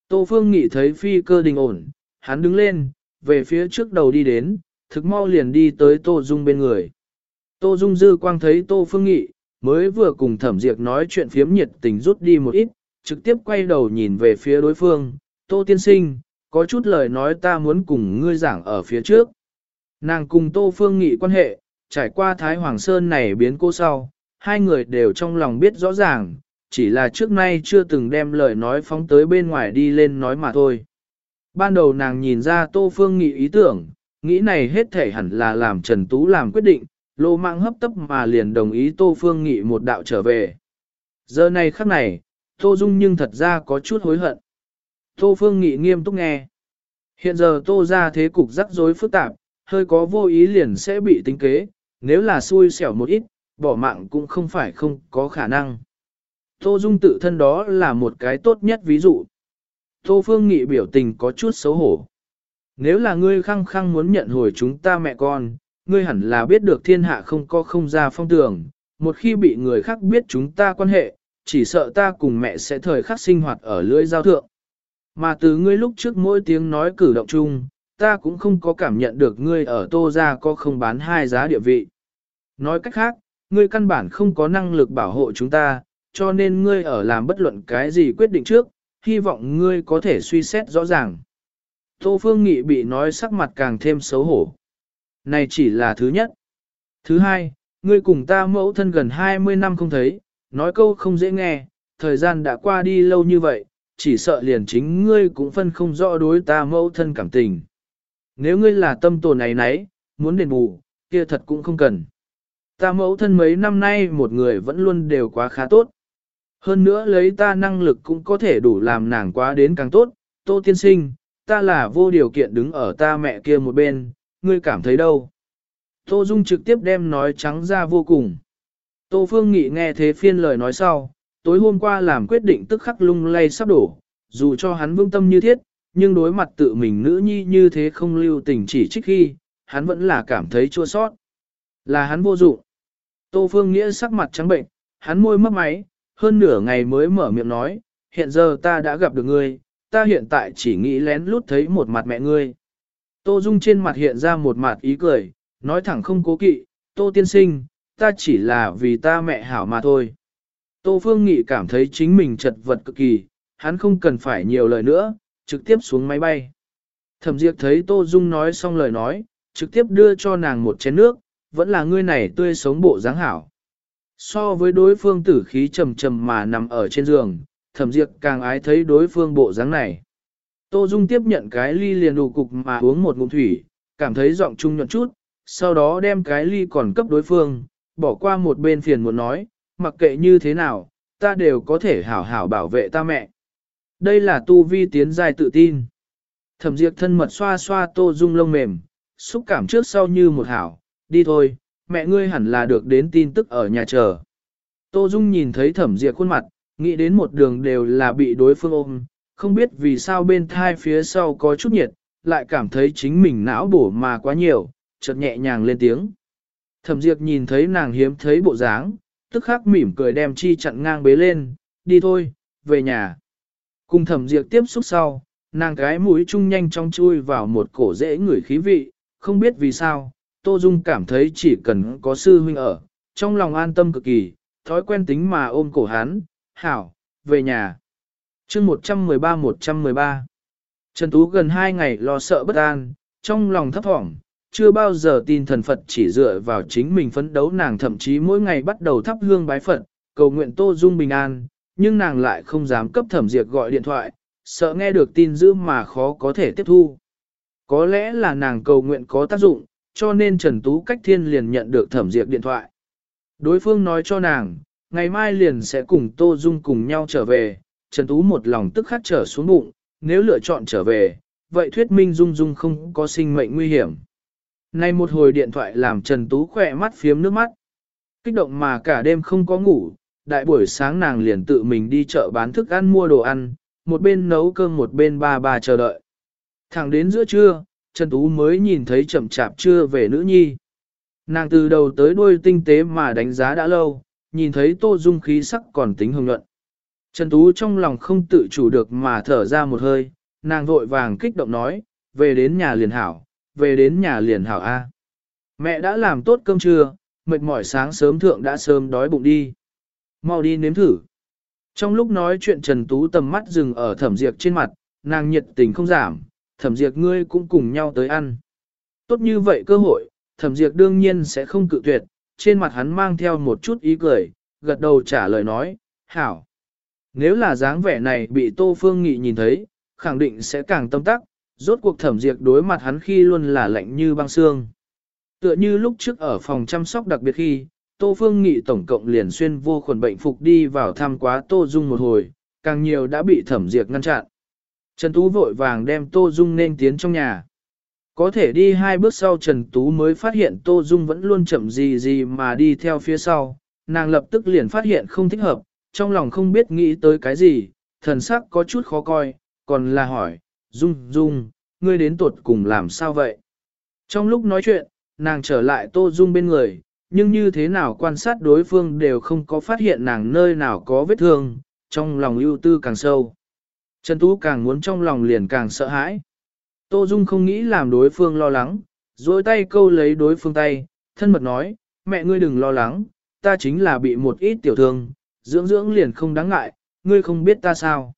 Tô Phương Nghị thấy phi cơ đình ổn, hắn đứng lên, về phía trước đầu đi đến, thực mau liền đi tới Tô Dung bên người. Tô Dung dư quang thấy Tô Phương Nghị, mới vừa cùng Thẩm Diệp nói chuyện phiếm nhiệt tình rút đi một ít, trực tiếp quay đầu nhìn về phía đối phương, Tô tiên sinh, có chút lời nói ta muốn cùng ngươi giảng ở phía trước. Nàng cùng Tô Phương Nghị quan hệ, trải qua Thái Hoàng Sơn này biến cô sau, hai người đều trong lòng biết rõ ràng, chỉ là trước nay chưa từng đem lời nói phóng tới bên ngoài đi lên nói mà thôi. Ban đầu nàng nhìn ra Tô Phương Nghị ý tưởng, nghĩ này hết thể hẳn là làm Trần Tú làm quyết định, lô mạng hấp tấp mà liền đồng ý Tô Phương Nghị một đạo trở về. Giờ này khắc này, Tô Dung nhưng thật ra có chút hối hận. Tô Phương Nghị nghiêm túc nghe. Hiện giờ Tô ra thế cục rắc rối phức tạp, hơi có vô ý liền sẽ bị tính kế, nếu là xui xẻo một ít, bỏ mạng cũng không phải không có khả năng. Tô Dung tự thân đó là một cái tốt nhất ví dụ. Tô Phương Nghị biểu tình có chút xấu hổ. Nếu là ngươi khăng khăng muốn nhận hồi chúng ta mẹ con, ngươi hẳn là biết được thiên hạ không có không ra phong tường, một khi bị người khác biết chúng ta quan hệ, chỉ sợ ta cùng mẹ sẽ thời khắc sinh hoạt ở lưỡi giao thượng. Mà từ ngươi lúc trước mỗi tiếng nói cử động chung, ta cũng không có cảm nhận được ngươi ở Tô gia có không bán hai giá địa vị. Nói cách khác, ngươi căn bản không có năng lực bảo hộ chúng ta, cho nên ngươi ở làm bất luận cái gì quyết định trước, hy vọng ngươi có thể suy xét rõ ràng. Tô Phương Nghị bị nói sắc mặt càng thêm xấu hổ. Này chỉ là thứ nhất. Thứ hai, ngươi cùng ta mẫu thân gần 20 năm không thấy, nói câu không dễ nghe, thời gian đã qua đi lâu như vậy, chỉ sợ liền chính ngươi cũng phân không rõ đối ta mẫu thân cảm tình. Nếu ngươi là tâm tồn này nấy, muốn đền bù, kia thật cũng không cần. Ta mẫu thân mấy năm nay một người vẫn luôn đều quá khá tốt. Hơn nữa lấy ta năng lực cũng có thể đủ làm nàng quá đến càng tốt, Tô tiên sinh, ta là vô điều kiện đứng ở ta mẹ kia một bên, ngươi cảm thấy đâu? Tô Dung trực tiếp đem nói trắng ra vô cùng. Tô Phương Nghị nghe thế phiên lời nói sau, tối hôm qua làm quyết định tức khắc lung lay sắp đổ, dù cho hắn vương tâm như thiết, nhưng đối mặt tự mình nữ nhi như thế không lưu tình chỉ trích khi, hắn vẫn là cảm thấy chua sót. Là hắn vô dụng. Tô Phương Nghĩa sắc mặt trắng bệnh, hắn môi mấp máy, hơn nửa ngày mới mở miệng nói, hiện giờ ta đã gặp được ngươi, ta hiện tại chỉ nghĩ lén lút thấy một mặt mẹ ngươi. Tô Dung trên mặt hiện ra một mặt ý cười, nói thẳng không cố kỵ, Tô tiên sinh, ta chỉ là vì ta mẹ hảo mà thôi. Tô Phương Nghị cảm thấy chính mình chật vật cực kỳ, hắn không cần phải nhiều lời nữa, trực tiếp xuống máy bay. Thẩm Diệp thấy Tô Dung nói xong lời nói, trực tiếp đưa cho nàng một chén nước, vẫn là ngươi này tươi sống bộ dáng hảo. So với đối phương tử khí trầm trầm mà nằm ở trên giường, Thẩm Diệp càng ái thấy đối phương bộ dáng này. Tô Dung tiếp nhận cái ly liền đủ cục mà uống một ngụm thủy, cảm thấy giọng trung nhuận chút, sau đó đem cái ly còn cấp đối phương, bỏ qua một bên phiền muốn nói, mặc kệ như thế nào, ta đều có thể hảo hảo bảo vệ ta mẹ. Đây là tu vi tiến giai tự tin. Thẩm Diệp thân mật xoa xoa Tô Dung lông mềm, xúc cảm trước sau như một hảo, đi thôi, mẹ ngươi hẳn là được đến tin tức ở nhà chờ. Tô Dung nhìn thấy Thẩm Diệp khuôn mặt, nghĩ đến một đường đều là bị đối phương ôm, không biết vì sao bên thai phía sau có chút nhiệt, lại cảm thấy chính mình não bổ mà quá nhiều, chợt nhẹ nhàng lên tiếng. Thẩm Diệp nhìn thấy nàng hiếm thấy bộ dáng, tức khắc mỉm cười đem chi chặn ngang bế lên, đi thôi, về nhà. Cùng Thẩm Diệp tiếp xúc sau, nàng cái mũi trung nhanh chóng chui vào một cổ rễ ngửi khí vị, không biết vì sao, Tô Dung cảm thấy chỉ cần có sư huynh ở, trong lòng an tâm cực kỳ, thói quen tính mà ôm cổ hắn, hảo, về nhà. chương 113. Trần Tú gần 2 ngày lo sợ bất an, trong lòng thấp thỏm, chưa bao giờ tin thần Phật chỉ dựa vào chính mình phấn đấu, nàng thậm chí mỗi ngày bắt đầu thắp hương bái Phật, cầu nguyện Tô Dung bình an, nhưng nàng lại không dám cấp Thẩm Diệp gọi điện thoại, sợ nghe được tin dữ mà khó có thể tiếp thu. Có lẽ là nàng cầu nguyện có tác dụng, cho nên Trần Tú cách thiên liền nhận được Thẩm Diệp điện thoại. Đối phương nói cho nàng, ngày mai liền sẽ cùng Tô Dung cùng nhau trở về, Trần Tú một lòng tức khắc trở xuống bụng, nếu lựa chọn trở về, vậy thuyết minh Dung Dung không có sinh mệnh nguy hiểm. Nay một hồi điện thoại làm Trần Tú khỏe mắt phiếm nước mắt. Kích động mà cả đêm không có ngủ, đại buổi sáng nàng liền tự mình đi chợ bán thức ăn mua đồ ăn, một bên nấu cơm một bên ba chờ đợi. Thẳng đến giữa trưa, Trần Tú mới nhìn thấy chậm chạp chưa về nữ nhi. Nàng từ đầu tới đuôi tinh tế mà đánh giá đã lâu, nhìn thấy Tô Dung khí sắc còn tính hồng nhuận. Trần Tú trong lòng không tự chủ được mà thở ra một hơi, nàng vội vàng kích động nói, về đến nhà liền hảo, về đến nhà liền hảo A. Mẹ đã làm tốt cơm trưa, mệt mỏi sáng sớm thượng đã sớm đói bụng đi. Mau đi nếm thử. Trong lúc nói chuyện Trần Tú tầm mắt dừng ở Thẩm Diệp trên mặt, nàng nhiệt tình không giảm, Thẩm Diệp ngươi cũng cùng nhau tới ăn. Tốt như vậy cơ hội, Thẩm Diệp đương nhiên sẽ không cự tuyệt, trên mặt hắn mang theo một chút ý cười, gật đầu trả lời nói, hảo. Nếu là dáng vẻ này bị Tô Phương Nghị nhìn thấy, khẳng định sẽ càng tâm tắc, rốt cuộc Thẩm Diệp đối mặt hắn khi luôn là lạnh như băng xương. Tựa như lúc trước ở phòng chăm sóc đặc biệt khi, Tô Phương Nghị tổng cộng liền xuyên vô khuẩn bệnh phục đi vào thăm quá Tô Dung một hồi, càng nhiều đã bị Thẩm Diệp ngăn chặn. Trần Tú vội vàng đem Tô Dung nên tiến trong nhà. Có thể đi 2 bước sau Trần Tú mới phát hiện Tô Dung vẫn luôn chậm gì gì mà đi theo phía sau, nàng lập tức liền phát hiện không thích hợp, trong lòng không biết nghĩ tới cái gì, thần sắc có chút khó coi, còn là hỏi, Dung, ngươi đến tuột cùng làm sao vậy? Trong lúc nói chuyện, nàng trở lại Tô Dung bên người, nhưng như thế nào quan sát đối phương đều không có phát hiện nàng nơi nào có vết thương, trong lòng ưu tư càng sâu. Trần Tú càng muốn trong lòng liền càng sợ hãi. Tô Dung không nghĩ làm đối phương lo lắng, duỗi tay câu lấy đối phương tay, thân mật nói, mẹ ngươi đừng lo lắng, ta chính là bị một ít tiểu thương, dưỡng liền không đáng ngại, ngươi không biết ta sao.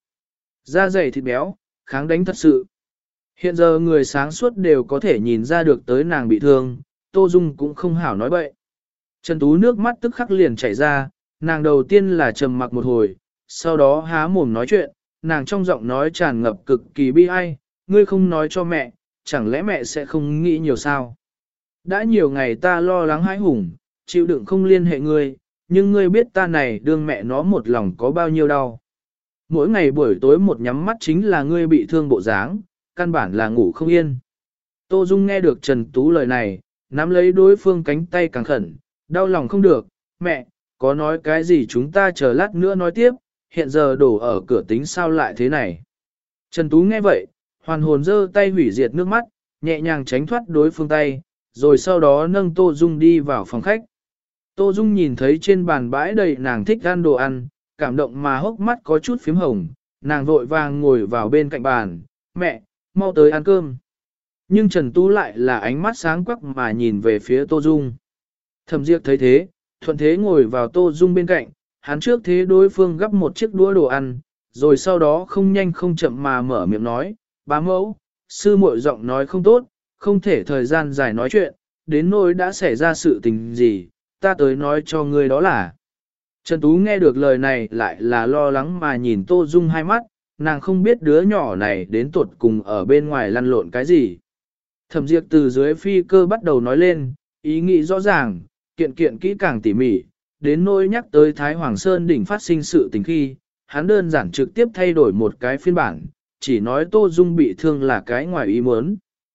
Da dày thịt béo, kháng đánh thật sự. Hiện giờ người sáng suốt đều có thể nhìn ra được tới nàng bị thương, Tô Dung cũng không hảo nói bậy. Trần Tú nước mắt tức khắc liền chảy ra, nàng đầu tiên là trầm mặc một hồi, sau đó há mồm nói chuyện, nàng trong giọng nói tràn ngập cực kỳ bi ai, ngươi không nói cho mẹ, chẳng lẽ mẹ sẽ không nghĩ nhiều sao? Đã nhiều ngày ta lo lắng hãi hùng, chịu đựng không liên hệ ngươi, nhưng ngươi biết ta này đương mẹ nó một lòng có bao nhiêu đau. Mỗi ngày buổi tối một nhắm mắt chính là ngươi bị thương bộ dáng, căn bản là ngủ không yên. Tô Dung nghe được Trần Tú lời này, nắm lấy đối phương cánh tay càng khẩn, đau lòng không được, mẹ, có nói cái gì chúng ta chờ lát nữa nói tiếp, hiện giờ đổ ở cửa tính sao lại thế này. Trần Tú nghe vậy, hoàn hồn giơ tay hủy diệt nước mắt, nhẹ nhàng tránh thoát đối phương tay, rồi sau đó nâng Tô Dung đi vào phòng khách. Tô Dung nhìn thấy trên bàn bãi đầy nàng thích ăn đồ ăn, cảm động mà hốc mắt có chút phím hồng, nàng vội vàng ngồi vào bên cạnh bàn, mẹ, mau tới ăn cơm. Nhưng Trần Tú lại là ánh mắt sáng quắc mà nhìn về phía Tô Dung. Thẩm Diệp thấy thế, thuận thế ngồi vào Tô Dung bên cạnh, hắn trước thế đối phương gắp một chiếc đũa đồ ăn, rồi sau đó không nhanh không chậm mà mở miệng nói, bá mẫu, sư muội giọng nói không tốt, không thể thời gian dài nói chuyện, đến nỗi đã xảy ra sự tình gì, ta tới nói cho ngươi đó là. Trần Tú nghe được lời này lại là lo lắng mà nhìn Tô Dung hai mắt, nàng không biết đứa nhỏ này đến tuột cùng ở bên ngoài lăn lộn cái gì. Thẩm Diệp từ dưới phi cơ bắt đầu nói lên, ý nghĩ rõ ràng, kiện kỹ càng tỉ mỉ, đến nỗi nhắc tới Thái Hoàng Sơn đỉnh phát sinh sự tình khi, hắn đơn giản trực tiếp thay đổi một cái phiên bản, chỉ nói Tô Dung bị thương là cái ngoài ý muốn.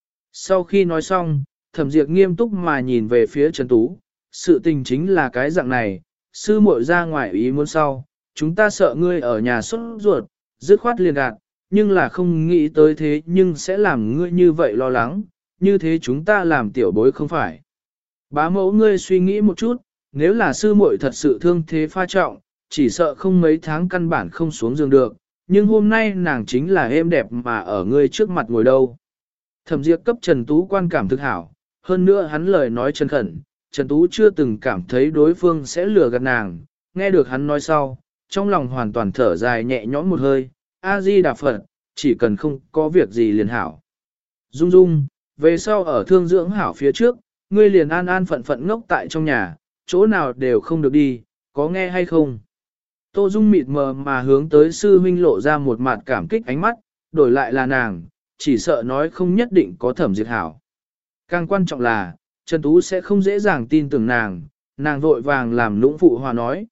Sau khi nói xong, Thẩm Diệp nghiêm túc mà nhìn về phía Trần Tú, sự tình chính là cái dạng này, sư muội ra ngoài ý muốn sau, chúng ta sợ ngươi ở nhà sốt ruột, dứt khoát liền gạt, nhưng là không nghĩ tới thế nhưng sẽ làm ngươi như vậy lo lắng, như thế chúng ta làm tiểu bối không phải. Bá mẫu ngươi suy nghĩ một chút, nếu là sư muội thật sự thương thế pha trọng, chỉ sợ không mấy tháng căn bản không xuống giường được, nhưng hôm nay nàng chính là êm đẹp mà ở ngươi trước mặt ngồi đâu. Thẩm Diệp cấp Trần Tú quan cảm thực hảo, hơn nữa hắn lời nói chân khẩn, Trần Tú chưa từng cảm thấy đối phương sẽ lừa gạt nàng, nghe được hắn nói sau, trong lòng hoàn toàn thở dài nhẹ nhõm một hơi, A-di-đà Phật, chỉ cần không có việc gì liền hảo. Dung Dung, về sau ở thương dưỡng hảo phía trước, ngươi liền an an phận phận ngốc tại trong nhà, chỗ nào đều không được đi, có nghe hay không? Tô Dung mịt mờ mà hướng tới sư huynh lộ ra một mặt cảm kích ánh mắt, đổi lại là nàng, chỉ sợ nói không nhất định có Thẩm Diệp hảo. Càng quan trọng là, Trần Tú sẽ không dễ dàng tin tưởng nàng vội vàng làm lũng phụ hòa nói,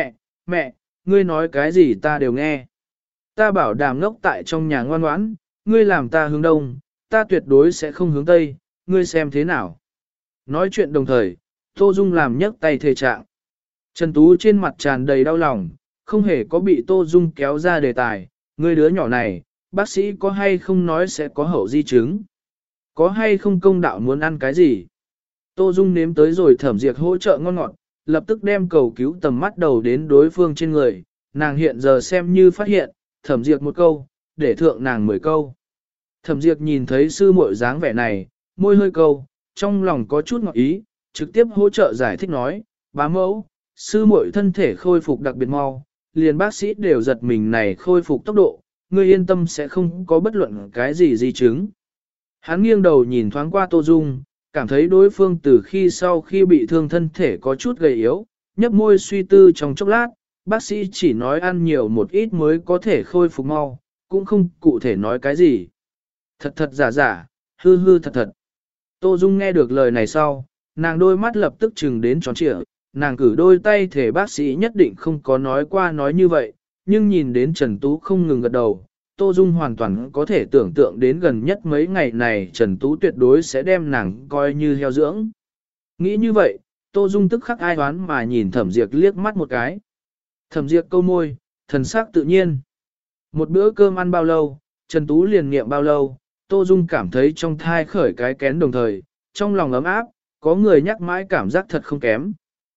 mẹ, ngươi nói cái gì ta đều nghe. Ta bảo đảm ngốc tại trong nhà ngoan ngoãn, ngươi làm ta hướng đông, ta tuyệt đối sẽ không hướng tây, ngươi xem thế nào. Nói chuyện đồng thời, Tô Dung làm nhấc tay thề trạng. Trần Tú trên mặt tràn đầy đau lòng, không hề có bị Tô Dung kéo ra đề tài, ngươi đứa nhỏ này, bác sĩ có hay không nói sẽ có hậu di chứng. Có hay không công đạo muốn ăn cái gì? Tô Dung nếm tới rồi Thẩm Diệp hỗ trợ ngon ngọt, lập tức đem cầu cứu tầm mắt đầu đến đối phương trên người, nàng hiện giờ xem như phát hiện, Thẩm Diệp một câu, để thượng nàng 10 câu. Thẩm Diệp nhìn thấy sư muội dáng vẻ này, môi hơi câu, trong lòng có chút ngọt ý, trực tiếp hỗ trợ giải thích nói, bá mẫu, sư muội thân thể khôi phục đặc biệt mau, liền bác sĩ đều giật mình này khôi phục tốc độ, ngươi yên tâm sẽ không có bất luận cái gì di chứng. Hắn nghiêng đầu nhìn thoáng qua Tô Dung, cảm thấy đối phương từ khi sau khi bị thương thân thể có chút gầy yếu, nhấp môi suy tư trong chốc lát, bác sĩ chỉ nói ăn nhiều một ít mới có thể khôi phục mau, cũng không cụ thể nói cái gì. Thật thật giả giả, hư hư thật thật. Tô Dung nghe được lời này sau, nàng đôi mắt lập tức trừng đến tròn trịa, nàng cử đôi tay thể bác sĩ nhất định không có nói qua nói như vậy, nhưng nhìn đến Trần Tú không ngừng gật đầu, Tô Dung hoàn toàn có thể tưởng tượng đến gần nhất mấy ngày này Trần Tú tuyệt đối sẽ đem nàng coi như heo dưỡng. Nghĩ như vậy, Tô Dung tức khắc ai đoán mà nhìn Thẩm Diệp liếc mắt một cái. Thẩm Diệp câu môi, thần sắc tự nhiên. Một bữa cơm ăn bao lâu, Trần Tú liền niệm bao lâu, Tô Dung cảm thấy trong thai khởi cái kén đồng thời, trong lòng ấm áp, có người nhắc mãi cảm giác thật không kém.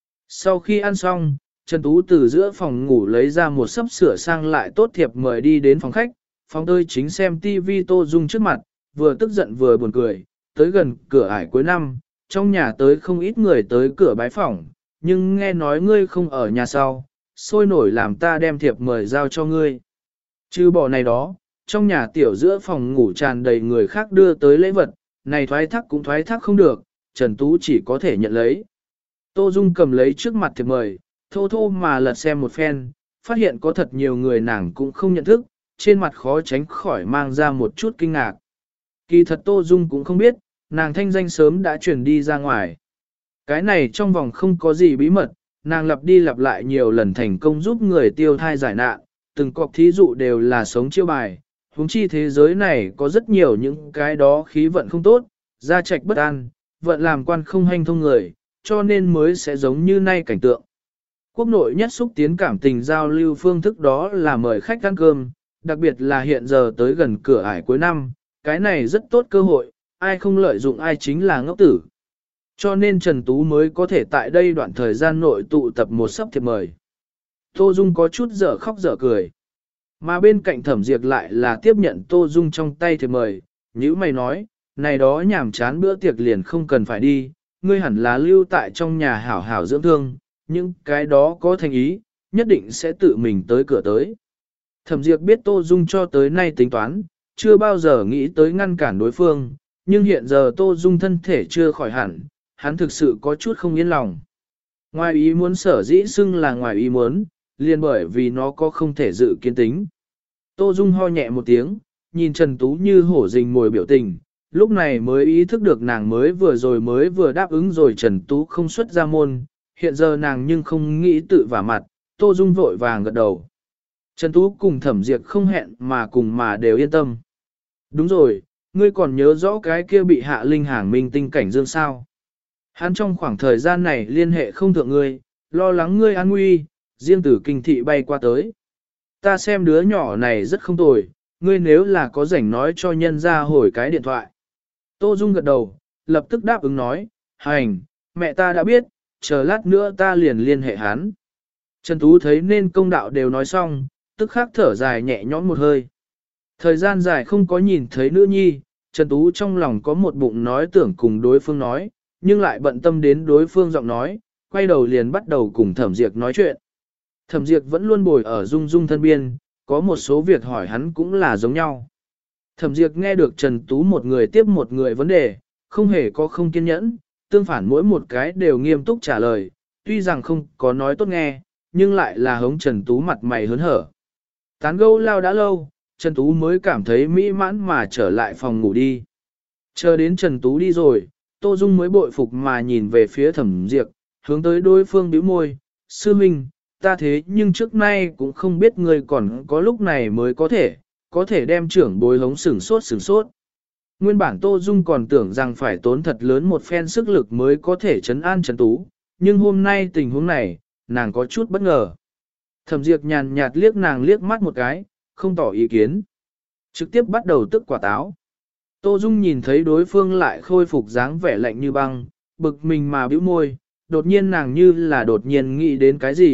Sau khi ăn xong, Trần Tú từ giữa phòng ngủ lấy ra một sấp sửa sang lại tốt thiệp mời đi đến phòng khách, phòng tôi chính xem TV Tô Dung trước mặt, vừa tức giận vừa buồn cười, tới gần cửa ải cuối năm, trong nhà tới không ít người tới cửa bái phỏng, nhưng nghe nói ngươi không ở nhà sau, sôi nổi làm ta đem thiệp mời giao cho ngươi. Trừ bỏ này đó, trong nhà tiểu giữa phòng ngủ tràn đầy người khác đưa tới lễ vật, này thoái thác cũng thoái thác không được, Trần Tú chỉ có thể nhận lấy. Tô Dung cầm lấy trước mặt thiệp mời, thô thô mà lật xem một phen, phát hiện có thật nhiều người nàng cũng không nhận thức, trên mặt khó tránh khỏi mang ra một chút kinh ngạc. Kỳ thật Tô Dung cũng không biết, nàng thanh danh sớm đã chuyển đi ra ngoài. Cái này trong vòng không có gì bí mật, nàng lặp đi lặp lại nhiều lần thành công giúp người tiêu thai giải nạn, từng cọc thí dụ đều là sống chiêu bài. Huống chi thế giới này có rất nhiều những cái đó khí vận không tốt, gia trạch bất an, vận làm quan không hanh thông người, cho nên mới sẽ giống như nay cảnh tượng. Quốc nội nhất xúc tiến cảm tình giao lưu phương thức đó là mời khách ăn cơm, đặc biệt là hiện giờ tới gần cửa ải cuối năm, cái này rất tốt cơ hội, ai không lợi dụng ai chính là ngốc tử. Cho nên Trần Tú mới có thể tại đây đoạn thời gian nội tụ tập một sấp thiệp mời. Tô Dung có chút dở khóc dở cười. Mà bên cạnh Thẩm Diệp lại là tiếp nhận Tô Dung trong tay thiệp mời, nhữ mày nói, này đó nhảm chán bữa tiệc liền không cần phải đi, ngươi hẳn là lưu tại trong nhà hảo hảo dưỡng thương, nhưng cái đó có thành ý, nhất định sẽ tự mình tới cửa tới. Thẩm Diệp biết Tô Dung cho tới nay tính toán, chưa bao giờ nghĩ tới ngăn cản đối phương, nhưng hiện giờ Tô Dung thân thể chưa khỏi hẳn, hắn thực sự có chút không yên lòng. Ngoài ý muốn sở dĩ xưng là ngoài ý muốn, liền bởi vì nó có không thể dự kiến tính. Tô Dung ho nhẹ một tiếng, nhìn Trần Tú như hổ rình mồi biểu tình, lúc này mới ý thức được nàng mới vừa đáp ứng rồi Trần Tú không xuất ra môn, hiện giờ nàng nhưng không nghĩ tự vả mặt, Tô Dung vội vàng gật đầu. Trần Tú cùng Thẩm Diệp không hẹn mà cùng mà đều yên tâm. Đúng rồi, ngươi còn nhớ rõ cái kia bị hạ linh hàng minh tinh cảnh dương sao. Hắn trong khoảng thời gian này liên hệ không thượng ngươi, lo lắng ngươi an nguy, riêng từ kinh thị bay qua tới. Ta xem đứa nhỏ này rất không tồi, ngươi nếu là có rảnh nói cho nhân ra hồi cái điện thoại. Tô Dung gật đầu, lập tức đáp ứng nói, hành, mẹ ta đã biết, chờ lát nữa ta liền liên hệ hắn. Trần Tú thấy nên công đạo đều nói xong, tức khắc thở dài nhẹ nhõm một hơi. Thời gian dài không có nhìn thấy nữ nhi, Trần Tú trong lòng có một bụng nói tưởng cùng đối phương nói, nhưng lại bận tâm đến đối phương giọng nói, quay đầu liền bắt đầu cùng Thẩm Diệp nói chuyện. Thẩm Diệp vẫn luôn bồi ở Dung Dung thân biên, có một số việc hỏi hắn cũng là giống nhau. Thẩm Diệp nghe được Trần Tú một người tiếp một người vấn đề, không hề có không kiên nhẫn, tương phản mỗi một cái đều nghiêm túc trả lời, tuy rằng không có nói tốt nghe, nhưng lại là hống Trần Tú mặt mày hớn hở. Tán gẫu lao đã lâu, Trần Tú mới cảm thấy mỹ mãn mà trở lại phòng ngủ đi. Chờ đến Trần Tú đi rồi, Tô Dung mới bội phục mà nhìn về phía Thẩm Diệp, hướng tới đối phương bĩu môi, sư minh, ta thế nhưng trước nay cũng không biết người còn có lúc này mới có thể đem trưởng bối hống sửng sốt. Nguyên bản Tô Dung còn tưởng rằng phải tốn thật lớn một phen sức lực mới có thể trấn an Trần Tú, nhưng hôm nay tình huống này, nàng có chút bất ngờ. Thẩm Diệp nhàn nhạt liếc nàng liếc mắt một cái, không tỏ ý kiến. Trực tiếp bắt đầu tức quả táo. Tô Dung nhìn thấy đối phương lại khôi phục dáng vẻ lạnh như băng, bực mình mà bĩu môi, đột nhiên nàng như là đột nhiên nghĩ đến cái gì,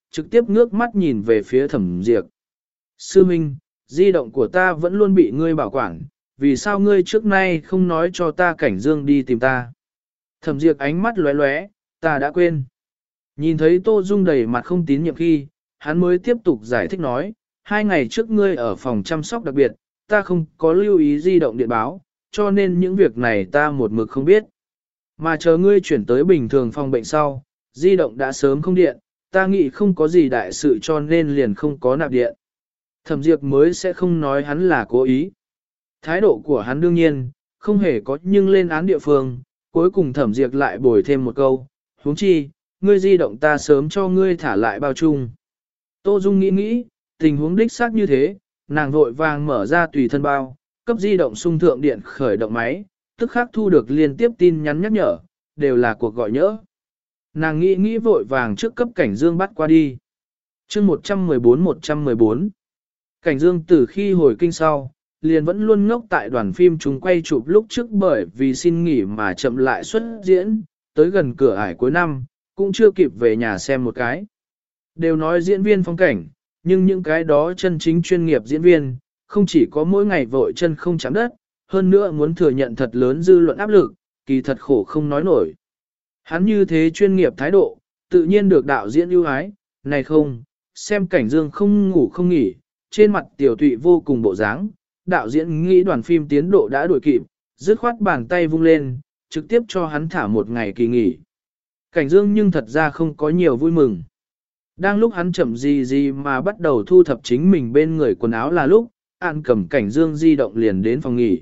trực tiếp ngước mắt nhìn về phía Thẩm Diệp. Sư Minh, di động của ta vẫn luôn bị ngươi bảo quản, vì sao ngươi trước nay không nói cho ta Cảnh Dương đi tìm ta? Thẩm Diệp ánh mắt lóe lóe, ta đã quên. Nhìn thấy Tô Dung đầy mặt không tín nhiệm khi, hắn mới tiếp tục giải thích nói, 2 ngày trước ngươi ở phòng chăm sóc đặc biệt, ta không có lưu ý di động điện báo, cho nên những việc này ta một mực không biết. Mà chờ ngươi chuyển tới bình thường phòng bệnh sau, di động đã sớm không điện, ta nghĩ không có gì đại sự cho nên liền không có nạp điện. Thẩm Diệp mới sẽ không nói hắn là cố ý. Thái độ của hắn đương nhiên, không hề có nhưng lên án địa phương, cuối cùng Thẩm Diệp lại bồi thêm một câu, huống chi, ngươi di động ta sớm cho ngươi thả lại bao chung. Tô Dung nghĩ nghĩ, tình huống đích xác như thế, nàng vội vàng mở ra tùy thân bao, cấp di động xung thượng điện khởi động máy, tức khắc thu được liên tiếp tin nhắn nhắc nhở, đều là cuộc gọi nhỡ. Nàng nghĩ vội vàng trước cấp Cảnh Dương bắt qua đi. chương 114. Cảnh Dương từ khi hồi kinh sau, liền vẫn luôn ngốc tại đoàn phim chúng quay chụp lúc trước bởi vì xin nghỉ mà chậm lại xuất diễn, tới gần cửa ải cuối năm, cũng chưa kịp về nhà xem một cái. Đều nói diễn viên phong cảnh, nhưng những cái đó chân chính chuyên nghiệp diễn viên, không chỉ có mỗi ngày vội chân không chạm đất, hơn nữa muốn thừa nhận thật lớn dư luận áp lực, kỳ thật khổ không nói nổi. Hắn như thế chuyên nghiệp thái độ, tự nhiên được đạo diễn ưu ái, này không, xem Cảnh Dương không ngủ không nghỉ, trên mặt tiểu tụy vô cùng bộ dáng, đạo diễn nghĩ đoàn phim tiến độ đã đuổi kịp, dứt khoát bàn tay vung lên, trực tiếp cho hắn thả một ngày kỳ nghỉ. Cảnh Dương nhưng thật ra không có nhiều vui mừng. Đang lúc hắn chậm gì mà bắt đầu thu thập chính mình bên người quần áo là lúc, An cầm Cảnh Dương di động liền đến phòng nghỉ.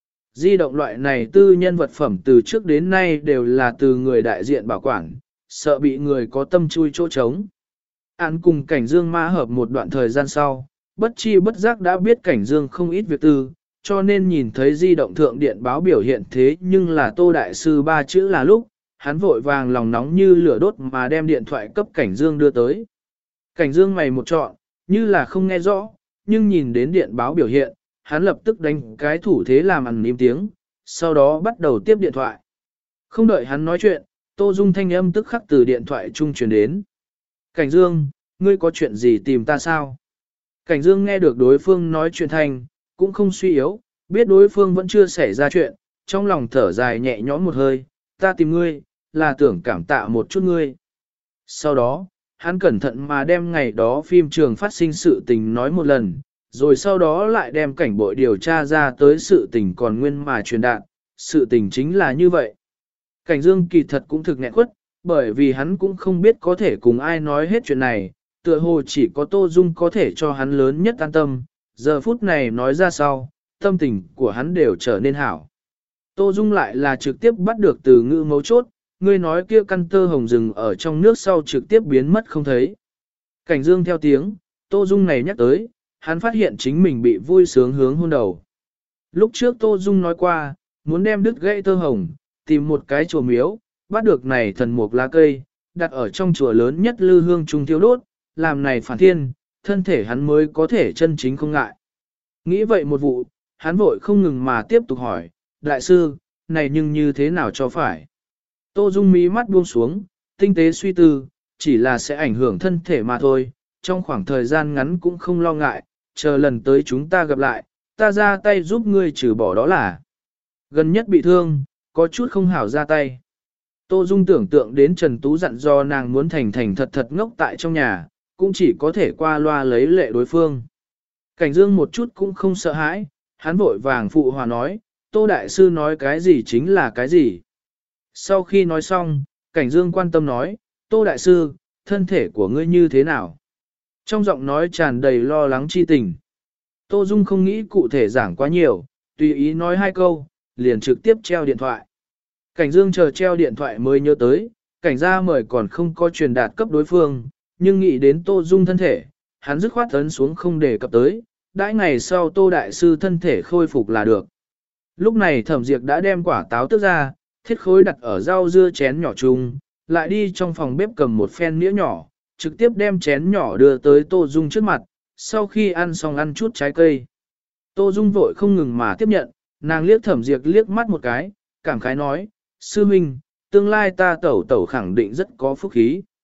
Di động loại này tư nhân vật phẩm từ trước đến nay đều là từ người đại diện bảo quản, sợ bị người có tâm chui chỗ trống. An cùng Cảnh Dương ma hợp một đoạn thời gian sau, bất chi bất giác đã biết Cảnh Dương không ít việc tư, cho nên nhìn thấy di động thượng điện báo biểu hiện thế nhưng là Tô Đại Sư 3 chữ là lúc, hắn vội vàng lòng nóng như lửa đốt mà đem điện thoại cấp Cảnh Dương đưa tới. Cảnh Dương mày một trọn, như là không nghe rõ, nhưng nhìn đến điện báo biểu hiện, hắn lập tức đánh cái thủ thế làm ầm im tiếng, sau đó bắt đầu tiếp điện thoại. Không đợi hắn nói chuyện, Tô Dung thanh âm tức khắc từ điện thoại trung truyền đến. Cảnh Dương, ngươi có chuyện gì tìm ta sao? Cảnh Dương nghe được đối phương nói chuyện thanh, cũng không suy yếu, biết đối phương vẫn chưa xảy ra chuyện, trong lòng thở dài nhẹ nhõm một hơi, ta tìm ngươi, là tưởng cảm tạ một chút ngươi. Sau đó, hắn cẩn thận mà đem ngày đó phim trường phát sinh sự tình nói một lần, rồi sau đó lại đem cảnh bội điều tra ra tới sự tình còn nguyên mà truyền đạt, sự tình chính là như vậy. Cảnh Dương kỳ thật cũng thực nghẹn quất, bởi vì hắn cũng không biết có thể cùng ai nói hết chuyện này, tựa hồ chỉ có Tô Dung có thể cho hắn lớn nhất an tâm, giờ phút này nói ra sau, tâm tình của hắn đều trở nên hảo. Tô Dung lại là trực tiếp bắt được từ ngữ mấu chốt, ngươi nói kia căn tơ hồng rừng ở trong nước sau trực tiếp biến mất không thấy. Cảnh Dương theo tiếng, Tô Dung này nhắc tới, hắn phát hiện chính mình bị vui sướng hướng hôn đầu. Lúc trước Tô Dung nói qua, muốn đem đứt gãy tơ hồng, tìm một cái chùa miếu, bắt được này thần mục lá cây, đặt ở trong chùa lớn nhất lư hương trung thiêu đốt, làm này phản thiên, thân thể hắn mới có thể chân chính không ngại. Nghĩ vậy một vụ, hắn vội không ngừng mà tiếp tục hỏi, đại sư, này nhưng như thế nào cho phải? Tô Dung mí mắt buông xuống, tinh tế suy tư, chỉ là sẽ ảnh hưởng thân thể mà thôi, trong khoảng thời gian ngắn cũng không lo ngại, chờ lần tới chúng ta gặp lại, ta ra tay giúp ngươi trừ bỏ đó là. Gần nhất bị thương, có chút không hảo ra tay. Tô Dung tưởng tượng đến Trần Tú dặn do nàng muốn thành thành thật thật ngốc tại trong nhà, cũng chỉ có thể qua loa lấy lệ đối phương. Cảnh Dương một chút cũng không sợ hãi, hắn vội vàng phụ hòa nói, Tô Đại Sư nói cái gì chính là cái gì. Sau khi nói xong, Cảnh Dương quan tâm nói, Tô Đại Sư, thân thể của ngươi như thế nào? Trong giọng nói tràn đầy lo lắng chi tình. Tô Dung không nghĩ cụ thể giảng quá nhiều, tùy ý nói 2 câu, liền trực tiếp treo điện thoại. Cảnh Dương chờ treo điện thoại mới nhớ tới, cảnh gia mời còn không có truyền đạt cấp đối phương, nhưng nghĩ đến Tô Dung thân thể, hắn dứt khoát ấn xuống không đề cập tới, đãi ngày sau Tô Đại Sư thân thể khôi phục là được. Lúc này Thẩm Diệp đã đem quả táo tước ra, thiết khối đặt ở rau dưa chén nhỏ chung, lại đi trong phòng bếp cầm một phen nĩa nhỏ, trực tiếp đem chén nhỏ đưa tới Tô Dung trước mặt, sau khi ăn xong ăn chút trái cây. Tô Dung vội không ngừng mà tiếp nhận, nàng liếc Thẩm Diệp liếc mắt một cái, cảm khái nói, sư huynh, tương lai ta tẩu khẳng định rất có phúc khí.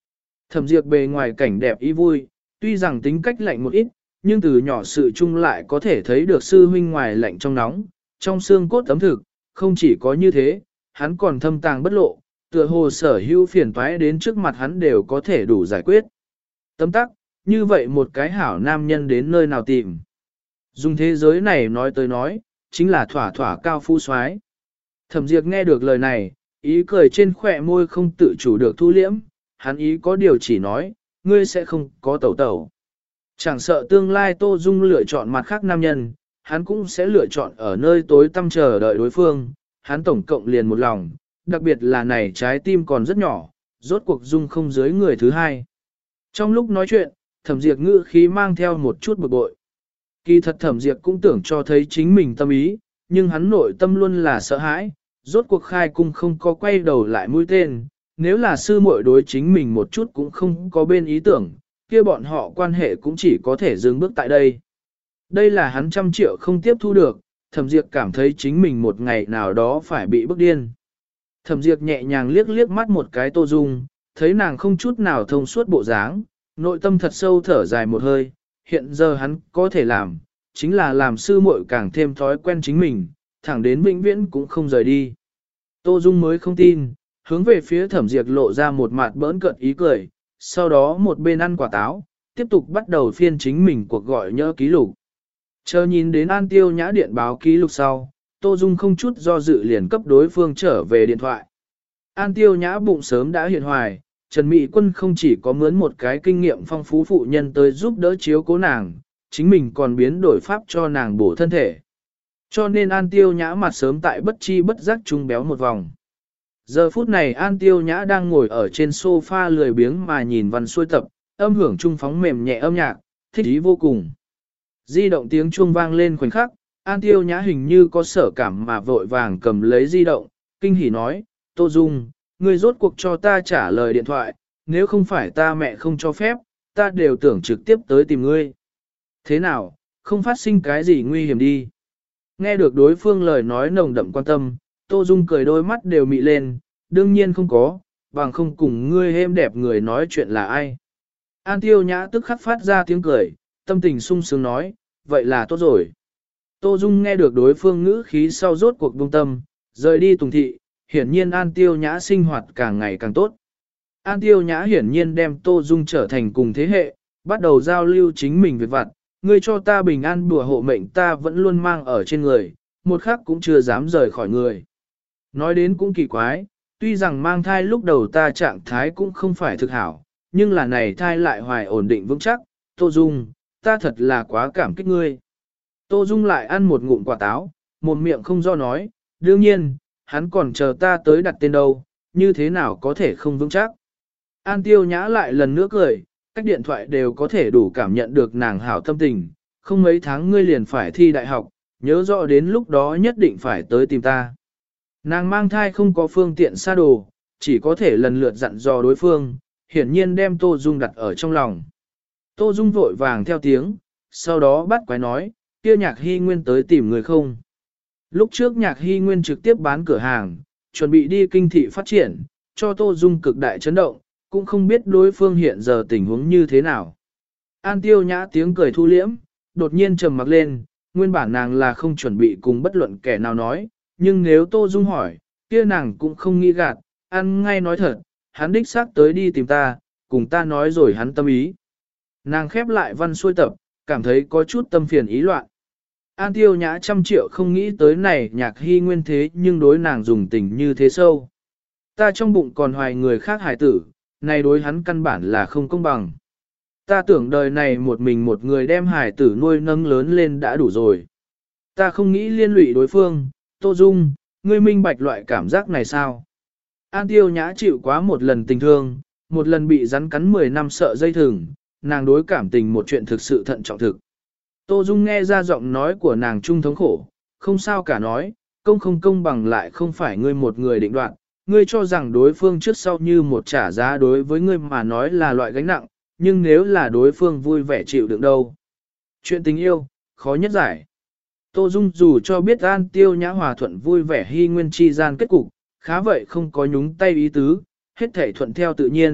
Thẩm Diệp bề ngoài cảnh đẹp ý vui, tuy rằng tính cách lạnh một ít, nhưng từ nhỏ sự chung lại có thể thấy được sư huynh ngoài lạnh trong nóng, trong xương cốt tấm thực, không chỉ có như thế, hắn còn thâm tàng bất lộ, tựa hồ sở hữu phiền toái đến trước mặt hắn đều có thể đủ giải quyết. Tấm tắc, như vậy một cái hảo nam nhân đến nơi nào tìm. Dùng thế giới này nói tới nói, chính là thỏa thỏa cao phú soái. Thẩm Diệp nghe được lời này, ý cười trên khỏe môi không tự chủ được thu liễm, hắn ý có điều chỉ nói, ngươi sẽ không có tẩu tẩu. Chẳng sợ tương lai Tô Dung lựa chọn mặt khác nam nhân, hắn cũng sẽ lựa chọn ở nơi tối tăm chờ đợi đối phương, hắn tổng cộng liền một lòng, đặc biệt là này trái tim còn rất nhỏ, rốt cuộc Dung không dưới người thứ hai. Trong lúc nói chuyện, Thẩm Diệp ngữ khí mang theo một chút bực bội. Kỳ thật Thẩm Diệp cũng tưởng cho thấy chính mình tâm ý, nhưng hắn nội tâm luôn là sợ hãi, rốt cuộc khai cung không có quay đầu lại mũi tên, nếu là sư muội đối chính mình một chút cũng không có bên ý tưởng, kia bọn họ quan hệ cũng chỉ có thể dừng bước tại đây. Đây là hắn 100 triệu không tiếp thu được, Thẩm Diệp cảm thấy chính mình một ngày nào đó phải bị bức điên. Thẩm Diệp nhẹ nhàng liếc liếc mắt một cái Tô Dung, thấy nàng không chút nào thông suốt bộ dáng, nội tâm thật sâu thở dài một hơi, hiện giờ hắn có thể làm, chính là làm sư muội càng thêm thói quen chính mình, thẳng đến vĩnh viễn cũng không rời đi. Tô Dung mới không tin, hướng về phía Thẩm Diệp lộ ra một mặt bỡn cợt ý cười, sau đó một bên ăn quả táo, tiếp tục bắt đầu phiên chính mình cuộc gọi nhớ ký lục. Chờ nhìn đến An Tiêu Nhã điện báo ký lục sau, Tô Dung không chút do dự liền cấp đối phương trở về điện thoại. An Tiêu Nhã bụng sớm đã hiện hoài, Trần Mỹ Quân không chỉ có mướn một cái kinh nghiệm phong phú phụ nhân tới giúp đỡ chiếu cố nàng, chính mình còn biến đổi pháp cho nàng bổ thân thể. Cho nên An Tiêu Nhã mặt sớm tại bất chi bất giác trung béo một vòng. Giờ phút này An Tiêu Nhã đang ngồi ở trên sofa lười biếng mà nhìn văn xuôi tập, âm hưởng trung phóng mềm nhẹ âm nhạc, thích ý vô cùng. Di động tiếng chuông vang lên khoảnh khắc, An Tiêu Nhã hình như có sở cảm mà vội vàng cầm lấy di động, kinh hỉ nói, Tô Dung, ngươi rốt cuộc cho ta trả lời điện thoại, nếu không phải ta mẹ không cho phép, ta đều tưởng trực tiếp tới tìm ngươi. Thế nào, không phát sinh cái gì nguy hiểm đi. Nghe được đối phương lời nói nồng đậm quan tâm, Tô Dung cười đôi mắt đều mị lên, đương nhiên không có, bằng không cùng ngươi êm đẹp người nói chuyện là ai. An Tiêu Nhã tức khắc phát ra tiếng cười, tâm tình sung sướng nói, vậy là tốt rồi. Tô Dung nghe được đối phương ngữ khí sau rốt cuộc buông tâm, rời đi Tùng Thị, hiển nhiên An Tiêu Nhã sinh hoạt càng ngày càng tốt. An Tiêu Nhã hiển nhiên đem Tô Dung trở thành cùng thế hệ, bắt đầu giao lưu chính mình việc vặt, ngươi cho ta bình an đùa hộ mệnh ta vẫn luôn mang ở trên người, một khắc cũng chưa dám rời khỏi người. Nói đến cũng kỳ quái, tuy rằng mang thai lúc đầu ta trạng thái cũng không phải thực hảo, nhưng là này thai lại hoài ổn định vững chắc, Tô Dung, ta thật là quá cảm kích ngươi. Tô Dung lại ăn một ngụm quả táo, một miệng không do nói, đương nhiên, hắn còn chờ ta tới đặt tên đâu, như thế nào có thể không vững chắc. An Tiêu Nhã lại lần nữa cười, cách điện thoại đều có thể đủ cảm nhận được nàng hảo tâm tình, không mấy tháng ngươi liền phải thi đại học, nhớ rõ đến lúc đó nhất định phải tới tìm ta. Nàng mang thai không có phương tiện xa đồ, chỉ có thể lần lượt dặn dò đối phương, hiển nhiên đem Tô Dung đặt ở trong lòng. Tô Dung vội vàng theo tiếng, sau đó bắt quái nói, kia Nhạc Hy Nguyên tới tìm người không. Lúc trước Nhạc Hy Nguyên trực tiếp bán cửa hàng, chuẩn bị đi kinh thị phát triển, cho Tô Dung cực đại chấn động, cũng không biết đối phương hiện giờ tình huống như thế nào. An Tiêu Nhã tiếng cười thu liễm, đột nhiên trầm mặc lên, nguyên bản nàng là không chuẩn bị cùng bất luận kẻ nào nói, nhưng nếu Tô Dung hỏi, kia nàng cũng không nghĩ gạt, ăn ngay nói thật, hắn đích xác tới đi tìm ta, cùng ta nói rồi hắn tâm ý. Nàng khép lại văn xuôi tập, cảm thấy có chút tâm phiền ý loạn. An Tiêu Nhã 100 triệu không nghĩ tới này Nhạc Hy Nguyên thế nhưng đối nàng dùng tình như thế sâu. Ta trong bụng còn hoài người khác hải tử, này đối hắn căn bản là không công bằng. Ta tưởng đời này một mình một người đem hải tử nuôi nâng lớn lên đã đủ rồi. Ta không nghĩ liên lụy đối phương, Tô Dung, ngươi minh bạch loại cảm giác này sao? An Tiêu Nhã chịu quá một lần tình thương, một lần bị rắn cắn 10 năm sợ dây thừng, nàng đối cảm tình một chuyện thực sự thận trọng thực. Tô Dung nghe ra giọng nói của nàng trung thống khổ, không sao cả nói, công không công bằng lại không phải ngươi một người định đoạt, ngươi cho rằng đối phương trước sau như một trả giá đối với ngươi mà nói là loại gánh nặng, nhưng nếu là đối phương vui vẻ chịu đựng đâu. Chuyện tình yêu, khó nhất giải. Tô Dung dù cho biết An Tiêu Nhã hòa thuận vui vẻ hy nguyên chi gian kết cục, khá vậy không có nhúng tay ý tứ, hết thảy thuận theo tự nhiên,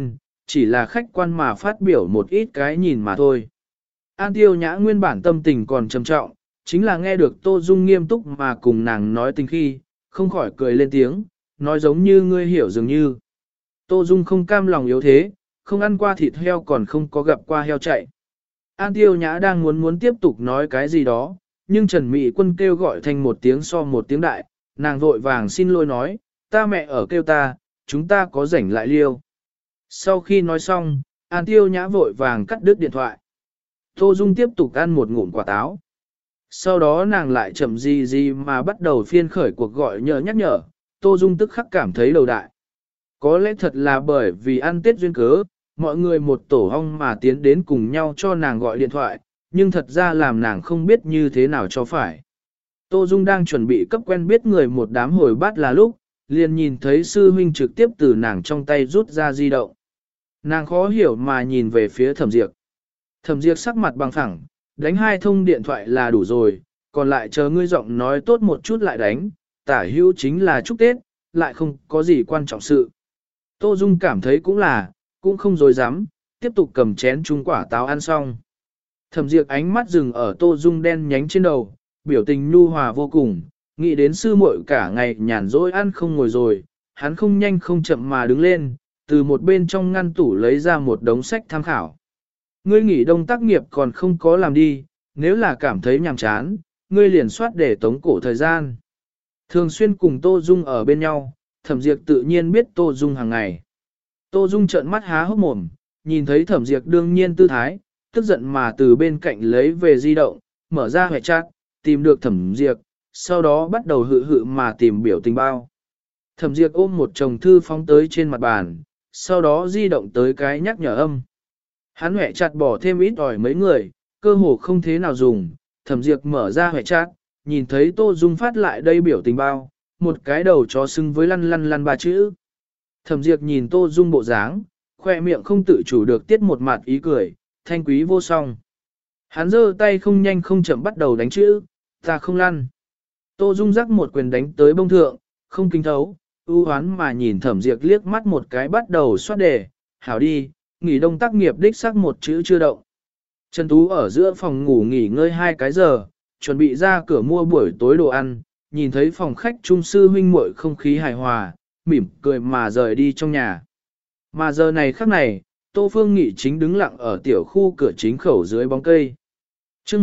chỉ là khách quan mà phát biểu một ít cái nhìn mà thôi. An Tiêu Nhã nguyên bản tâm tình còn trầm trọng, chính là nghe được Tô Dung nghiêm túc mà cùng nàng nói tình khi, không khỏi cười lên tiếng, nói giống như ngươi hiểu dường như. Tô Dung không cam lòng yếu thế, không ăn qua thịt heo còn không có gặp qua heo chạy. An Tiêu Nhã đang muốn tiếp tục nói cái gì đó, nhưng Trần Mỹ Quân kêu gọi thành một tiếng so một tiếng đại, nàng vội vàng xin lỗi nói, ta mẹ ở kêu ta, chúng ta có rảnh lại liêu. Sau khi nói xong, An Tiêu Nhã vội vàng cắt đứt điện thoại. Tô Dung tiếp tục ăn một ngụm quả táo. Sau đó nàng lại chậm gì mà bắt đầu phiên khởi cuộc gọi nhắc nhở, Tô Dung tức khắc cảm thấy đầu đại. Có lẽ thật là bởi vì ăn Tết duyên cớ, mọi người một tổ ong mà tiến đến cùng nhau cho nàng gọi điện thoại, nhưng thật ra làm nàng không biết như thế nào cho phải. Tô Dung đang chuẩn bị cấp quen biết người một đám hồi bát là lúc, liền nhìn thấy sư huynh trực tiếp từ nàng trong tay rút ra di động. Nàng khó hiểu mà nhìn về phía Thẩm Diệp. Thẩm Diệp sắc mặt bằng phẳng, đánh 2 thông điện thoại là đủ rồi, còn lại chờ ngươi giọng nói tốt một chút lại đánh, tả hữu chính là chúc Tết, lại không có gì quan trọng sự. Tô Dung cảm thấy cũng không dối dám, tiếp tục cầm chén chung quả táo ăn xong. Thẩm Diệp ánh mắt dừng ở Tô Dung đen nhánh trên đầu, biểu tình nhu hòa vô cùng, nghĩ đến sư muội cả ngày nhàn rỗi ăn không ngồi rồi, hắn không nhanh không chậm mà đứng lên, từ một bên trong ngăn tủ lấy ra một đống sách tham khảo. Ngươi nghỉ đông tác nghiệp còn không có làm đi, nếu là cảm thấy nhàm chán, ngươi liền soát để tống cổ thời gian. Thường xuyên cùng Tô Dung ở bên nhau, Thẩm Diệp tự nhiên biết Tô Dung hàng ngày. Tô Dung trợn mắt há hốc mồm, nhìn thấy Thẩm Diệp đương nhiên tư thái, tức giận mà từ bên cạnh lấy về di động, mở ra hệ chat, tìm được Thẩm Diệp, sau đó bắt đầu hự mà tìm biểu tình bao. Thẩm Diệp ôm một chồng thư phóng tới trên mặt bàn, sau đó di động tới cái nhắc nhở âm. Hắn hệ chặt bỏ thêm ít ỏi mấy người, cơ hồ không thế nào dùng, Thẩm Diệp mở ra hệ chat, nhìn thấy Tô Dung phát lại đây biểu tình bao, một cái đầu chó xưng với lăn 3 chữ. Thẩm Diệp nhìn Tô Dung bộ dáng, khoe miệng không tự chủ được tiết một mặt ý cười, thanh quý vô song. Hắn giơ tay không nhanh không chậm bắt đầu đánh chữ, ta không lăn. Tô Dung rắc một quyền đánh tới bông thượng, không kinh thấu, ưu hoán mà nhìn Thẩm Diệp liếc mắt một cái bắt đầu soát đề, hảo đi, nghỉ đông tác nghiệp đích xác một chữ chưa động. Trần Tú ở giữa phòng ngủ nghỉ ngơi 2 cái giờ, chuẩn bị ra cửa mua buổi tối đồ ăn, nhìn thấy phòng khách trung sư huynh muội không khí hài hòa, mỉm cười mà rời đi trong nhà. Mà giờ này khắc này, Tô Phương Nghị chính đứng lặng ở tiểu khu cửa chính khẩu dưới bóng cây. chương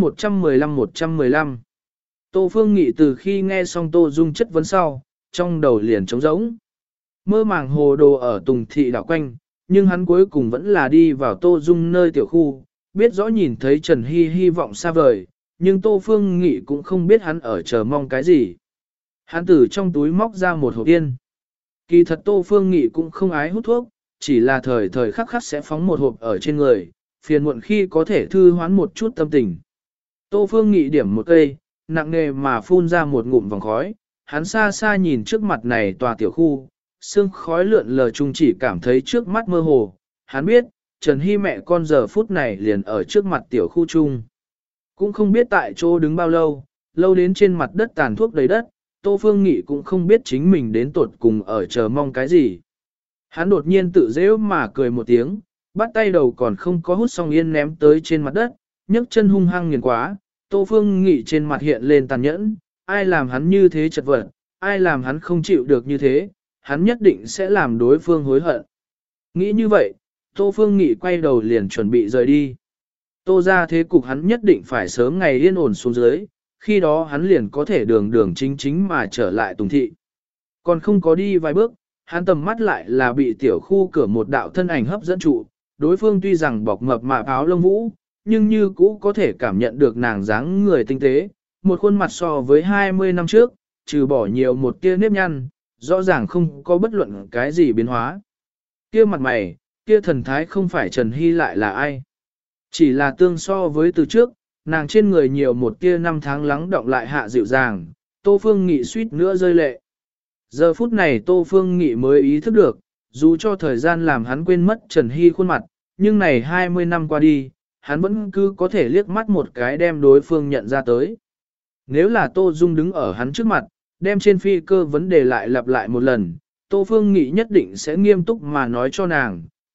115. Tô Phương Nghị từ khi nghe xong Tô Dung chất vấn sau, trong đầu liền trống rỗng. Mơ màng hồ đồ ở Tùng Thị đảo quanh, nhưng hắn cuối cùng vẫn là đi vào Tô Dung nơi tiểu khu, biết rõ nhìn thấy Trần Hy hy vọng xa vời, nhưng Tô Phương Nghị cũng không biết hắn ở chờ mong cái gì. Hắn từ trong túi móc ra một hộp yên. Kỳ thật Tô Phương Nghị cũng không ái hút thuốc, chỉ là thời khắc khắc sẽ phóng một hộp ở trên người, phiền muộn khi có thể thư hoán một chút tâm tình. Tô Phương Nghị điểm một cây, nặng nề mà phun ra một ngụm vòng khói, hắn xa xa nhìn trước mặt này tòa tiểu khu, sương khói lượn lờ chung chỉ cảm thấy trước mắt mơ hồ, hắn biết, Trần Hy mẹ con giờ phút này liền ở trước mặt tiểu khu chung. Cũng không biết tại chỗ đứng bao lâu, lâu đến trên mặt đất tàn thuốc đầy đất, Tô Phương Nghị cũng không biết chính mình đến tột cùng ở chờ mong cái gì. Hắn đột nhiên tự dễ mà cười một tiếng, bắt tay đầu còn không có hút xong yên ném tới trên mặt đất, nhấc chân hung hăng nghiền quá, Tô Phương Nghị trên mặt hiện lên tàn nhẫn, ai làm hắn như thế chật vật, ai làm hắn không chịu được như thế, hắn nhất định sẽ làm đối phương hối hận. Nghĩ như vậy, Tô Phương Nghị quay đầu liền chuẩn bị rời đi. Tô ra thế cục hắn nhất định phải sớm ngày yên ổn xuống dưới, khi đó hắn liền có thể đường chính mà trở lại Tùng Thị. Còn không có đi vài bước, hắn tầm mắt lại là bị tiểu khu cửa một đạo thân ảnh hấp dẫn trụ, đối phương tuy rằng bọc mập mạp áo lông vũ, nhưng như cũ có thể cảm nhận được nàng dáng người tinh tế, một khuôn mặt so với 20 năm trước, trừ bỏ nhiều một tia nếp nhăn, rõ ràng không có bất luận cái gì biến hóa. Kia mặt mày, kia thần thái không phải Trần Hy lại là ai. Chỉ là tương so với từ trước, nàng trên người nhiều một tia năm tháng lắng động lại hạ dịu dàng, Tô Phương Nghị suýt nữa rơi lệ. Giờ phút này Tô Phương Nghị mới ý thức được, dù cho thời gian làm hắn quên mất Trần Hy khuôn mặt, nhưng này 20 năm qua đi, hắn vẫn cứ có thể liếc mắt một cái đem đối phương nhận ra tới. Nếu là Tô Dung đứng ở hắn trước mặt, đem trên phi cơ vấn đề lại lặp lại một lần, Tô Phương Nghị nhất định sẽ nghiêm túc mà nói cho nàng,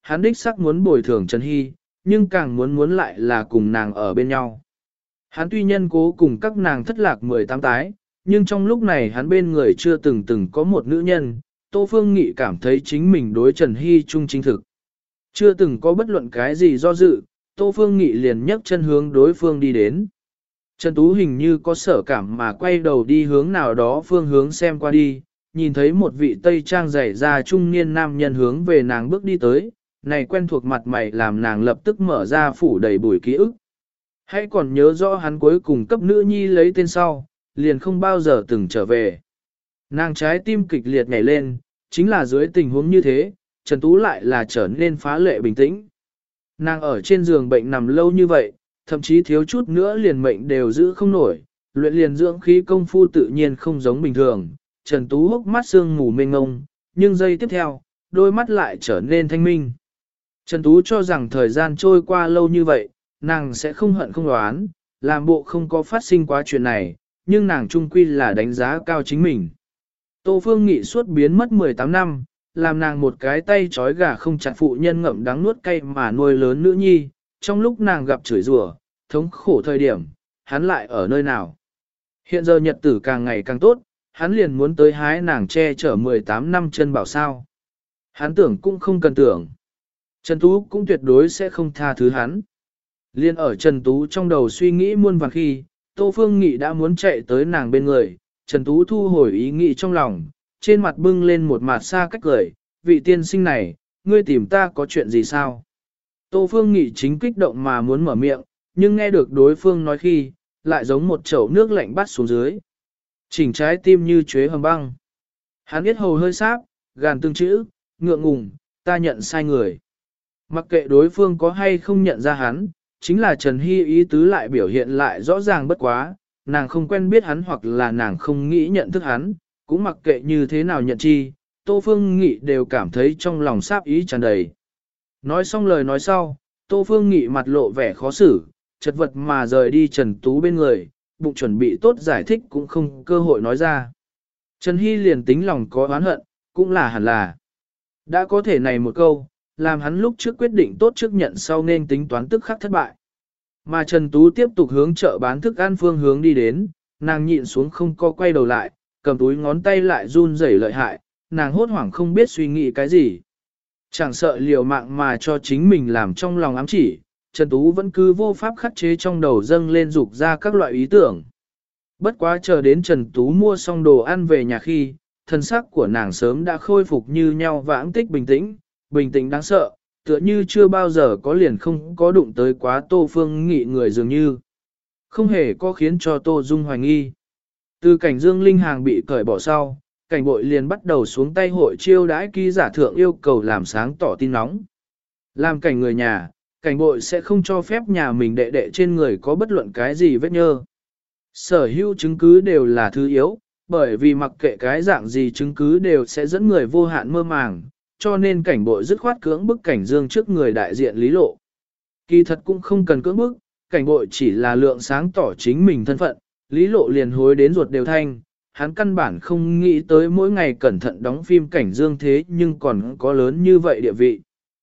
hắn đích xác muốn bồi thường Trần Hy, nhưng càng muốn lại là cùng nàng ở bên nhau. Hắn tuy nhân cố cùng các nàng thất lạc 18 tái, nhưng trong lúc này hắn bên người chưa từng có một nữ nhân, Tô Phương Nghị cảm thấy chính mình đối Trần Hy trung chính thực. Chưa từng có bất luận cái gì do dự, Tô Phương Nghị liền nhấc chân hướng đối phương đi đến. Trần Tú hình như có sở cảm mà quay đầu đi hướng nào đó phương hướng xem qua đi, nhìn thấy một vị tây trang dày da trung niên nam nhân hướng về nàng bước đi tới, này quen thuộc mặt mày làm nàng lập tức mở ra phủ đầy bụi ký ức. Hãy còn nhớ rõ hắn cuối cùng cấp nữ nhi lấy tên sau, liền không bao giờ từng trở về. Nàng trái tim kịch liệt nhảy lên, chính là dưới tình huống như thế, Trần Tú lại là trở nên phá lệ bình tĩnh. Nàng ở trên giường bệnh nằm lâu như vậy, thậm chí thiếu chút nữa liền mệnh đều giữ không nổi, luyện liền dưỡng khí công phu tự nhiên không giống bình thường. Trần Tú hốc mắt sương mù mênh ngông, nhưng giây tiếp theo, đôi mắt lại trở nên thanh minh. Trần Tú cho rằng thời gian trôi qua lâu như vậy, nàng sẽ không hận không đoán, làm bộ không có phát sinh quá chuyện này, nhưng nàng trung quy là đánh giá cao chính mình. Tô Phương Nghị suốt biến mất 18 năm, làm nàng một cái tay trói gà không chặt phụ nhân ngậm đắng nuốt cay mà nuôi lớn nữ nhi, trong lúc nàng gặp chửi rủa, thống khổ thời điểm, hắn lại ở nơi nào. Hiện giờ nhật tử càng ngày càng tốt, hắn liền muốn tới hái nàng che chở 18 năm chân bảo sao. Hắn tưởng cũng không cần tưởng. Trần Tú cũng tuyệt đối sẽ không tha thứ hắn. Liên ở Trần Tú trong đầu suy nghĩ muôn vàn khi, Tô Phương Nghị đã muốn chạy tới nàng bên người, Trần Tú thu hồi ý nghĩ trong lòng, trên mặt bưng lên một mặt xa cách cười, vị tiên sinh này, ngươi tìm ta có chuyện gì sao? Tô Phương Nghị chính kích động mà muốn mở miệng, nhưng nghe được đối phương nói khi, lại giống một chậu nước lạnh bắt xuống dưới. Chỉnh trái tim như chuế hầm băng. Hắn biết hầu hơi sáp, gàn từng chữ, ngượng ngùng, ta nhận sai người. Mặc kệ đối phương có hay không nhận ra hắn, chính là Trần Hy ý tứ lại biểu hiện lại rõ ràng bất quá, nàng không quen biết hắn hoặc là nàng không nghĩ nhận thức hắn, cũng mặc kệ như thế nào nhận chi, Tô Phương Nghị đều cảm thấy trong lòng sáp ý tràn đầy. Nói xong lời nói sau, Tô Phương Nghị mặt lộ vẻ khó xử, chật vật mà rời đi Trần Tú bên người, bụng chuẩn bị tốt giải thích cũng không cơ hội nói ra. Trần Hy liền tính lòng có oán hận, cũng là hẳn là. Đã có thể này một câu, làm hắn lúc trước quyết định tốt trước nhận sau nên tính toán tức khắc thất bại. Mà Trần Tú tiếp tục hướng chợ bán thức ăn phương hướng đi đến, nàng nhịn xuống không co quay đầu lại, cầm túi ngón tay lại run rẩy lợi hại, nàng hốt hoảng không biết suy nghĩ cái gì. Chẳng sợ liều mạng mà cho chính mình làm trong lòng ám chỉ, Trần Tú vẫn cứ vô pháp khắc chế trong đầu dâng lên dục ra các loại ý tưởng. Bất quá chờ đến Trần Tú mua xong đồ ăn về nhà khi, thân sắc của nàng sớm đã khôi phục như nhau vãng tích bình tĩnh đáng sợ, tựa như chưa bao giờ có liền không có đụng tới quá Tô Phương Nghị người dường như. Không hề có khiến cho Tô Dung hoài nghi. Từ cảnh Dương Linh Hàng bị cởi bỏ sau, cảnh bội liền bắt đầu xuống tay hội chiêu đãi ký giả thượng yêu cầu làm sáng tỏ tin nóng. Làm cảnh người nhà, cảnh bội sẽ không cho phép nhà mình đệ đệ trên người có bất luận cái gì vết nhơ. Sở hữu chứng cứ đều là thứ yếu, bởi vì mặc kệ cái dạng gì chứng cứ đều sẽ dẫn người vô hạn mơ màng, cho nên cảnh bội dứt khoát cưỡng bức cảnh Dương trước người đại diện Lý Lộ. Kỳ thật cũng không cần cưỡng bức, cảnh bội chỉ là lượng sáng tỏ chính mình thân phận, Lý Lộ liền hối đến ruột đều thanh, hắn căn bản không nghĩ tới mỗi ngày cẩn thận đóng phim cảnh Dương thế nhưng còn có lớn như vậy địa vị.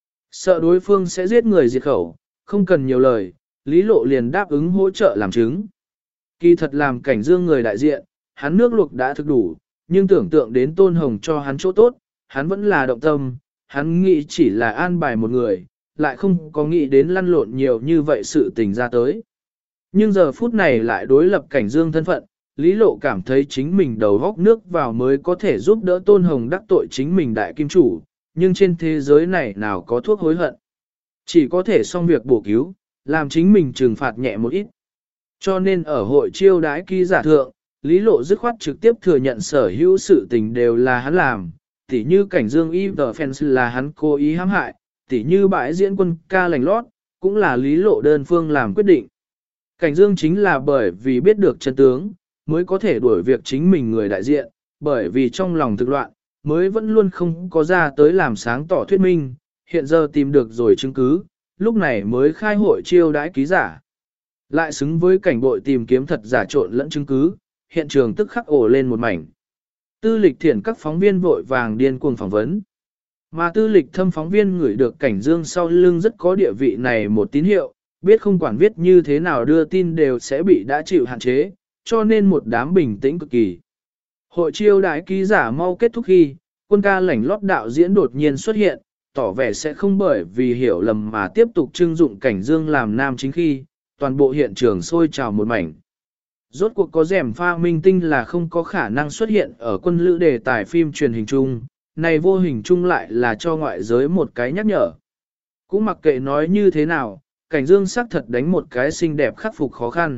Sợ đối phương sẽ giết người diệt khẩu, không cần nhiều lời, Lý Lộ liền đáp ứng hỗ trợ làm chứng. Kỳ thật làm cảnh Dương người đại diện, hắn nước luộc đã thực đủ, nhưng tưởng tượng đến Tôn Hồng cho hắn chỗ tốt, hắn vẫn là động tâm, hắn nghĩ chỉ là an bài một người, lại không có nghĩ đến lăn lộn nhiều như vậy sự tình ra tới. Nhưng giờ phút này lại đối lập cảnh Dương thân phận, Lý Lộ cảm thấy chính mình đầu góc nước vào mới có thể giúp đỡ Tôn Hồng đắc tội chính mình đại kim chủ, nhưng trên thế giới này nào có thuốc hối hận. Chỉ có thể xong việc bổ cứu, làm chính mình trừng phạt nhẹ một ít. Cho nên ở hội chiêu đãi ký giả thượng, Lý Lộ dứt khoát trực tiếp thừa nhận sở hữu sự tình đều là hắn làm, tỉ như cảnh Dương Yves là hắn cố ý hãm hại, tỉ như bãi diễn quân ca lành lót, cũng là Lý Lộ đơn phương làm quyết định. Cảnh Dương chính là bởi vì biết được chân tướng, mới có thể đuổi việc chính mình người đại diện, bởi vì trong lòng thực loạn, mới vẫn luôn không có ra tới làm sáng tỏ thuyết minh, hiện giờ tìm được rồi chứng cứ, lúc này mới khai hội chiêu đãi ký giả. Lại xứng với cảnh bội tìm kiếm thật giả trộn lẫn chứng cứ, hiện trường tức khắc ổ lên một mảnh. Tư lịch thiển các phóng viên vội vàng điên cuồng phỏng vấn. Mà tư lịch thâm phóng viên ngửi được Cảnh Dương sau lưng rất có địa vị này một tín hiệu, biết không quản viết như thế nào đưa tin đều sẽ bị đã chịu hạn chế, cho nên một đám bình tĩnh cực kỳ. Hội chiêu đãi ký giả mau kết thúc khi, Quân ca lảnh lót đạo diễn đột nhiên xuất hiện, tỏ vẻ sẽ không bởi vì hiểu lầm mà tiếp tục trưng dụng Cảnh Dương làm nam chính khi, toàn bộ hiện trường sôi trào một mảnh. Rốt cuộc có rèm pha minh tinh là không có khả năng xuất hiện ở quân lữ đề tài phim truyền hình chung, này vô hình chung lại là cho ngoại giới một cái nhắc nhở. Cũng mặc kệ nói như thế nào, Cảnh Dương xác thật đánh một cái xinh đẹp khắc phục khó khăn.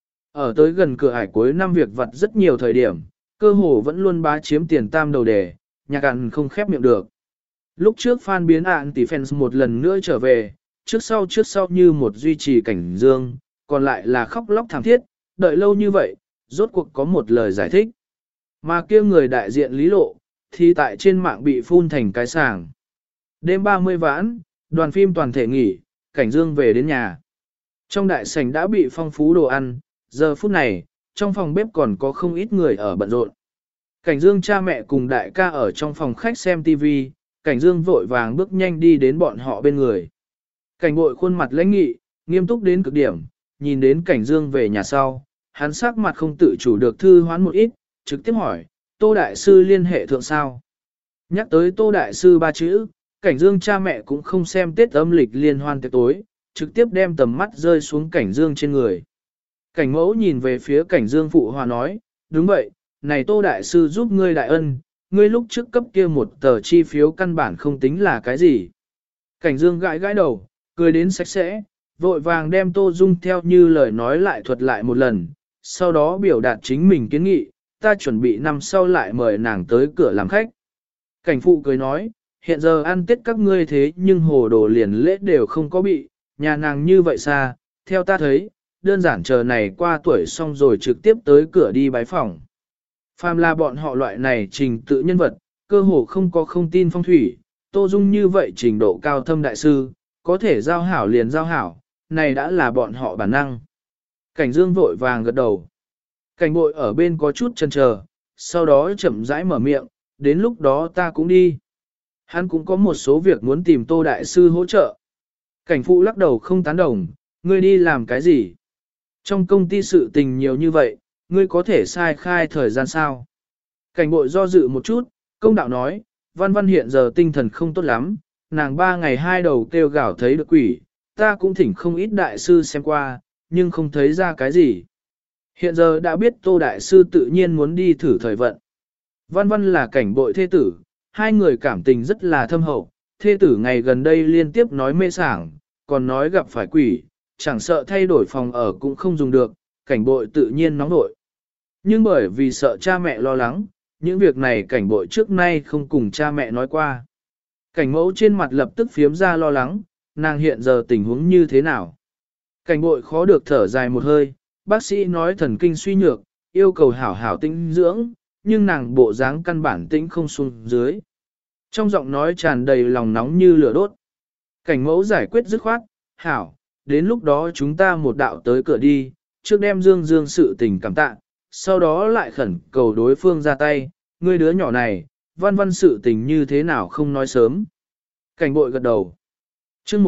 Ở tới gần cửa ải cuối năm việc vặt rất nhiều thời điểm, cơ hồ vẫn luôn bá chiếm tiền tam đầu đề, nhạc ăn không khép miệng được. Lúc trước fan biến ạn tỷ fans một lần nữa trở về, trước sau như một duy trì Cảnh Dương, còn lại là khóc lóc thảm thiết, đợi lâu như vậy, rốt cuộc có một lời giải thích. Mà kia người đại diện Lý Lộ, thì tại trên mạng bị phun thành cái sàng. Đêm 30 vãn, đoàn phim toàn thể nghỉ, Cảnh Dương về đến nhà. Trong đại sảnh đã bị phong phú đồ ăn, giờ phút này, trong phòng bếp còn có không ít người ở bận rộn. Cảnh Dương cha mẹ cùng đại ca ở trong phòng khách xem TV, Cảnh Dương vội vàng bước nhanh đi đến bọn họ bên người. Cảnh Bội khuôn mặt lãnh nghị, nghiêm túc đến cực điểm, nhìn đến Cảnh Dương về nhà sau, hắn sắc mặt không tự chủ được thư hoán một ít, trực tiếp hỏi, Tô Đại Sư liên hệ thượng sao? Nhắc tới Tô Đại Sư ba chữ, Cảnh Dương cha mẹ cũng không xem Tết âm lịch liên hoan tiệc tối, trực tiếp đem tầm mắt rơi xuống Cảnh Dương trên người. Cảnh Mẫu nhìn về phía Cảnh Dương phụ hòa nói, đúng vậy, này Tô Đại Sư giúp ngươi đại ân, ngươi lúc trước cấp kia một tờ chi phiếu căn bản không tính là cái gì. Cảnh Dương gãi gãi đầu, cười đến sạch sẽ, vội vàng đem Tô Dung theo như lời nói lại thuật lại một lần, sau đó biểu đạt chính mình kiến nghị, ta chuẩn bị năm sau lại mời nàng tới cửa làm khách. Cảnh Phụ cười nói, hiện giờ ăn Tết các ngươi thế nhưng hồ đồ liền lễ đều không có bị, nhà nàng như vậy xa, theo ta thấy, đơn giản chờ này qua tuổi xong rồi trực tiếp tới cửa đi bái phỏng. Phàm là bọn họ loại này trình tự nhân vật, cơ hồ không có không tin phong thủy, Tô Dung như vậy trình độ cao thâm đại sư, có thể giao hảo liền giao hảo, này đã là bọn họ bản năng. Cảnh Dương vội vàng gật đầu. Cảnh Bội ở bên có chút chần chờ, sau đó chậm rãi mở miệng, đến lúc đó ta cũng đi. Hắn cũng có một số việc muốn tìm Tô Đại Sư hỗ trợ. Cảnh Phụ lắc đầu không tán đồng, ngươi đi làm cái gì? Trong công ty sự tình nhiều như vậy, ngươi có thể sai khai thời gian sao? Cảnh Bội do dự một chút, công đạo nói, Văn Văn hiện giờ tinh thần không tốt lắm, nàng 3 ngày 2 đầu kêu gào thấy được quỷ, ta cũng thỉnh không ít đại sư xem qua, nhưng không thấy ra cái gì. Hiện giờ đã biết Tô Đại Sư tự nhiên muốn đi thử thời vận. Văn Văn là Cảnh Bội thê tử, hai người cảm tình rất là thâm hậu, thê tử ngày gần đây liên tiếp nói mê sảng, còn nói gặp phải quỷ, chẳng sợ thay đổi phòng ở cũng không dùng được, Cảnh Bội tự nhiên nóng nội. Nhưng bởi vì sợ cha mẹ lo lắng, những việc này Cảnh Bội trước nay không cùng cha mẹ nói qua. Cảnh Mẫu trên mặt lập tức phiếm ra lo lắng, nàng hiện giờ tình huống như thế nào. Cảnh Bội khó được thở dài một hơi, bác sĩ nói thần kinh suy nhược, yêu cầu hảo hảo tĩnh dưỡng, nhưng nàng bộ dáng căn bản tĩnh không xuống dưới. Trong giọng nói tràn đầy lòng nóng như lửa đốt. Cảnh Mẫu giải quyết dứt khoát, hảo, đến lúc đó chúng ta một đạo tới cửa đi, trước đem Dương sự tình cảm tạ, sau đó lại khẩn cầu đối phương ra tay, ngươi đứa nhỏ này, Văn Văn sự tình như thế nào không nói sớm. Cảnh Bội gật đầu. Chương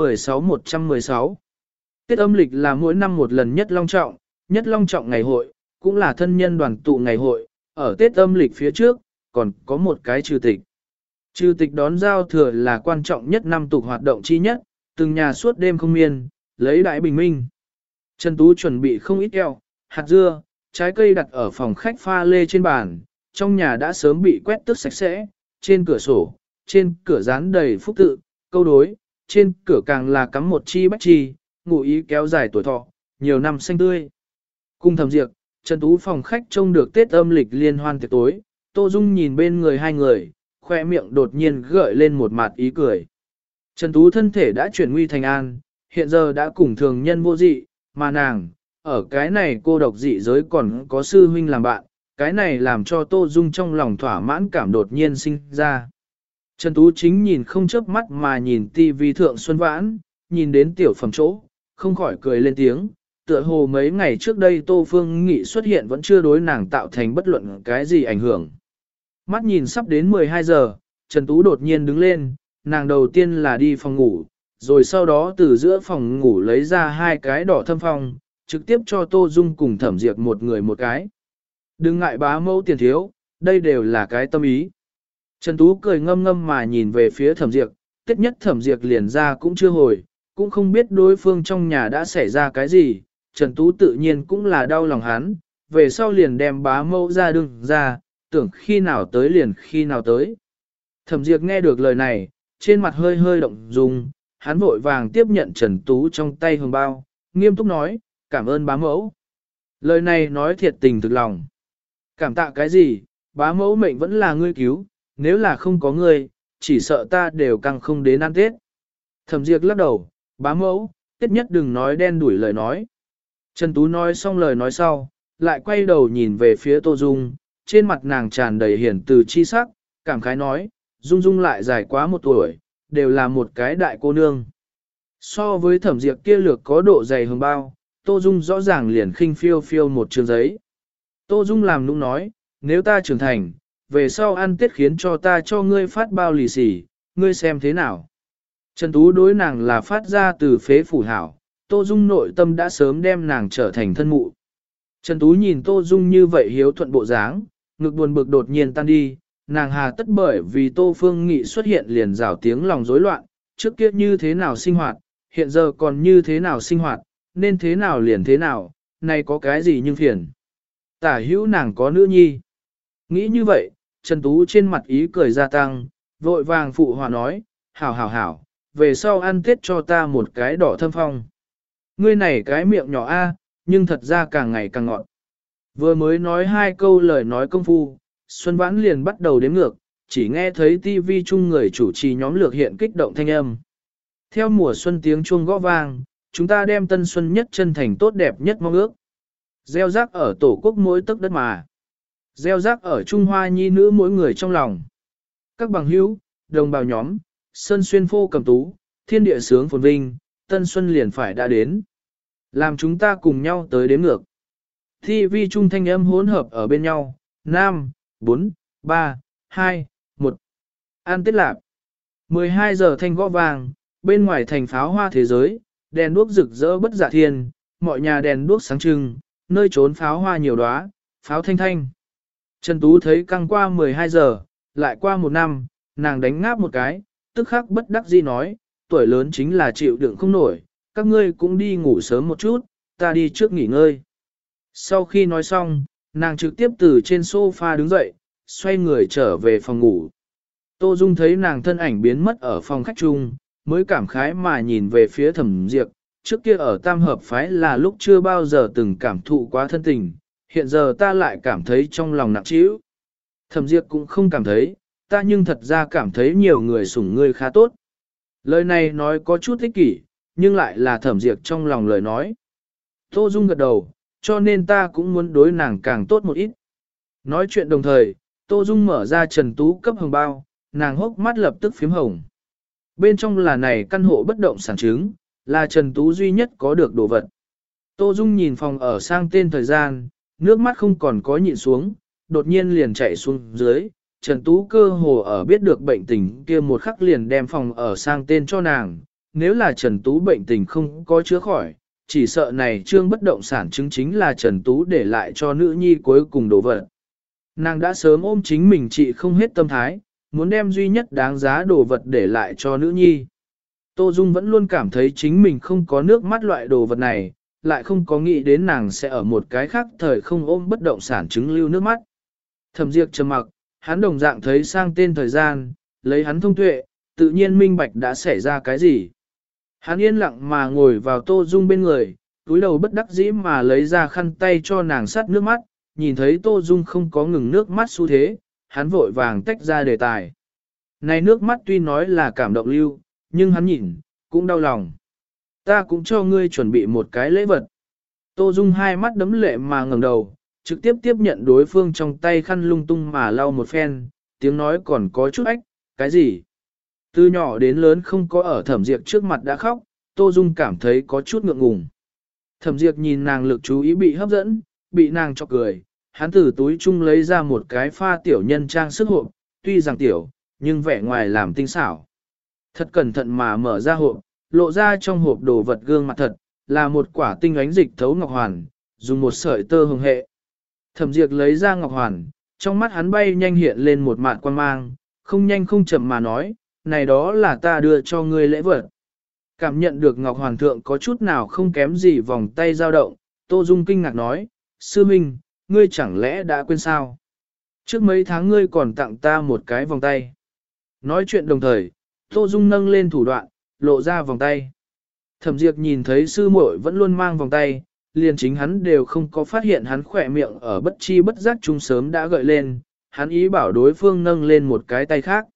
116. Tết âm lịch là mỗi năm một lần nhất long trọng ngày hội, cũng là thân nhân đoàn tụ ngày hội, ở Tết âm lịch phía trước, còn có một cái trừ tịch. Trừ tịch đón giao thừa là quan trọng nhất năm tục hoạt động chi nhất, từng nhà suốt đêm không miên, lấy đại bình minh. Trần Tú chuẩn bị không ít kẹo, hạt dưa, trái cây đặt ở phòng khách pha lê trên bàn, trong nhà đã sớm bị quét tước sạch sẽ, trên cửa sổ, trên cửa dán đầy phúc tự, câu đối, trên cửa càng là cắm một chi bách chi, ngụ ý kéo dài tuổi thọ, nhiều năm xanh tươi. Cung Thẩm Diệp, Trần Tú phòng khách trông được Tết âm lịch liên hoan tiệc tối, Tô Dung nhìn bên người hai người, khoe miệng đột nhiên gợi lên một mặt ý cười. Trần Tú thân thể đã chuyển nguy thành an, hiện giờ đã cùng thường nhân vô dị, mà nàng, ở cái này cô độc dị giới còn có sư huynh làm bạn, cái này làm cho Tô Dung trong lòng thỏa mãn cảm đột nhiên sinh ra. Trần Tú chính nhìn không chớp mắt mà nhìn tivi thượng Xuân Vãn, nhìn đến tiểu phẩm chỗ, không khỏi cười lên tiếng, tựa hồ mấy ngày trước đây Tô Phương Nghị xuất hiện vẫn chưa đối nàng tạo thành bất luận cái gì ảnh hưởng. Mắt nhìn sắp đến 12 giờ, Trần Tú đột nhiên đứng lên, nàng đầu tiên là đi phòng ngủ, rồi sau đó từ giữa phòng ngủ lấy ra 2 cái đỏ thâm phong, trực tiếp cho Tô Dung cùng Thẩm Diệp một người một cái. Đừng ngại bá mẫu tiền thiếu, đây đều là cái tâm ý. Trần Tú cười ngâm ngâm mà nhìn về phía Thẩm Diệp, tiết nhất Thẩm Diệp liền ra cũng chưa hồi, cũng không biết đối phương trong nhà đã xảy ra cái gì, Trần Tú tự nhiên cũng là đau lòng hắn, về sau liền đem bá mẫu ra đừng ra, tưởng khi nào tới liền khi nào tới. Thẩm Diệp nghe được lời này, trên mặt hơi hơi động dung, hắn vội vàng tiếp nhận Trần Tú trong tay hồng bao, nghiêm túc nói, cảm ơn bá mẫu. Lời này nói thiệt tình thực lòng. Cảm tạ cái gì, bá mẫu mệnh vẫn là ngươi cứu, nếu là không có ngươi, chỉ sợ ta đều căng không đến ăn Tết. Thẩm Diệp lắc đầu, bá mẫu, Tết nhất đừng nói đen đuổi lời nói. Trần Tú nói xong lời nói sau, lại quay đầu nhìn về phía Tô Dung, trên mặt nàng tràn đầy hiển từ chi sắc, cảm khái nói, Dung Dung lại dài quá 1 tuổi, đều là một cái đại cô nương. So với Thẩm Diệp kia lược có độ dày hương bao, Tô Dung rõ ràng liền khinh phiêu phiêu một trường giấy. Tô Dung làm nũng nói, nếu ta trưởng thành, về sau ăn Tết khiến cho ta cho ngươi phát bao lì xì, ngươi xem thế nào. Trần Tú đối nàng là phát ra từ phế phủ hảo, Tô Dung nội tâm đã sớm đem nàng trở thành thân mụ. Trần Tú nhìn Tô Dung như vậy hiếu thuận bộ dáng, ngực buồn bực đột nhiên tan đi, nàng hà tất bởi vì Tô Phương Nghị xuất hiện liền rảo tiếng lòng rối loạn, trước kia như thế nào sinh hoạt, hiện giờ còn như thế nào sinh hoạt, nên thế nào liền thế nào, này có cái gì nhưng phiền. Tả hữu nàng có nữ nhi. Nghĩ như vậy, Trần Tú trên mặt ý cười gia tăng, vội vàng phụ hòa nói, hảo hảo hảo, về sau ăn Tết cho ta một cái đỏ thâm phong. Ngươi này cái miệng nhỏ a, nhưng thật ra càng ngày càng ngọt. Vừa mới nói 2 câu lời nói công phu, Xuân Vãn liền bắt đầu đếm ngược, chỉ nghe thấy tivi chung người chủ trì nhóm lược hiện kích động thanh âm. Theo mùa xuân tiếng chuông gõ vang, chúng ta đem tân xuân nhất chân thành tốt đẹp nhất mong ước. Gieo rắc ở tổ quốc mỗi tấc đất mà. Gieo rắc ở Trung Hoa nhi nữ mỗi người trong lòng. Các bằng hữu, đồng bào nhóm, sơn xuyên phô cầm tú, thiên địa sướng phồn vinh, tân xuân liền phải đã đến. Làm chúng ta cùng nhau tới đếm ngược. Thi vi trung thanh âm hỗn hợp ở bên nhau, 5, 4, 3, 2, 1. An Tết Lạp. 12 giờ thanh gõ vàng, bên ngoài thành pháo hoa thế giới, đèn đuốc rực rỡ bất dạ thiên, mọi nhà đèn đuốc sáng trưng, nơi trốn pháo hoa nhiều đóa, pháo thanh thanh. Trần Tú thấy căng qua 12 giờ, lại qua 1 năm, nàng đánh ngáp một cái, tức khắc bất đắc dĩ nói, tuổi lớn chính là chịu đựng không nổi, các ngươi cũng đi ngủ sớm một chút, ta đi trước nghỉ ngơi. Sau khi nói xong, nàng trực tiếp từ trên sofa đứng dậy, xoay người trở về phòng ngủ. Tô Dung thấy nàng thân ảnh biến mất ở phòng khách chung, mới cảm khái mà nhìn về phía Thẩm Diệp, trước kia ở tam hợp phái là lúc chưa bao giờ từng cảm thụ quá thân tình, hiện giờ ta lại cảm thấy trong lòng nặng trĩu. Thẩm Diệp cũng không cảm thấy, ta nhưng thật ra cảm thấy nhiều người sủng ngươi khá tốt. Lời này nói có chút ích kỷ, nhưng lại là Thẩm Diệp trong lòng lời nói. Tô Dung gật đầu, cho nên ta cũng muốn đối nàng càng tốt một ít. Nói chuyện đồng thời, Tô Dung mở ra Trần Tú cấp hồng bao, nàng hốc mắt lập tức phím hồng. Bên trong là này căn hộ bất động sản chứng, là Trần Tú duy nhất có được đồ vật. Tô Dung nhìn phòng ở sang tên thời gian, nước mắt không còn có nhịn xuống, đột nhiên liền chạy xuống dưới. Trần Tú cơ hồ ở biết được bệnh tình kia một khắc liền đem phòng ở sang tên cho nàng. Nếu là Trần Tú bệnh tình không có chữa khỏi, chỉ sợ này trương bất động sản chứng chính là Trần Tú để lại cho nữ nhi cuối cùng đồ vật. Nàng đã sớm ôm chính mình trị không hết tâm thái, muốn đem duy nhất đáng giá đồ vật để lại cho nữ nhi. Tô Dung vẫn luôn cảm thấy chính mình không có nước mắt loại đồ vật này, lại không có nghĩ đến nàng sẽ ở một cái khác thời không ôm bất động sản chứng lưu nước mắt. Thẩm Diệp trầm mặc, hắn đồng dạng thấy sang tên thời gian, lấy hắn thông tuệ, tự nhiên minh bạch đã xảy ra cái gì. Hắn yên lặng mà ngồi vào Tô Dung bên người, túi đầu bất đắc dĩ mà lấy ra khăn tay cho nàng sát nước mắt, nhìn thấy Tô Dung không có ngừng nước mắt xu thế, hắn vội vàng tách ra đề tài. Này nước mắt tuy nói là cảm động lưu, nhưng hắn nhìn, cũng đau lòng. Ta cũng cho ngươi chuẩn bị một cái lễ vật. Tô Dung hai mắt đấm lệ mà ngẩng đầu, trực tiếp tiếp nhận đối phương trong tay khăn lung tung mà lau một phen, tiếng nói còn có chút ách, cái gì? Từ nhỏ đến lớn không có ở Thẩm Diệp trước mặt đã khóc, Tô Dung cảm thấy có chút ngượng ngùng. Thẩm Diệp nhìn nàng lực chú ý bị hấp dẫn, bị nàng chọc cười, hắn từ túi chung lấy ra một cái pha tiểu nhân trang sức hộp, tuy rằng tiểu, nhưng vẻ ngoài làm tinh xảo. Thật cẩn thận mà mở ra hộp, lộ ra trong hộp đồ vật gương mặt thật, là một quả tinh ánh dịch thấu ngọc hoàn, dùng một sợi tơ hồng hệ. Thẩm Diệp lấy ra ngọc hoàn, trong mắt hắn bay nhanh hiện lên một mạt quan mang, không nhanh không chậm mà nói, này đó là ta đưa cho ngươi lễ vật. Cảm nhận được ngọc hoàn thượng có chút nào không kém gì vòng tay dao động, Tô Dung kinh ngạc nói, sư minh, ngươi chẳng lẽ đã quên sao? Trước mấy tháng ngươi còn tặng ta một cái vòng tay. Nói chuyện đồng thời, Tô Dung nâng lên thủ đoạn, lộ ra vòng tay. Thẩm Diệp nhìn thấy sư muội vẫn luôn mang vòng tay, liền chính hắn đều không có phát hiện hắn khỏe miệng ở bất chi bất giác chung sớm đã gợi lên, hắn ý bảo đối phương nâng lên một cái tay khác.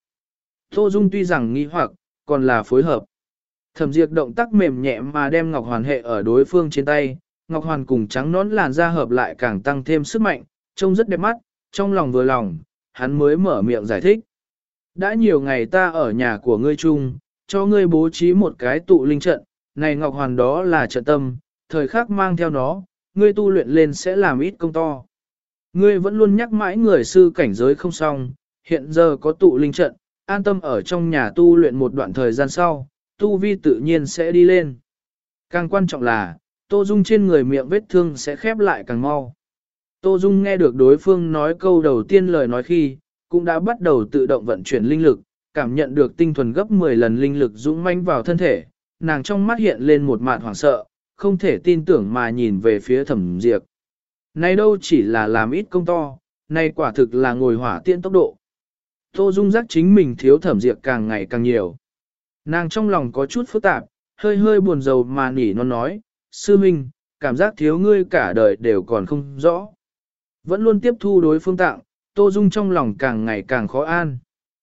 Tô Dung tuy rằng nghi hoặc, còn là phối hợp. Thẩm Diệp động tác mềm nhẹ mà đem ngọc hoàn hệ ở đối phương trên tay, ngọc hoàn cùng trắng nón làn da hợp lại càng tăng thêm sức mạnh, trông rất đẹp mắt, trong lòng vừa lòng, hắn mới mở miệng giải thích. Đã nhiều ngày ta ở nhà của ngươi chung, cho ngươi bố trí một cái tụ linh trận, này ngọc hoàn đó là trận tâm, thời khắc mang theo nó, ngươi tu luyện lên sẽ làm ít công to. Ngươi vẫn luôn nhắc mãi người sư cảnh giới không xong, hiện giờ có tụ linh trận, an tâm ở trong nhà tu luyện một đoạn thời gian sau, tu vi tự nhiên sẽ đi lên. Càng quan trọng là, Tô Dung trên người miệng vết thương sẽ khép lại càng mau. Tô Dung nghe được đối phương nói câu đầu tiên lời nói khi, cũng đã bắt đầu tự động vận chuyển linh lực, cảm nhận được tinh thuần gấp 10 lần linh lực dũng mãnh vào thân thể, nàng trong mắt hiện lên một mạt hoảng sợ, không thể tin tưởng mà nhìn về phía Thẩm Diệp. Này đâu chỉ là làm ít công to, này quả thực là ngồi hỏa tiễn tốc độ. Tô Dung giác chính mình thiếu Thẩm Diệp càng ngày càng nhiều. Nàng trong lòng có chút phức tạp, hơi hơi buồn rầu mà nỉ non nói, sư minh, cảm giác thiếu ngươi cả đời đều còn không rõ. Vẫn luôn tiếp thu đối phương tặng, Tô Dung trong lòng càng ngày càng khó an.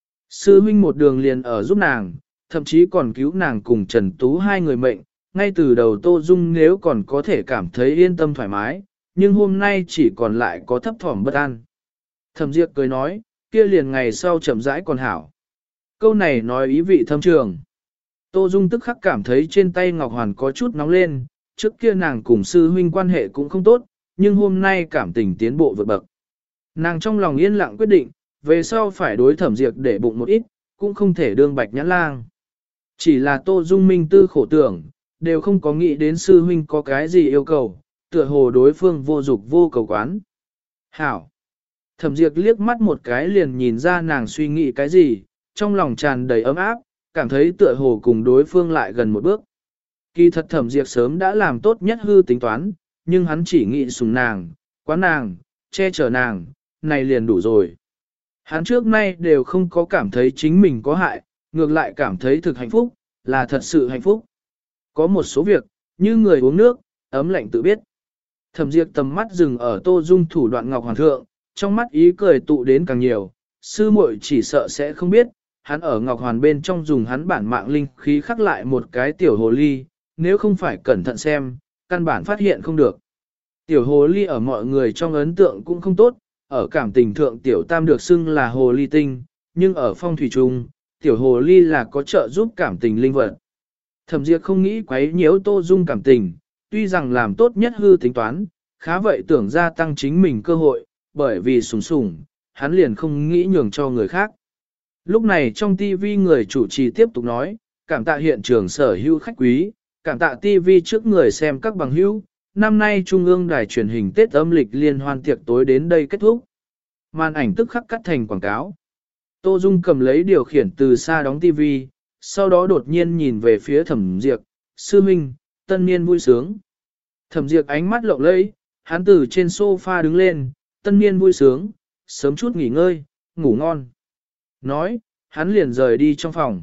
Sư huynh một đường liền ở giúp nàng, thậm chí còn cứu nàng cùng Trần Tú hai người mệnh, ngay từ đầu Tô Dung nếu còn có thể cảm thấy yên tâm thoải mái, nhưng hôm nay chỉ còn lại có thấp thỏm bất an. Thẩm Diệp cười nói, kia liền ngày sau chậm rãi còn hảo. Câu này nói ý vị thâm trường. Tô Dung tức khắc cảm thấy trên tay Ngọc Hoàn có chút nóng lên, trước kia nàng cùng sư huynh quan hệ cũng không tốt, nhưng hôm nay cảm tình tiến bộ vượt bậc. Nàng trong lòng yên lặng quyết định, về sau phải đối Thẩm Diệp để bụng một ít, cũng không thể đương bạch nhãn lang. Chỉ là Tô Dung minh tư khổ tưởng, đều không có nghĩ đến sư huynh có cái gì yêu cầu, tựa hồ đối phương vô dục vô cầu quán. Hảo! Thẩm Diệp liếc mắt một cái liền nhìn ra nàng suy nghĩ cái gì, trong lòng tràn đầy ấm áp, cảm thấy tựa hồ cùng đối phương lại gần một bước. Kỳ thật Thẩm Diệp sớm đã làm tốt nhất hư tính toán, nhưng hắn chỉ nghĩ sủng nàng, quán nàng, che chở nàng, này liền đủ rồi. Hắn trước nay đều không có cảm thấy chính mình có hại, ngược lại cảm thấy thực hạnh phúc, là thật sự hạnh phúc. Có một số việc, như người uống nước, ấm lạnh tự biết. Thẩm Diệp tầm mắt dừng ở Tô Dung thủ đoạn ngọc hoàn thượng, trong mắt ý cười tụ đến càng nhiều, sư muội chỉ sợ sẽ không biết, hắn ở ngọc hoàn bên trong dùng hắn bản mạng linh khí khắc lại một cái tiểu hồ ly, nếu không phải cẩn thận xem, căn bản phát hiện không được. Tiểu hồ ly ở mọi người trong ấn tượng cũng không tốt, ở cảm tình thượng tiểu tam được xưng là hồ ly tinh, nhưng ở phong thủy trung, tiểu hồ ly là có trợ giúp cảm tình linh vật. Thẩm Diệp không nghĩ quấy nhiễu Tô Dung cảm tình, tuy rằng làm tốt nhất hư tính toán, khá vậy tưởng gia tăng chính mình cơ hội, bởi vì sủng sủng, hắn liền không nghĩ nhường cho người khác. Lúc này trong TV người chủ trì tiếp tục nói, cảm tạ hiện trường sở hữu khách quý, cảm tạ TV trước người xem các bằng hữu, năm nay Trung ương đài truyền hình Tết âm lịch liên hoan tiệc tối đến đây kết thúc. Màn ảnh tức khắc cắt thành quảng cáo. Tô Dung cầm lấy điều khiển từ xa đóng TV, sau đó đột nhiên nhìn về phía Thẩm Diệp, sư minh, tân niên vui sướng. Thẩm Diệp ánh mắt lộng lẫy, hắn từ trên sofa đứng lên, tân niên vui sướng, sớm chút nghỉ ngơi, ngủ ngon. Nói, hắn liền rời đi trong phòng.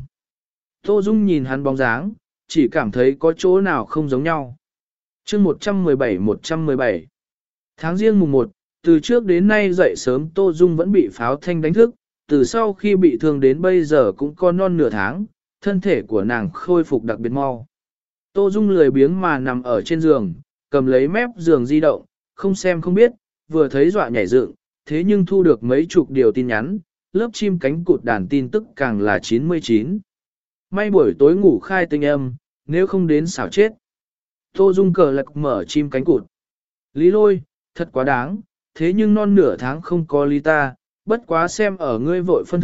Tô Dung nhìn hắn bóng dáng, chỉ cảm thấy có chỗ nào không giống nhau. Chương 117. Tháng riêng mùng 1, từ trước đến nay dậy sớm Tô Dung vẫn bị pháo thanh đánh thức, từ sau khi bị thương đến bây giờ cũng có non nửa tháng, thân thể của nàng khôi phục đặc biệt mau. Tô Dung lười biếng mà nằm ở trên giường, cầm lấy mép giường di động, không xem không biết, vừa thấy dọa nhảy dựng, thế nhưng thu được mấy chục điều tin nhắn, lớp chim cánh cụt đàn tin tức càng là 99. May buổi tối ngủ khai tinh âm, nếu không đến xảo chết. Tô Dung cờ lạc mở chim cánh cụt. Lý Lôi, thật quá đáng, thế nhưng non nửa tháng không có lý ta, bất quá xem ở ngươi vội phân thượng,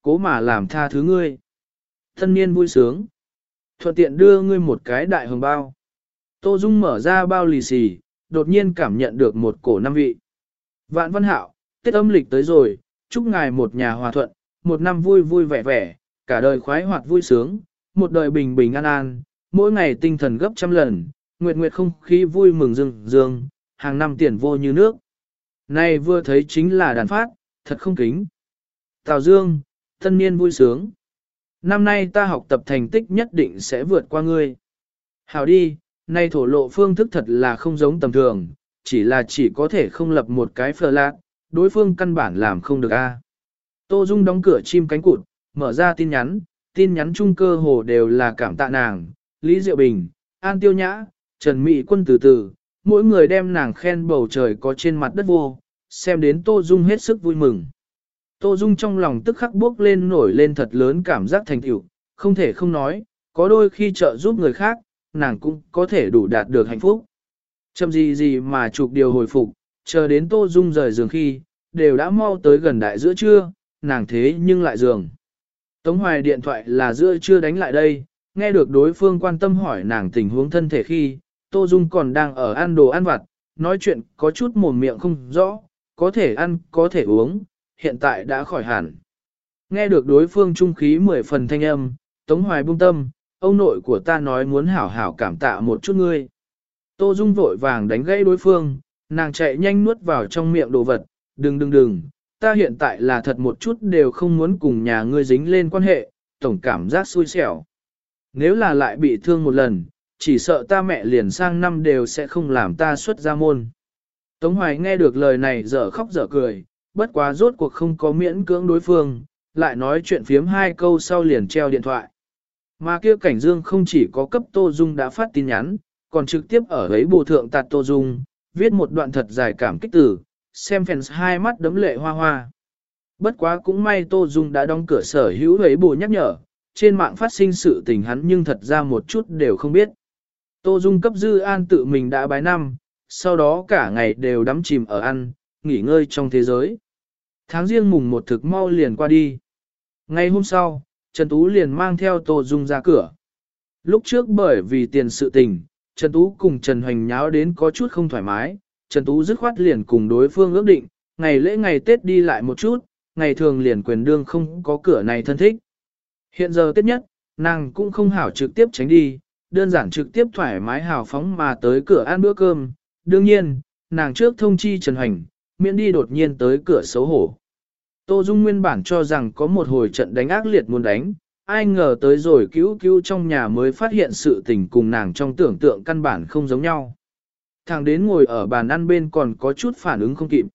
cố mà làm tha thứ ngươi. Tân niên vui sướng. Thuận tiện đưa ngươi một cái đại hồng bao. Tô Dung mở ra bao lì xì, đột nhiên cảm nhận được một cổ năm vị. Vạn Văn Hạo, Tết âm lịch tới rồi, chúc ngài một nhà hòa thuận, một năm vui vui vẻ vẻ, cả đời khoái hoạt vui sướng, một đời bình bình an an, mỗi ngày tinh thần gấp trăm lần, nguyệt nguyệt không khí vui mừng rừng rương, hàng năm tiền vô như nước. Này vừa thấy chính là đàn phát, thật không kính. Tào Dương, tân niên vui sướng. Năm nay ta học tập thành tích nhất định sẽ vượt qua ngươi. Hảo đi, nay thổ lộ phương thức thật là không giống tầm thường, chỉ có thể không lập một cái phờ lạc, đối phương căn bản làm không được a. Tô Dung đóng cửa chim cánh cụt, mở ra tin nhắn chung cơ hồ đều là cảm tạ nàng, Lý Diệu Bình, An Tiêu Nhã, Trần Mỹ Quân từ từ, mỗi người đem nàng khen bầu trời có trên mặt đất vô, xem đến Tô Dung hết sức vui mừng. Tô Dung trong lòng tức khắc bước lên nổi lên thật lớn cảm giác thành tựu, không thể không nói, có đôi khi trợ giúp người khác, nàng cũng có thể đủ đạt được hạnh phúc. Chậm gì mà chụp điều hồi phục, chờ đến Tô Dung rời giường khi, đều đã mau tới gần đại giữa trưa, nàng thế nhưng lại giường. Tống Hoài điện thoại là giữa trưa đánh lại đây, nghe được đối phương quan tâm hỏi nàng tình huống thân thể khi, Tô Dung còn đang ở ăn đồ ăn vặt, nói chuyện có chút mồm miệng không rõ, có thể ăn, có thể uống, hiện tại đã khỏi hẳn. Nghe được đối phương trung khí 10 phần thanh âm, Tống Hoài buông tâm, ông nội của ta nói muốn hảo hảo cảm tạ một chút ngươi. Tô Dung vội vàng đánh gãy đối phương, nàng chạy nhanh nuốt vào trong miệng đồ vật, đừng, ta hiện tại là thật một chút đều không muốn cùng nhà ngươi dính lên quan hệ, tổng cảm giác xui xẻo. Nếu là lại bị thương một lần, chỉ sợ ta mẹ liền sang năm đều sẽ không làm ta xuất ra môn. Tống Hoài nghe được lời này dở khóc dở cười, bất quá rốt cuộc không có miễn cưỡng đối phương, lại nói chuyện phiếm 2 câu sau liền treo điện thoại. Mà kia Cảnh Dương không chỉ có cấp Tô Dung đã phát tin nhắn, còn trực tiếp ở ấy bù thượng tạt Tô Dung, viết một đoạn thật dài cảm kích từ, xem fans hai mắt đấm lệ hoa hoa. Bất quá cũng may Tô Dung đã đóng cửa sở hữu ấy bù nhắc nhở, trên mạng phát sinh sự tình hắn nhưng thật ra một chút đều không biết. Tô Dung cấp Dư An tự mình đã bái năm, sau đó cả ngày đều đắm chìm ở ăn, nghỉ ngơi trong thế giới. Tháng riêng mùng 1 thực mau liền qua đi. Ngày hôm sau, Trần Tú liền mang theo Tô Dung ra cửa. Lúc trước bởi vì tiền sự tình, Trần Tú cùng Trần Hoành nháo đến có chút không thoải mái, Trần Tú dứt khoát liền cùng đối phương ước định, ngày lễ ngày Tết đi lại một chút, ngày thường liền quyền đương không có cửa này thân thích. Hiện giờ Tết nhất, nàng cũng không hảo trực tiếp tránh đi, đơn giản trực tiếp thoải mái hào phóng mà tới cửa ăn bữa cơm. Đương nhiên, nàng trước thông chi Trần Hoành, miễn đi đột nhiên tới cửa xấu hổ. Tô Dung nguyên bản cho rằng có một hồi trận đánh ác liệt muốn đánh, ai ngờ tới rồi cứu trong nhà mới phát hiện sự tình cùng nàng trong tưởng tượng căn bản không giống nhau. Thằng đến ngồi ở bàn ăn bên còn có chút phản ứng không kịp.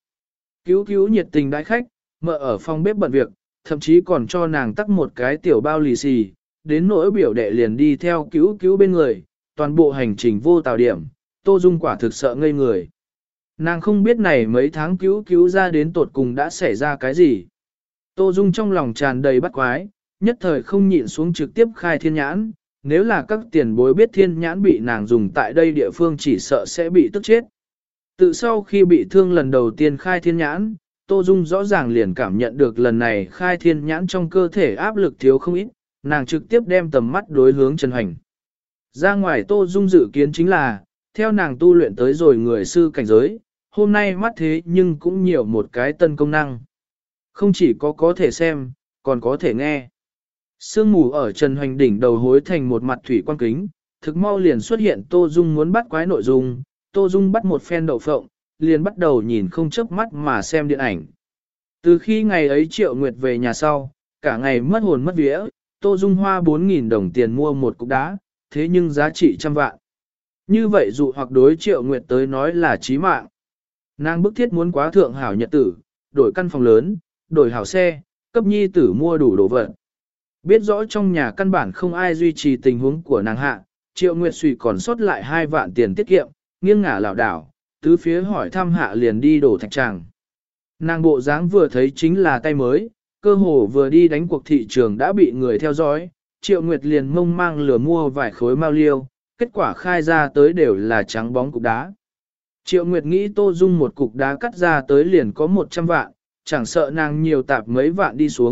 Cứu nhiệt tình đãi khách, mợ ở phòng bếp bận việc, thậm chí còn cho nàng tắc một cái tiểu bao lì xì, đến nỗi biểu đệ liền đi theo cứu bên người, toàn bộ hành trình vô tào điểm, Tô Dung quả thực sợ ngây người. Nàng không biết này mấy tháng cứu ra đến tột cùng đã xảy ra cái gì. Tô Dung trong lòng tràn đầy bắt quái, nhất thời không nhịn xuống trực tiếp khai thiên nhãn, nếu là các tiền bối biết thiên nhãn bị nàng dùng tại đây địa phương chỉ sợ sẽ bị tức chết. Tự sau khi bị thương lần đầu tiên khai thiên nhãn, Tô Dung rõ ràng liền cảm nhận được lần này khai thiên nhãn trong cơ thể áp lực thiếu không ít, nàng trực tiếp đem tầm mắt đối hướng Trần Hoành. Ra ngoài Tô Dung dự kiến chính là, theo nàng tu luyện tới rồi người sư cảnh giới, hôm nay mắt thế nhưng cũng nhiều một cái tân công năng. Không chỉ có thể xem, còn có thể nghe. Sương mù ở Trần Hoành đỉnh đầu hối thành một mặt thủy quan kính, thực mau liền xuất hiện Tô Dung muốn bắt quái nội dung, Tô Dung bắt một phen đậu phộng, liền bắt đầu nhìn không chớp mắt mà xem điện ảnh. Từ khi ngày ấy Triệu Nguyệt về nhà sau, cả ngày mất hồn mất vía, Tô Dung hoa 4.000 đồng tiền mua một cục đá, thế nhưng giá trị trăm vạn. Như vậy dụ hoặc đối Triệu Nguyệt tới nói là chí mạng. Nàng bức thiết muốn quá thượng hảo nhật tử, đổi căn phòng lớn, đổi hảo xe, cấp nhi tử mua đủ đồ vật. Biết rõ trong nhà căn bản không ai duy trì tình huống của nàng hạ, Triệu Nguyệt Suy còn sót lại 2 vạn tiền tiết kiệm, nghiêng ngả lảo đảo, tứ phía hỏi thăm hạ liền đi đổ thạch tràng. Nàng bộ dáng vừa thấy chính là tay mới, cơ hồ vừa đi đánh cuộc thị trường đã bị người theo dõi, Triệu Nguyệt liền mông mang lừa mua vài khối mao liêu, kết quả khai ra tới đều là trắng bóng cục đá. Triệu Nguyệt nghĩ Tô Dung một cục đá cắt ra tới liền có 100 vạn, chẳng sợ nàng nhiều tạp mấy vạn đi xuống,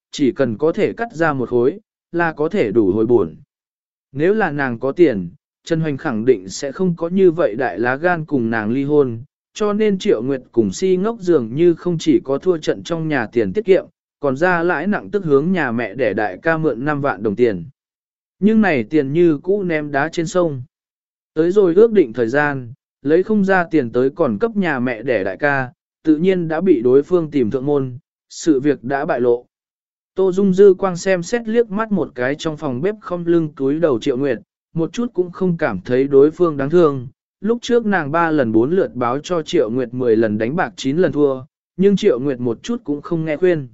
chỉ cần có thể cắt ra một khối, là có thể đủ hồi buồn. Nếu là nàng có tiền, Trần Hoành khẳng định sẽ không có như vậy đại lá gan cùng nàng ly hôn, cho nên Triệu Nguyệt cùng Si Ngốc dường như không chỉ có thua trận trong nhà tiền tiết kiệm, còn ra lãi nặng tức hướng nhà mẹ để đại ca mượn 5 vạn đồng tiền. Nhưng này tiền như cũ ném đá trên sông. Tới rồi ước định thời gian, lấy không ra tiền tới còn cấp nhà mẹ để đại ca, tự nhiên đã bị đối phương tìm thượng môn, sự việc đã bại lộ. Tô Dung dư quang xem xét liếc mắt một cái trong phòng bếp không lưng túi đầu Triệu Nguyệt, một chút cũng không cảm thấy đối phương đáng thương. Lúc trước nàng 3 lần 4 lượt báo cho Triệu Nguyệt 10 lần đánh bạc 9 lần thua, nhưng Triệu Nguyệt một chút cũng không nghe khuyên.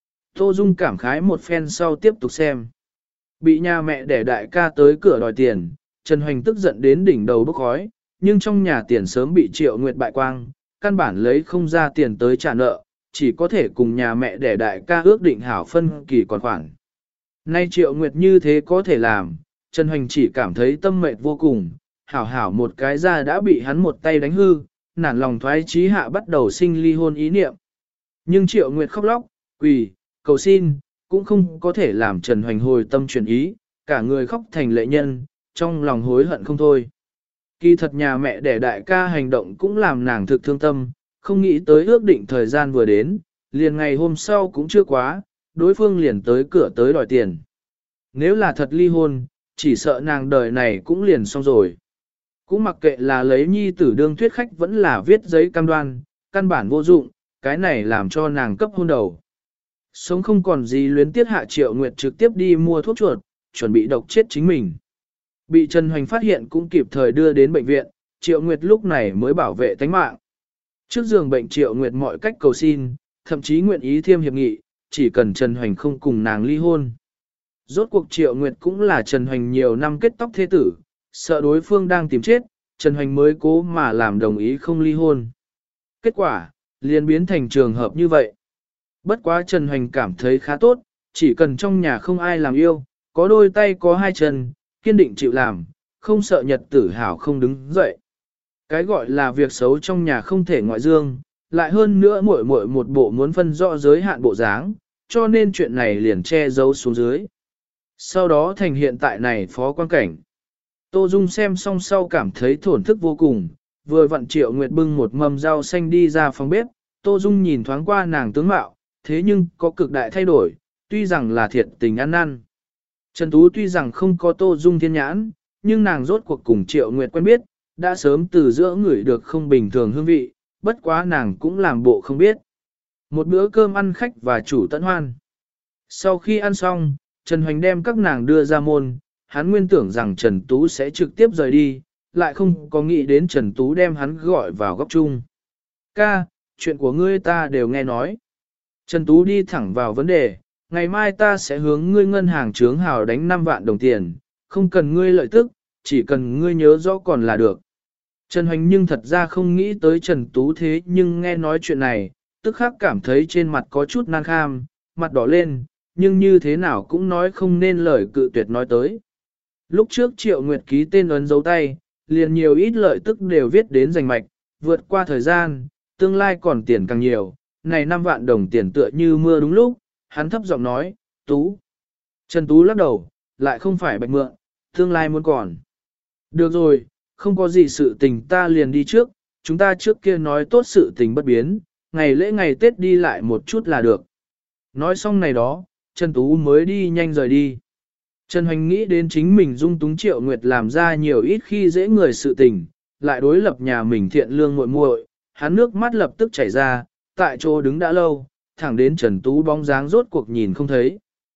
Tô Dung cảm khái một phen sau tiếp tục xem. Bị nhà mẹ để đại ca tới cửa đòi tiền, Trần Hoành tức giận đến đỉnh đầu bốc khói, nhưng trong nhà tiền sớm bị Triệu Nguyệt bại quang, căn bản lấy không ra tiền tới trả nợ, chỉ có thể cùng nhà mẹ để đại ca ước định hảo phân kỳ còn khoản. Nay Triệu Nguyệt như thế có thể làm, Trần Hoành chỉ cảm thấy tâm mệt vô cùng, hảo một cái ra đã bị hắn một tay đánh hư, nản lòng thoái chí hạ bắt đầu sinh ly hôn ý niệm. Nhưng Triệu Nguyệt khóc lóc, quỳ, cầu xin, cũng không có thể làm Trần Hoành hồi tâm chuyển ý, cả người khóc thành lệ nhân, trong lòng hối hận không thôi. Kỳ thật nhà mẹ đẻ đại ca hành động cũng làm nàng thực thương tâm, không nghĩ tới ước định thời gian vừa đến, liền ngày hôm sau cũng chưa quá, đối phương liền tới cửa tới đòi tiền. Nếu là thật ly hôn, chỉ sợ nàng đời này cũng liền xong rồi. Cũng mặc kệ là lấy nhi tử đương thuyết khách vẫn là viết giấy cam đoan, căn bản vô dụng, cái này làm cho nàng cấp hôn đầu. Sống không còn gì luyến tiếc hạ Triệu Nguyệt trực tiếp đi mua thuốc chuột, chuẩn bị độc chết chính mình. Bị Trần Hoành phát hiện cũng kịp thời đưa đến bệnh viện, Triệu Nguyệt lúc này mới bảo vệ tánh mạng. Trước giường bệnh Triệu Nguyệt mọi cách cầu xin, thậm chí nguyện ý thiêm hiệp nghị, chỉ cần Trần Hoành không cùng nàng ly hôn. Rốt cuộc Triệu Nguyệt cũng là Trần Hoành nhiều năm kết tóc thế tử, sợ đối phương đang tìm chết, Trần Hoành mới cố mà làm đồng ý không ly hôn. Kết quả, liền biến thành trường hợp như vậy. Bất quá Trần Hoành cảm thấy khá tốt, chỉ cần trong nhà không ai làm yêu, có đôi tay có hai chân, kiên định chịu làm, không sợ nhật tử hảo không đứng dậy. Cái gọi là việc xấu trong nhà không thể ngoại dương, lại hơn nữa muội một bộ muốn phân rõ giới hạn bộ dáng, cho nên chuyện này liền che giấu xuống dưới. Sau đó thành hiện tại này phó quan cảnh. Tô Dung xem xong sau cảm thấy thổn thức vô cùng, vừa vặn Triệu Nguyệt bưng một mâm rau xanh đi ra phòng bếp, Tô Dung nhìn thoáng qua nàng tướng mạo, thế nhưng có cực đại thay đổi, tuy rằng là thiệt tình ăn năn. Trần Tú tuy rằng không có Tô Dung thiên nhãn, nhưng nàng rốt cuộc cùng Triệu Nguyệt quen biết, đã sớm từ giữa người được không bình thường hương vị, bất quá nàng cũng làm bộ không biết. Một bữa cơm ăn khách và chủ tận hoan. Sau khi ăn xong, Trần Hoành đem các nàng đưa ra môn, hắn nguyên tưởng rằng Trần Tú sẽ trực tiếp rời đi, lại không có nghĩ đến Trần Tú đem hắn gọi vào góc chung. Ca, chuyện của ngươi ta đều nghe nói. Trần Tú đi thẳng vào vấn đề, ngày mai ta sẽ hướng ngươi ngân hàng trướng hào đánh 5 vạn đồng tiền, không cần ngươi lợi tức, chỉ cần ngươi nhớ rõ còn là được. Trần Hoành nhưng thật ra không nghĩ tới Trần Tú thế nhưng nghe nói chuyện này, tức khắc cảm thấy trên mặt có chút nan kham, mặt đỏ lên, nhưng như thế nào cũng nói không nên lời cự tuyệt nói tới. Lúc trước Triệu Nguyệt ký tên ấn dấu tay, liền nhiều ít lợi tức đều viết đến rành mạch, vượt qua thời gian, tương lai còn tiền càng nhiều, này 5 vạn đồng tiền tựa như mưa đúng lúc, hắn thấp giọng nói, Tú. Trần Tú lắc đầu, lại không phải bạch mượn, tương lai muốn còn. Được rồi, không có gì sự tình ta liền đi trước, chúng ta trước kia nói tốt sự tình bất biến, ngày lễ ngày Tết đi lại một chút là được. Nói xong này đó, Trần Tú mới đi nhanh rời đi. Trần Hoành nghĩ đến chính mình dung túng Triệu Nguyệt làm ra nhiều ít khi dễ người sự tình, lại đối lập nhà mình thiện lương muội muội, hắn nước mắt lập tức chảy ra, tại chỗ đứng đã lâu, thẳng đến Trần Tú bóng dáng rốt cuộc nhìn không thấy.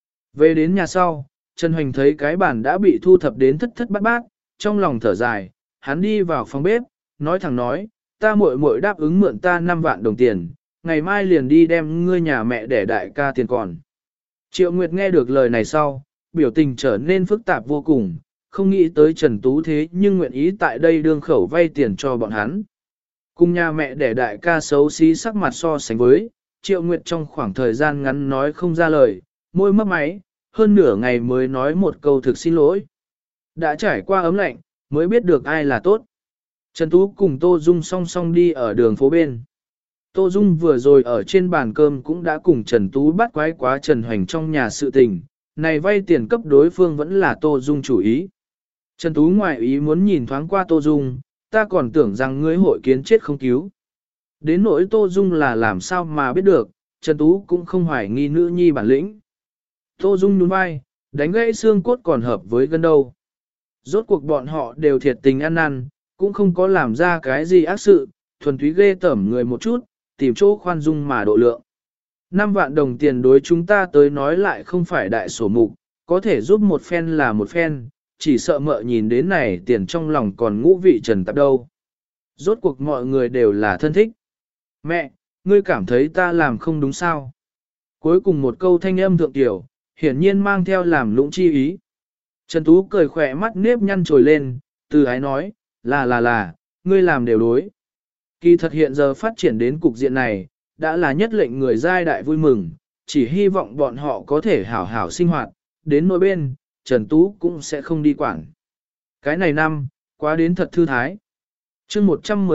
Về đến nhà sau, Trần Hoành thấy cái bàn đã bị thu thập đến thất thất bát bát, trong lòng thở dài, hắn đi vào phòng bếp, nói thẳng nói, ta muội muội đáp ứng mượn ta 5 vạn đồng tiền, ngày mai liền đi đem ngươi nhà mẹ để đại ca tiền còn. Triệu Nguyệt nghe được lời này sau, biểu tình trở nên phức tạp vô cùng, không nghĩ tới Trần Tú thế nhưng nguyện ý tại đây đương khẩu vay tiền cho bọn hắn. Cùng nhà mẹ để đại ca xấu xí sắc mặt so sánh với, Triệu Nguyệt trong khoảng thời gian ngắn nói không ra lời, môi mấp máy, hơn nửa ngày mới nói một câu thực xin lỗi. Đã trải qua ấm lạnh, mới biết được ai là tốt. Trần Tú cùng Tô Dung song song đi ở đường phố bên. Tô Dung vừa rồi ở trên bàn cơm cũng đã cùng Trần Tú bắt quái quá Trần Hoành trong nhà sự tình, này vay tiền cấp đối phương vẫn là Tô Dung chủ ý. Trần Tú ngoại ý muốn nhìn thoáng qua Tô Dung, ta còn tưởng rằng ngươi hội kiến chết không cứu. Đến nỗi Tô Dung là làm sao mà biết được, Trần Tú cũng không hoài nghi nữ nhi bản lĩnh. Tô Dung nhún vai, đánh gãy xương cốt còn hợp với gân đâu. Rốt cuộc bọn họ đều thiệt tình ăn năn, cũng không có làm ra cái gì ác sự, thuần túy ghê tởm người một chút, tìm chỗ khoan dung mà độ lượng. 5 vạn đồng tiền đối chúng ta tới nói lại không phải đại sổ mục, có thể giúp một phen là một phen, chỉ sợ mợ nhìn đến này tiền trong lòng còn ngũ vị trần tạp đâu. Rốt cuộc mọi người đều là thân thích. Mẹ, ngươi cảm thấy ta làm không đúng sao? Cuối cùng một câu thanh âm thượng tiểu, hiển nhiên mang theo làm lũng chi ý. Trần Tú cười khỏe mắt nếp nhăn trồi lên, từ ái nói, là, ngươi làm đều đối. Kỳ thật hiện giờ phát triển đến cục diện này, đã là nhất lệnh người giai đại vui mừng, chỉ hy vọng bọn họ có thể hảo hảo sinh hoạt, đến nỗi bên, Trần Tú cũng sẽ không đi quản. Cái này năm, quá đến thật thư thái. chương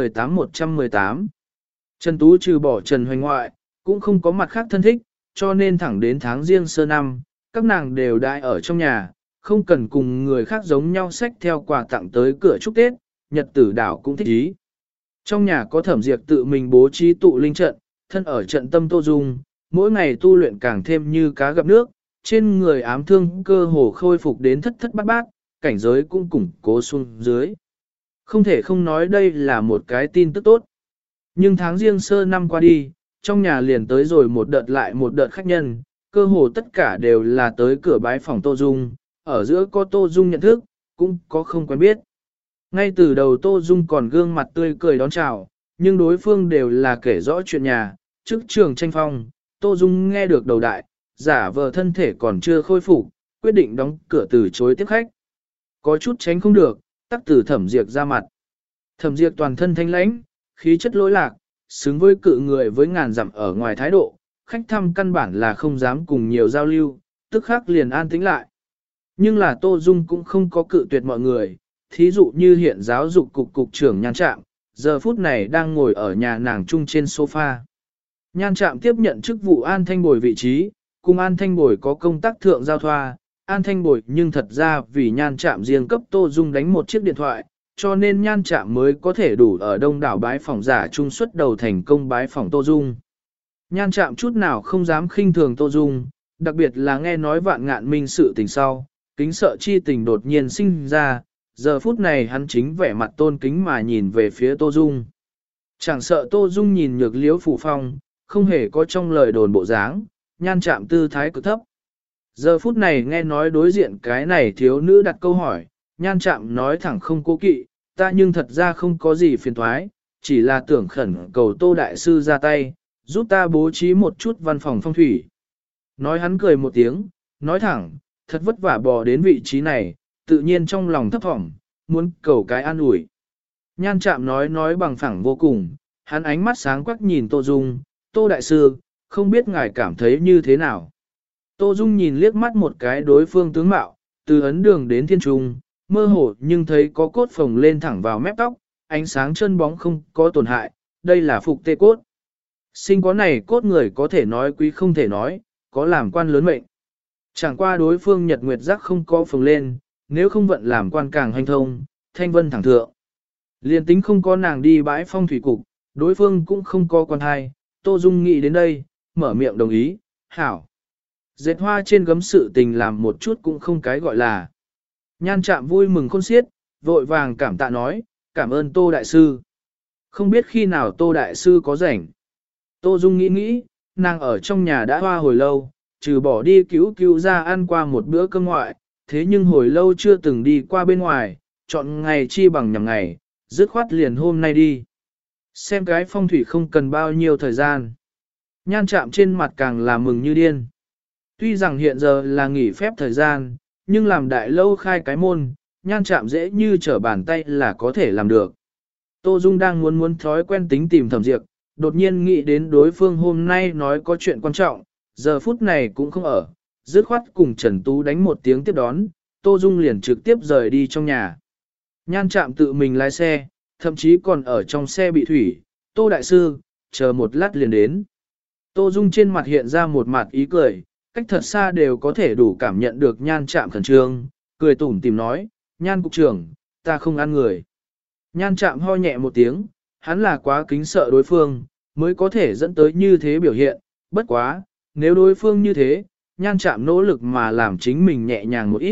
118. Trần Tú trừ bỏ Trần Hoành ngoại, cũng không có mặt khác thân thích, cho nên thẳng đến tháng riêng sơ năm, các nàng đều đại ở trong nhà, không cần cùng người khác giống nhau xách theo quà tặng tới cửa chúc Tết, nhật tử đảo cũng thích ý. Trong nhà có Thẩm Diệp tự mình bố trí tụ linh trận, thân ở trận tâm Tô Dung, mỗi ngày tu luyện càng thêm như cá gặp nước, trên người ám thương cơ hồ khôi phục đến thất thất bát bát, cảnh giới cũng củng cố xuống dưới. Không thể không nói đây là một cái tin tức tốt. Nhưng tháng riêng sơ năm qua đi, trong nhà liền tới rồi một đợt lại một đợt khách nhân, cơ hồ tất cả đều là tới cửa bái phòng Tô Dung, ở giữa có Tô Dung nhận thức, cũng có không quen biết. Ngay từ đầu Tô Dung còn gương mặt tươi cười đón chào, nhưng đối phương đều là kể rõ chuyện nhà, trước trường tranh phong, Tô Dung nghe được đầu đại, giả vờ thân thể còn chưa khôi phục, quyết định đóng cửa từ chối tiếp khách. Có chút tránh không được, tắc từ Thẩm Diệp ra mặt. Thẩm Diệp toàn thân thanh lãnh, khí chất lỗi lạc, xứng với cự người với ngàn dặm ở ngoài thái độ, khách thăm căn bản là không dám cùng nhiều giao lưu, tức khắc liền an tĩnh lại. Nhưng là Tô Dung cũng không có cự tuyệt mọi người, thí dụ như hiện giáo dục cục trưởng Nhan Trạm, giờ phút này đang ngồi ở nhà nàng chung trên sofa. Nhan Trạm tiếp nhận chức vụ An Thanh Bồi vị trí, cùng An Thanh Bồi có công tác thượng giao thoa, An Thanh Bồi nhưng thật ra vì Nhan Trạm riêng cấp Tô Dung đánh một chiếc điện thoại, cho nên Nhan Trạm mới có thể đủ ở đông đảo bái phỏng giả trung xuất đầu thành công bái phỏng Tô Dung. Nhan Trạm chút nào không dám khinh thường Tô Dung, đặc biệt là nghe nói Vạn Ngạn Minh sự tình sau, kính sợ chi tình đột nhiên sinh ra, giờ phút này hắn chính vẻ mặt tôn kính mà nhìn về phía Tô Dung. Chẳng sợ Tô Dung nhìn nhược liếu phủ phong, không hề có trong lời đồn bộ dáng, Nhan Trạm tư thái cực thấp. Giờ phút này nghe nói đối diện cái này thiếu nữ đặt câu hỏi, Nhan Trạm nói thẳng không cố kỵ, ta nhưng thật ra không có gì phiền thoái, chỉ là tưởng khẩn cầu Tô Đại Sư ra tay, giúp ta bố trí một chút văn phòng phong thủy. Nói hắn cười một tiếng, nói thẳng, thật vất vả bò đến vị trí này, tự nhiên trong lòng thấp thỏm, muốn cầu cái an ủi. Nhan Trạm nói bằng phẳng vô cùng, hắn ánh mắt sáng quắc nhìn Tô Dung, Tô Đại Sư, không biết ngài cảm thấy như thế nào. Tô Dung nhìn liếc mắt một cái đối phương tướng mạo, từ ấn đường đến thiên trung, mơ hồ nhưng thấy có cốt phồng lên thẳng vào mép tóc, ánh sáng chân bóng không có tổn hại, đây là phục tê cốt. Sinh có này cốt người có thể nói quý không thể nói, có làm quan lớn mệnh. Chẳng qua đối phương nhật nguyệt giác không có phồng lên, nếu không vận làm quan càng hành thông, thanh vân thẳng thượng. Liên tính không có nàng đi bãi phong thủy cục, đối phương cũng không có quan hai, Tô Dung nghĩ đến đây, mở miệng đồng ý, hảo. Dệt hoa trên gấm sự tình làm một chút cũng không cái gọi là. Nhan Trạm vui mừng khôn xiết, vội vàng cảm tạ nói, cảm ơn Tô Đại Sư. Không biết khi nào Tô Đại Sư có rảnh. Tô Dung nghĩ, nàng ở trong nhà đã hoa hồi lâu, trừ bỏ đi cứu ra ăn qua một bữa cơm ngoại, thế nhưng hồi lâu chưa từng đi qua bên ngoài, chọn ngày chi bằng nhằm ngày, dứt khoát liền hôm nay đi. Xem cái phong thủy không cần bao nhiêu thời gian. Nhan Trạm trên mặt càng là mừng như điên. Tuy rằng hiện giờ là nghỉ phép thời gian, nhưng làm đại lâu khai cái môn, Nhan Trạm dễ như trở bàn tay là có thể làm được. Tô Dung đang muốn thói quen tính tìm Thẩm Diệp, đột nhiên nghĩ đến đối phương hôm nay nói có chuyện quan trọng, giờ phút này cũng không ở, dứt khoát cùng Trần Tú đánh một tiếng tiếp đón, Tô Dung liền trực tiếp rời đi trong nhà. Nhan Trạm tự mình lái xe, thậm chí còn ở trong xe bị thủy, Tô Đại Sư, chờ một lát liền đến. Tô Dung trên mặt hiện ra một mặt ý cười, cách thật xa đều có thể đủ cảm nhận được Nhan Trạm khẩn trương, cười tủm tìm nói, Nhan cục trưởng, ta không ăn người. Nhan Trạm ho nhẹ một tiếng, hắn là quá kính sợ đối phương, mới có thể dẫn tới như thế biểu hiện, bất quá, nếu đối phương như thế, Nhan Trạm nỗ lực mà làm chính mình nhẹ nhàng một ít.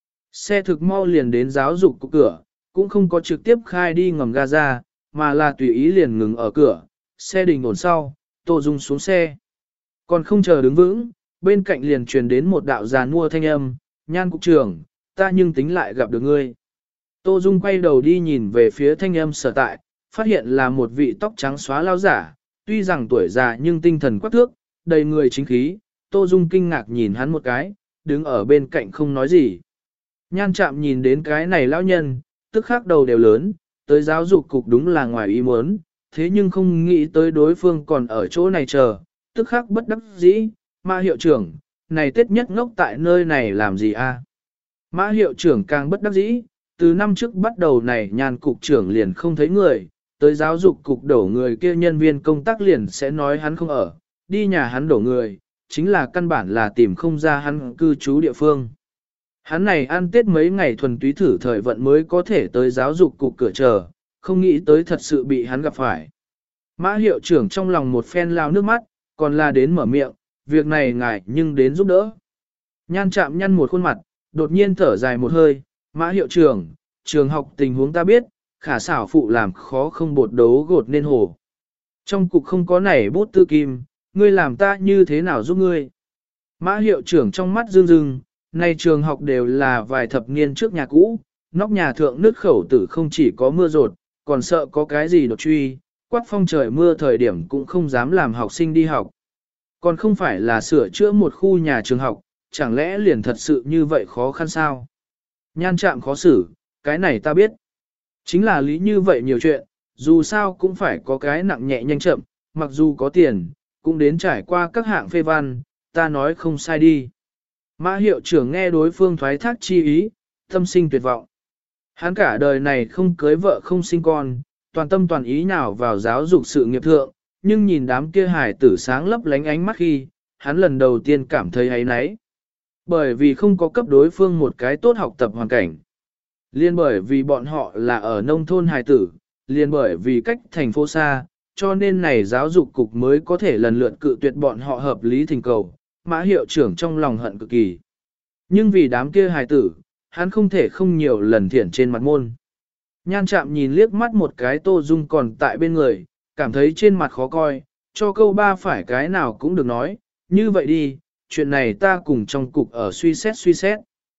Xe thực mau liền đến giáo dục cục cửa, cũng không có trực tiếp khai đi ngầm ga ra, mà là tùy ý liền ngừng ở cửa, xe đình ổn sau, Tô Dung xuống xe. Còn không chờ đứng vững, bên cạnh liền truyền đến một đạo giàn mua thanh âm, Nhan cục trưởng, ta nhưng tính lại gặp được ngươi. Tô Dung quay đầu đi nhìn về phía thanh âm sở tại, phát hiện là một vị tóc trắng xóa lao giả, tuy rằng tuổi già nhưng tinh thần quắc thước, đầy người chính khí. Tô Dung kinh ngạc nhìn hắn một cái, đứng ở bên cạnh không nói gì. Nhan Trạm nhìn đến cái này lão nhân, tức khắc đầu đều lớn, tới giáo dục cục đúng là ngoài ý muốn, thế nhưng không nghĩ tới đối phương còn ở chỗ này chờ, tức khắc bất đắc dĩ, Mã hiệu trưởng, này Tết nhất ngốc tại nơi này làm gì a? Mã hiệu trưởng càng bất đắc dĩ, từ năm trước bắt đầu này Nhan cục trưởng liền không thấy người, tới giáo dục cục đổ người kia nhân viên công tác liền sẽ nói hắn không ở, đi nhà hắn đổ người, chính là căn bản là tìm không ra hắn cư trú địa phương. Hắn này ăn Tết mấy ngày thuần túy thử thời vận mới có thể tới giáo dục cục cửa chờ, không nghĩ tới thật sự bị hắn gặp phải. Mã hiệu trưởng trong lòng một phen lao nước mắt, còn là đến mở miệng, việc này ngài nhưng đến giúp đỡ. Nhan Trạm nhăn một khuôn mặt, đột nhiên thở dài một hơi, Mã hiệu trưởng, trường học tình huống ta biết, khả xảo phụ làm khó không bột đấu gột nên hồ. Trong cục không có nảy bút tư kim, ngươi làm ta như thế nào giúp ngươi? Mã hiệu trưởng trong mắt rưng rưng, nay trường học đều là vài thập niên trước nhà cũ, nóc nhà thượng nứt khẩu tử không chỉ có mưa rột, còn sợ có cái gì đột truy, quát phong trời mưa thời điểm cũng không dám làm học sinh đi học. Còn không phải là sửa chữa một khu nhà trường học, chẳng lẽ liền thật sự như vậy khó khăn sao? Nhan Trạm khó xử, cái này ta biết. Chính là lý như vậy nhiều chuyện, dù sao cũng phải có cái nặng nhẹ nhanh chậm, mặc dù có tiền, cũng đến trải qua các hạng phê văn, ta nói không sai đi. Mã hiệu trưởng nghe đối phương thoái thác chi ý, tâm sinh tuyệt vọng. Hắn cả đời này không cưới vợ không sinh con, toàn tâm toàn ý nào vào giáo dục sự nghiệp thượng, nhưng nhìn đám kia hài tử sáng lấp lánh ánh mắt khi, hắn lần đầu tiên cảm thấy áy náy. Bởi vì không có cấp đối phương một cái tốt học tập hoàn cảnh. Liên bởi vì bọn họ là ở nông thôn hài tử, liên bởi vì cách thành phố xa, cho nên này giáo dục cục mới có thể lần lượt cự tuyệt bọn họ hợp lý thỉnh cầu. Mã hiệu trưởng trong lòng hận cực kỳ. Nhưng vì đám kia hài tử, hắn không thể không nhiều lần thiển trên mặt môn. Nhan Trạm nhìn liếc mắt một cái Tô Dung còn tại bên người, cảm thấy trên mặt khó coi, cho câu ba phải cái nào cũng được nói, như vậy đi, chuyện này ta cùng trong cục ở suy xét.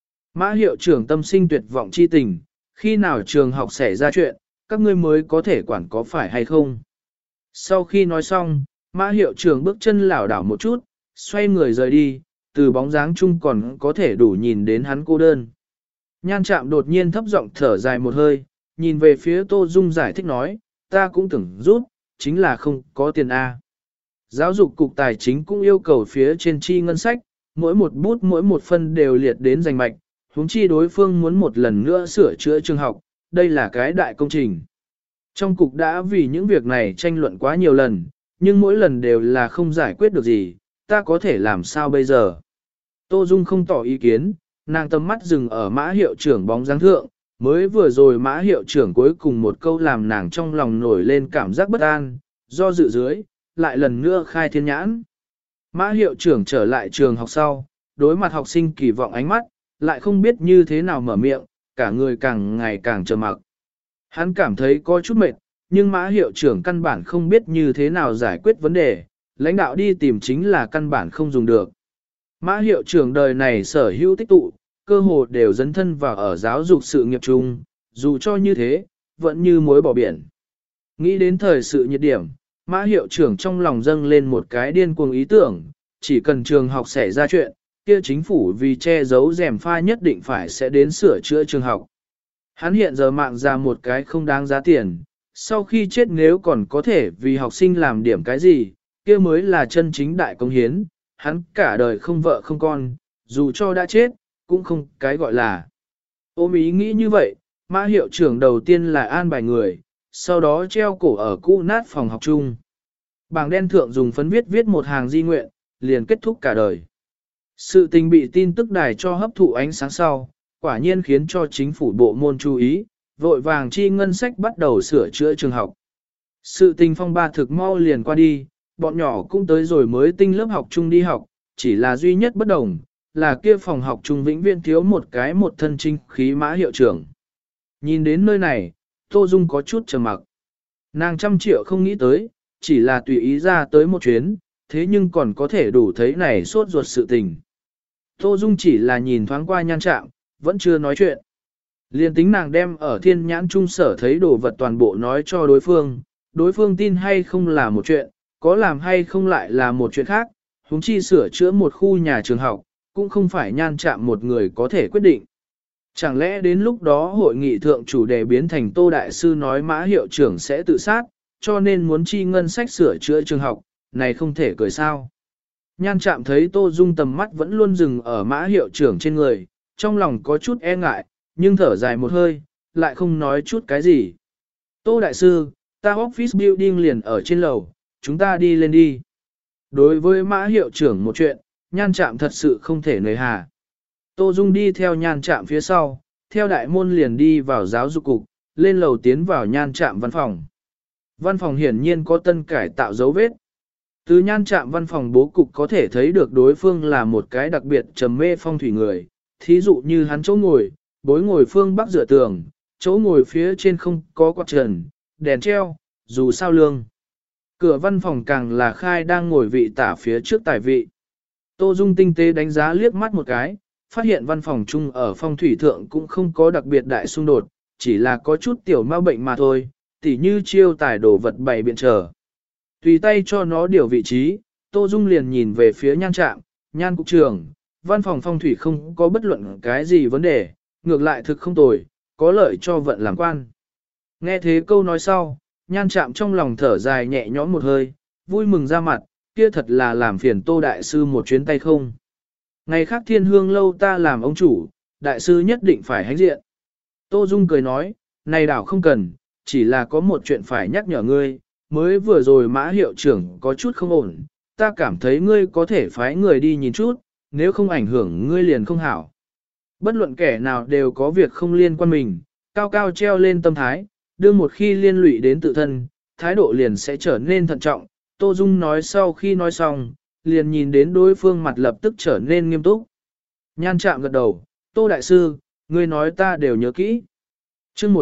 Mã hiệu trưởng tâm sinh tuyệt vọng chi tình, khi nào trường học xảy ra chuyện, các ngươi mới có thể quản có phải hay không. Sau khi nói xong, Mã hiệu trưởng bước chân lảo đảo một chút, xoay người rời đi, từ bóng dáng chung còn có thể đủ nhìn đến hắn cô đơn. Nhan Trạm đột nhiên thấp giọng thở dài một hơi, nhìn về phía Tô Dung giải thích nói, ta cũng tưởng rút, chính là không có tiền A. Giáo dục cục tài chính cũng yêu cầu phía trên chi ngân sách, mỗi một bút mỗi một phân đều liệt đến danh mạch, huống chi đối phương muốn một lần nữa sửa chữa trường học, đây là cái đại công trình. Trong cục đã vì những việc này tranh luận quá nhiều lần, nhưng mỗi lần đều là không giải quyết được gì, ta có thể làm sao bây giờ? Tô Dung không tỏ ý kiến, nàng tầm mắt dừng ở Mã hiệu trưởng bóng dáng thượng, mới vừa rồi Mã hiệu trưởng cuối cùng một câu làm nàng trong lòng nổi lên cảm giác bất an, do dự dưới, lại lần nữa khai thiên nhãn. Mã hiệu trưởng trở lại trường học sau, đối mặt học sinh kỳ vọng ánh mắt, lại không biết như thế nào mở miệng, cả người càng ngày càng trầm mặc. Hắn cảm thấy có chút mệt, nhưng Mã hiệu trưởng căn bản không biết như thế nào giải quyết vấn đề, lãnh đạo đi tìm chính là căn bản không dùng được. Mã hiệu trưởng đời này sở hữu tích tụ, cơ hồ đều dấn thân vào ở giáo dục sự nghiệp chung, dù cho như thế, vẫn như muối bỏ biển. Nghĩ đến thời sự nhiệt điểm, Mã hiệu trưởng trong lòng dâng lên một cái điên cuồng ý tưởng, chỉ cần trường học xảy ra chuyện, kia chính phủ vì che giấu rèm pha nhất định phải sẽ đến sửa chữa trường học. Hắn hiện giờ mạng ra một cái không đáng giá tiền, sau khi chết nếu còn có thể vì học sinh làm điểm cái gì, kia mới là chân chính đại công hiến, hắn cả đời không vợ không con, dù cho đã chết, cũng không cái gọi là. Ôm ý nghĩ như vậy, Mã hiệu trưởng đầu tiên là an bài người, sau đó treo cổ ở cũ nát phòng học chung. Bảng đen thượng dùng phấn viết một hàng di nguyện, liền kết thúc cả đời. Sự tình bị tin tức đài cho hấp thụ ánh sáng sau, quả nhiên khiến cho chính phủ bộ môn chú ý, vội vàng chi ngân sách bắt đầu sửa chữa trường học. Sự tình phong ba thực mau liền qua đi, bọn nhỏ cũng tới rồi mới tinh lớp học chung đi học, chỉ là duy nhất bất đồng, là kia phòng học trung vĩnh viễn thiếu một thân trinh khí mã hiệu trưởng. Nhìn đến nơi này, Tô Dung có chút trầm mặc. Nàng 100 triệu không nghĩ tới, chỉ là tùy ý ra tới một chuyến, thế nhưng còn có thể đủ thấy này sốt ruột sự tình. Tô Dung chỉ là nhìn thoáng qua Nhan Trạm, vẫn chưa nói chuyện. Liên tính nàng đem ở thiên nhãn trung sở thấy đồ vật toàn bộ nói cho đối phương tin hay không là một chuyện, có làm hay không lại là một chuyện khác, huống chi sửa chữa một khu nhà trường học, cũng không phải Nhan Trạm một người có thể quyết định. Chẳng lẽ đến lúc đó hội nghị thượng chủ đề biến thành Tô Đại Sư nói Mã hiệu trưởng sẽ tự sát, cho nên muốn chi ngân sách sửa chữa trường học, này không thể cười sao. Nhan Trạm thấy Tô Dung tầm mắt vẫn luôn dừng ở Mã hiệu trưởng trên người, trong lòng có chút e ngại, nhưng thở dài một hơi, lại không nói chút cái gì. Tô Đại Sư, ta office building liền ở trên lầu, chúng ta đi lên đi. Đối với Mã hiệu trưởng một chuyện, Nhan Trạm thật sự không thể nời hà. Tô Dung đi theo Nhan Trạm phía sau, theo đại môn liền đi vào giáo dục cục, lên lầu tiến vào Nhan Trạm văn phòng. Văn phòng hiển nhiên có tân cải tạo dấu vết. Từ Nhan Trạm văn phòng bố cục có thể thấy được đối phương là một cái đặc biệt trầm mê phong thủy người, thí dụ như hắn chỗ ngồi, bối ngồi phương bắc dựa tường, chỗ ngồi phía trên không có quạt trần, đèn treo, dù sao lương. Cửa văn phòng càng là khai đang ngồi vị tả phía trước tài vị. Tô Dung tinh tế đánh giá liếc mắt một cái, phát hiện văn phòng chung ở phong thủy thượng cũng không có đặc biệt đại xung đột, chỉ là có chút tiểu ma bệnh mà thôi, tỉ như chiêu tài đồ vật bày biện trở. Tùy tay cho nó điều vị trí, Tô Dung liền nhìn về phía Nhan Trạm, Nhan cục trưởng, văn phòng phong thủy không có bất luận cái gì vấn đề, ngược lại thực không tồi, có lợi cho vận làm quan. Nghe thế câu nói sau, Nhan Trạm trong lòng thở dài nhẹ nhõm một hơi, vui mừng ra mặt, kia thật là làm phiền Tô Đại Sư một chuyến tay không. Ngày khác Thiên Hương lâu ta làm ông chủ, Đại Sư nhất định phải hãnh diện. Tô Dung cười nói, này đảo không cần, chỉ là có một chuyện phải nhắc nhở ngươi, mới vừa rồi Mã hiệu trưởng có chút không ổn, ta cảm thấy ngươi có thể phái người đi nhìn chút, nếu không ảnh hưởng ngươi liền không hảo. Bất luận kẻ nào đều có việc không liên quan mình, cao cao treo lên tâm thái, đưa một khi liên lụy đến tự thân, thái độ liền sẽ trở nên thận trọng. Tô Dung nói sau khi nói xong, liền nhìn đến đối phương mặt lập tức trở nên nghiêm túc. Nhan Trạm gật đầu, Tô Đại Sư, ngươi nói ta đều nhớ kỹ. chương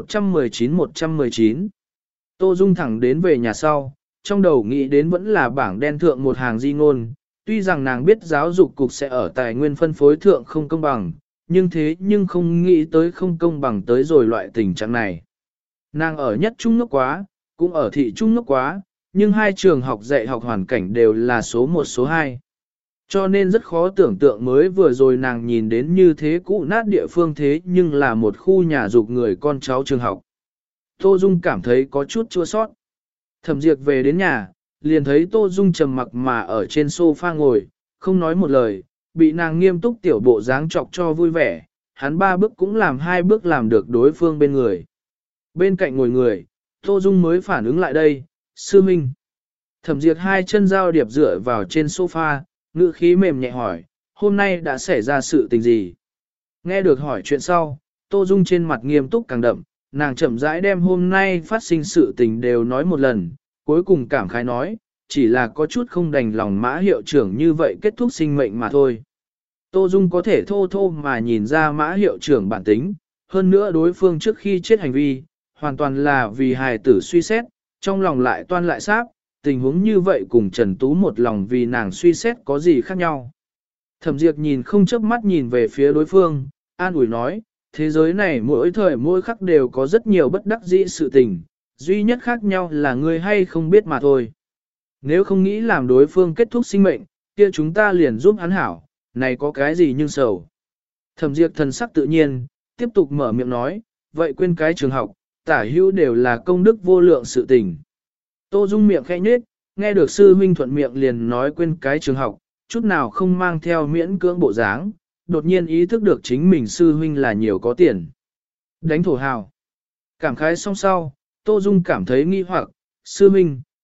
119. Tô Dung thẳng đến về nhà sau, trong đầu nghĩ đến vẫn là bảng đen thượng một hàng di ngôn, tuy rằng nàng biết giáo dục cục sẽ ở tài nguyên phân phối thượng không công bằng, nhưng không nghĩ tới không công bằng tới rồi loại tình trạng này. Nàng ở nhất trung ngốc quá, cũng ở thị trung ngốc quá, nhưng hai trường học dạy học hoàn cảnh đều là số 1 số 2. Cho nên rất khó tưởng tượng mới vừa rồi nàng nhìn đến như thế cũ nát địa phương thế nhưng là một khu nhà dục người con cháu trường học. Tô Dung cảm thấy có chút chua sót. Thẩm Diệp về đến nhà, liền thấy Tô Dung trầm mặc mà ở trên sofa ngồi, không nói một lời, bị nàng nghiêm túc tiểu bộ dáng chọc cho vui vẻ, hắn 3 bước cũng làm 2 bước làm được đối phương bên người. Bên cạnh ngồi người, Tô Dung mới phản ứng lại đây, sư minh. Thẩm Diệp hai chân giao điệp dựa vào trên sofa, ngữ khí mềm nhẹ hỏi, hôm nay đã xảy ra sự tình gì? Nghe được hỏi chuyện sau, Tô Dung trên mặt nghiêm túc càng đậm, nàng chậm rãi đem hôm nay phát sinh sự tình đều nói một lần, cuối cùng cảm khái nói, chỉ là có chút không đành lòng Mã hiệu trưởng như vậy kết thúc sinh mệnh mà thôi. Tô Dung có thể thô thô mà nhìn ra Mã hiệu trưởng bản tính, hơn nữa đối phương trước khi chết hành vi, hoàn toàn là vì hài tử suy xét, trong lòng lại toan lại sáp, tình huống như vậy cùng Trần Tú một lòng vì nàng suy xét có gì khác nhau. Thẩm Diệp nhìn không chớp mắt nhìn về phía đối phương, an ủi nói, thế giới này mỗi thời mỗi khắc đều có rất nhiều bất đắc dĩ sự tình, duy nhất khác nhau là người hay không biết mà thôi. Nếu không nghĩ làm đối phương kết thúc sinh mệnh, kia chúng ta liền giúp hắn hảo, này có cái gì nhưng sầu. Thẩm Diệp thần sắc tự nhiên, tiếp tục mở miệng nói, vậy quên cái trường học, tả hữu đều là công đức vô lượng sự tình. Tô Dung miệng khẽ nhếch, nghe được sư huynh thuận miệng liền nói quên cái trường học, chút nào không mang theo miễn cưỡng bộ dáng, đột nhiên ý thức được chính mình sư huynh là nhiều có tiền. Đánh thổ hào. Cảm khái xong sau, Tô Dung cảm thấy nghi hoặc, sư huynh,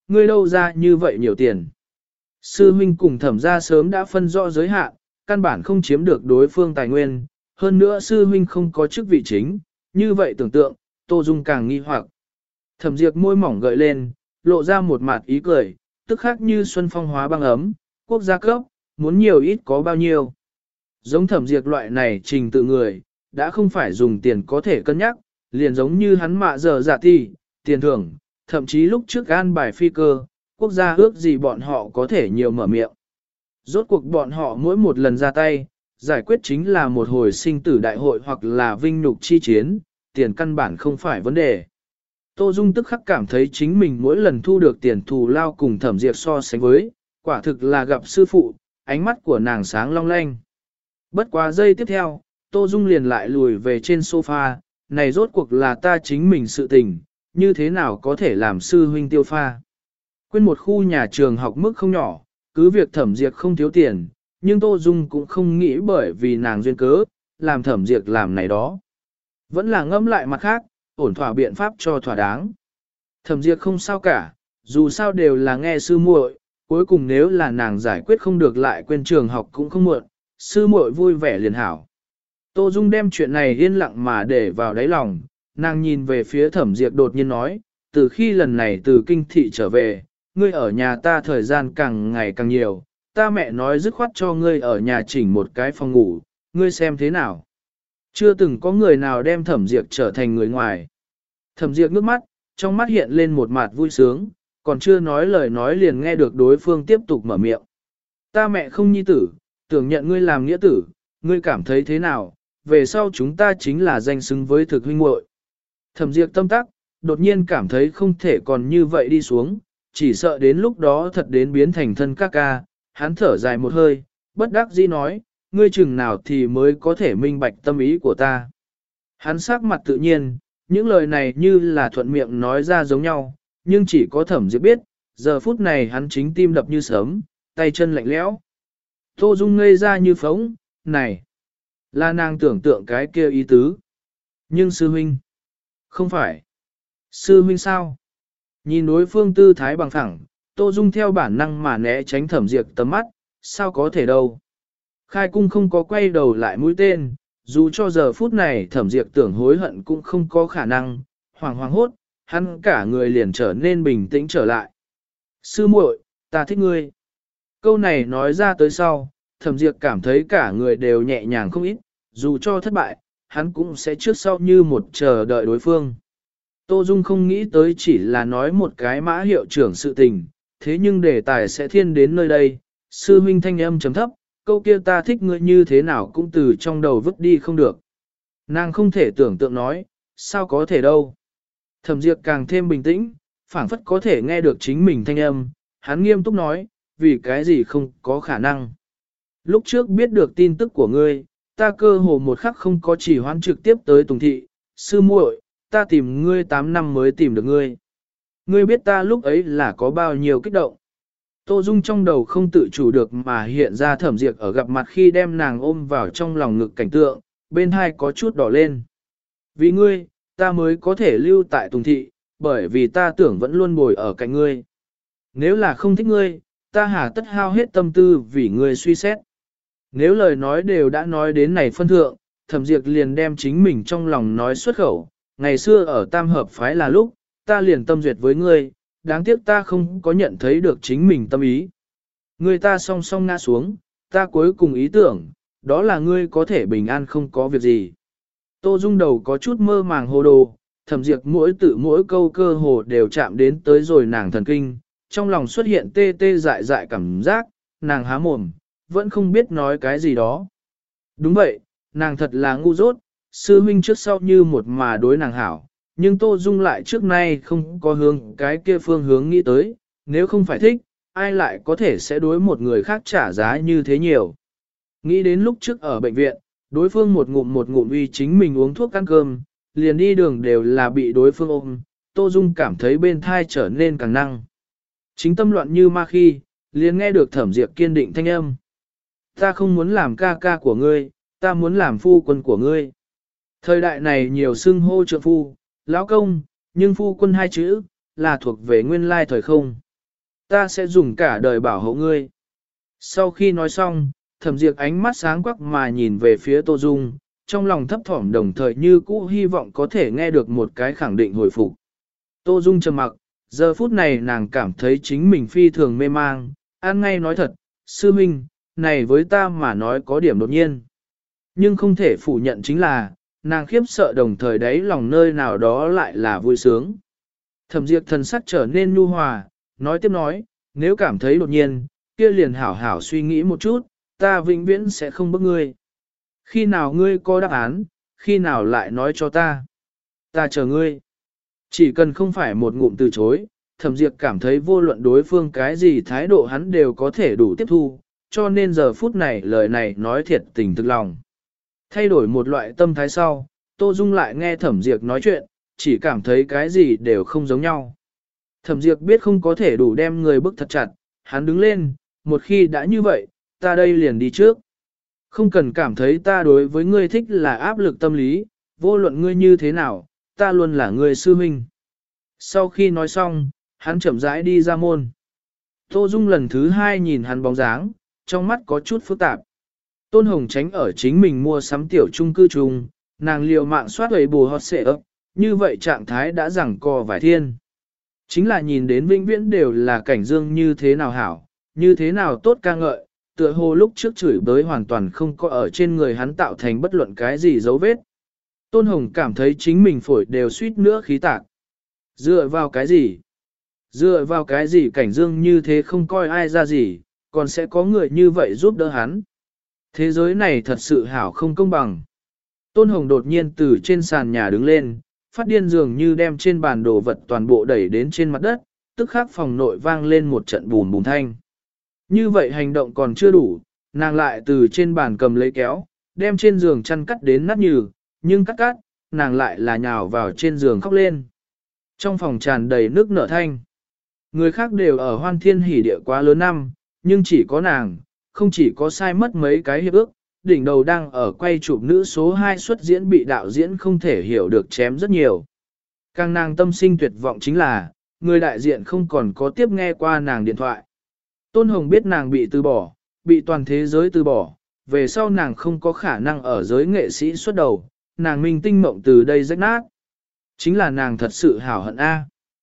ngươi đâu ra như vậy nhiều tiền. Sư huynh cùng thẩm gia sớm đã phân rõ giới hạn, căn bản không chiếm được đối phương tài nguyên, hơn nữa sư huynh không có chức vị chính, như vậy tưởng tượng, Tô Dung càng nghi hoặc. Thẩm Diệp môi mỏng gợi lên, lộ ra một mặt ý cười, tức khác như xuân phong hóa băng ấm, quốc gia cấp, muốn nhiều ít có bao nhiêu. Giống Thẩm Diệp loại này trình tự người, đã không phải dùng tiền có thể cân nhắc, liền giống như hắn mạ giờ dạ ti, tiền thưởng, thậm chí lúc trước an bài phi cơ, quốc gia ước gì bọn họ có thể nhiều mở miệng. Rốt cuộc bọn họ mỗi một lần ra tay, giải quyết chính là một hồi sinh tử đại hội hoặc là vinh nhục chi chiến, tiền căn bản không phải vấn đề. Tô Dung tức khắc cảm thấy chính mình mỗi lần thu được tiền thù lao cùng Thẩm Diệp so sánh với, quả thực là gặp sư phụ, ánh mắt của nàng sáng long lanh. Bất quá giây tiếp theo, Tô Dung liền lại lùi về trên sofa, này rốt cuộc là ta chính mình sự tình, như thế nào có thể làm sư huynh tiêu pha. Quên một khu nhà trường học mức không nhỏ, cứ việc Thẩm Diệp không thiếu tiền, nhưng Tô Dung cũng không nghĩ bởi vì nàng duyên cớ, làm Thẩm Diệp làm này đó. Vẫn là ngẫm lại mặt khác, ổn thỏa biện pháp cho thỏa đáng. Thẩm Diệp không sao cả, dù sao đều là nghe sư muội, cuối cùng nếu là nàng giải quyết không được lại quên trường học cũng không muộn, sư muội vui vẻ liền hảo. Tô Dung đem chuyện này yên lặng mà để vào đáy lòng, nàng nhìn về phía Thẩm Diệp đột nhiên nói, từ khi lần này từ kinh thị trở về, ngươi ở nhà ta thời gian càng ngày càng nhiều, ta mẹ nói dứt khoát cho ngươi ở nhà chỉnh một cái phòng ngủ, ngươi xem thế nào. Chưa từng có người nào đem Thẩm Diệp trở thành người ngoài. Thẩm Diệp nước mắt, trong mắt hiện lên một mặt vui sướng, còn chưa nói lời nói liền nghe được đối phương tiếp tục mở miệng. Ta mẹ không nhi tử, tưởng nhận ngươi làm nghĩa tử, ngươi cảm thấy thế nào, về sau chúng ta chính là danh xứng với thực huynh muội. Thẩm Diệp tâm tắc, đột nhiên cảm thấy không thể còn như vậy đi xuống, chỉ sợ đến lúc đó thật đến biến thành thân ca ca, hắn thở dài một hơi, bất đắc dĩ nói, ngươi chừng nào thì mới có thể minh bạch tâm ý của ta. Hắn sắc mặt tự nhiên, những lời này như là thuận miệng nói ra giống nhau, nhưng chỉ có Thẩm Diệp biết, giờ phút này hắn chính tim đập như sớm, tay chân lạnh lẽo. Tô Dung ngây ra như phóng, này, là nàng tưởng tượng cái kia ý tứ. Nhưng sư huynh, không phải. Sư huynh sao? Nhìn đối phương tư thái bằng thẳng, Tô Dung theo bản năng mà né tránh Thẩm Diệp tầm mắt, sao có thể đâu. Khai cung không có quay đầu lại mũi tên, dù cho giờ phút này Thẩm Diệp tưởng hối hận cũng không có khả năng, hoàng hoàng hốt, hắn cả người liền trở nên bình tĩnh trở lại. Sư muội, ta thích ngươi. Câu này nói ra tới sau, Thẩm Diệp cảm thấy cả người đều nhẹ nhàng không ít, dù cho thất bại, hắn cũng sẽ trước sau như một chờ đợi đối phương. Tô Dung không nghĩ tới chỉ là nói một cái mã hiệu trưởng sự tình, thế nhưng đề tài sẽ thiên đến nơi đây, sư huynh thanh âm chấm thấp, câu kia ta thích ngươi như thế nào cũng từ trong đầu vứt đi không được. Nàng không thể tưởng tượng nói, sao có thể đâu. Thẩm Diệp càng thêm bình tĩnh, phảng phất có thể nghe được chính mình thanh âm, hắn nghiêm túc nói, vì cái gì không có khả năng. Lúc trước biết được tin tức của ngươi, ta cơ hồ một khắc không có chỉ hoãn trực tiếp tới Tùng Thị, sư muội, ta tìm ngươi 8 năm mới tìm được ngươi. Ngươi biết ta lúc ấy là có bao nhiêu kích động. Tô Dung trong đầu không tự chủ được mà hiện ra Thẩm Diệp ở gặp mặt khi đem nàng ôm vào trong lòng ngực cảnh tượng, bên hai có chút đỏ lên. Vì ngươi, ta mới có thể lưu tại Tùng Thị, bởi vì ta tưởng vẫn luôn bồi ở cạnh ngươi. Nếu là không thích ngươi, ta hà tất hao hết tâm tư vì ngươi suy xét. Nếu lời nói đều đã nói đến này phân thượng, Thẩm Diệp liền đem chính mình trong lòng nói xuất khẩu. Ngày xưa ở Tam Hợp Phái là lúc, ta liền tâm duyệt với ngươi, đáng tiếc ta không có nhận thấy được chính mình tâm ý. Ngươi ta song song ngã xuống, ta cuối cùng ý tưởng, đó là ngươi có thể bình an không có việc gì. Tô Dung đầu có chút mơ màng hồ đồ, Thẩm Diệp mỗi tự mỗi câu cơ hồ đều chạm đến tới rồi nàng thần kinh, trong lòng xuất hiện tê tê dại dại cảm giác, nàng há mồm, vẫn không biết nói cái gì đó. Đúng vậy, nàng thật là ngu dốt, sư huynh trước sau như một mà đối nàng hảo, nhưng Tô Dung lại trước nay không có hướng cái kia phương hướng nghĩ tới, nếu không phải thích, ai lại có thể sẽ đối một người khác trả giá như thế nhiều. Nghĩ đến lúc trước ở bệnh viện, đối phương một ngụm uy chính mình uống thuốc ăn cơm, liền đi đường đều là bị đối phương ôm, Tô Dung cảm thấy bên thai trở nên càng năng. Chính tâm loạn như ma khi, liền nghe được Thẩm Diệp kiên định thanh âm. Ta không muốn làm ca ca của ngươi, ta muốn làm phu quân của ngươi. Thời đại này nhiều xưng hô trượng phu, lão công, nhưng phu quân hai chữ, là thuộc về nguyên lai thời không. Ta sẽ dùng cả đời bảo hộ ngươi. Sau khi nói xong, Thẩm Diệp ánh mắt sáng quắc mà nhìn về phía Tô Dung, trong lòng thấp thỏm đồng thời như cũ hy vọng có thể nghe được một cái khẳng định hồi phục. Tô Dung trầm mặc, giờ phút này nàng cảm thấy chính mình phi thường mê mang, an ngay nói thật, sư minh, này với ta mà nói có điểm đột nhiên. Nhưng không thể phủ nhận chính là, nàng khiếp sợ đồng thời đáy lòng nơi nào đó lại là vui sướng. Thẩm Diệp thần sắc trở nên nhu hòa, nói tiếp nói, nếu cảm thấy đột nhiên, kia liền hảo hảo suy nghĩ một chút, ta vĩnh viễn sẽ không bức ngươi. Khi nào ngươi có đáp án, khi nào lại nói cho ta. Ta chờ ngươi. Chỉ cần không phải một ngụm từ chối, Thẩm Diệp cảm thấy vô luận đối phương cái gì thái độ hắn đều có thể đủ tiếp thu, cho nên giờ phút này lời này nói thiệt tình thực lòng. Thay đổi một loại tâm thái sau, Tô Dung lại nghe Thẩm Diệp nói chuyện, chỉ cảm thấy cái gì đều không giống nhau. Thẩm Diệp biết không có thể đủ đem người bức thật chặt, hắn đứng lên, một khi đã như vậy, ta đây liền đi trước. Không cần cảm thấy ta đối với ngươi thích là áp lực tâm lý, vô luận ngươi như thế nào, ta luôn là người sư huynh. Sau khi nói xong, hắn chậm rãi đi ra môn. Tô Dung lần thứ hai nhìn hắn bóng dáng, trong mắt có chút phức tạp. Tôn Hồng tránh ở chính mình mua sắm tiểu trung cư chung, nàng liều mạng soát ấy bù hot xệ ấp, như vậy trạng thái đã rằng co vài thiên. Chính là nhìn đến vĩnh viễn đều là cảnh dương như thế nào hảo, như thế nào tốt ca ngợi, tựa hồ lúc trước chửi bới hoàn toàn không có ở trên người hắn tạo thành bất luận cái gì dấu vết. Tôn Hồng cảm thấy chính mình phổi đều suýt nữa khí tạc. Dựa vào cái gì? Dựa vào cái gì cảnh dương như thế không coi ai ra gì, còn sẽ có người như vậy giúp đỡ hắn. Thế giới này thật sự hảo không công bằng. Tôn Hồng đột nhiên từ trên sàn nhà đứng lên, phát điên dường như đem trên bàn đồ vật toàn bộ đẩy đến trên mặt đất, tức khắc phòng nội vang lên một trận bùm bùm thanh. Như vậy hành động còn chưa đủ, nàng lại từ trên bàn cầm lấy kéo, đem trên giường chăn cắt đến nát nhừ, nhưng cắt, nàng lại là nhào vào trên giường khóc lên. Trong phòng tràn đầy nước nở thanh. Người khác đều ở hoan thiên hỉ địa quá lớn năm, nhưng chỉ có nàng, không chỉ có sai mất mấy cái hiệp ước, đỉnh đầu đang ở quay chụp nữ số 2 xuất diễn bị đạo diễn không thể hiểu được chém rất nhiều. Càng nàng tâm sinh tuyệt vọng chính là, người đại diện không còn có tiếp nghe qua nàng điện thoại. Tôn Hồng biết nàng bị từ bỏ, bị toàn thế giới từ bỏ, về sau nàng không có khả năng ở giới nghệ sĩ xuất đầu, nàng minh tinh mộng từ đây rách nát. Chính là nàng thật sự hảo hận a.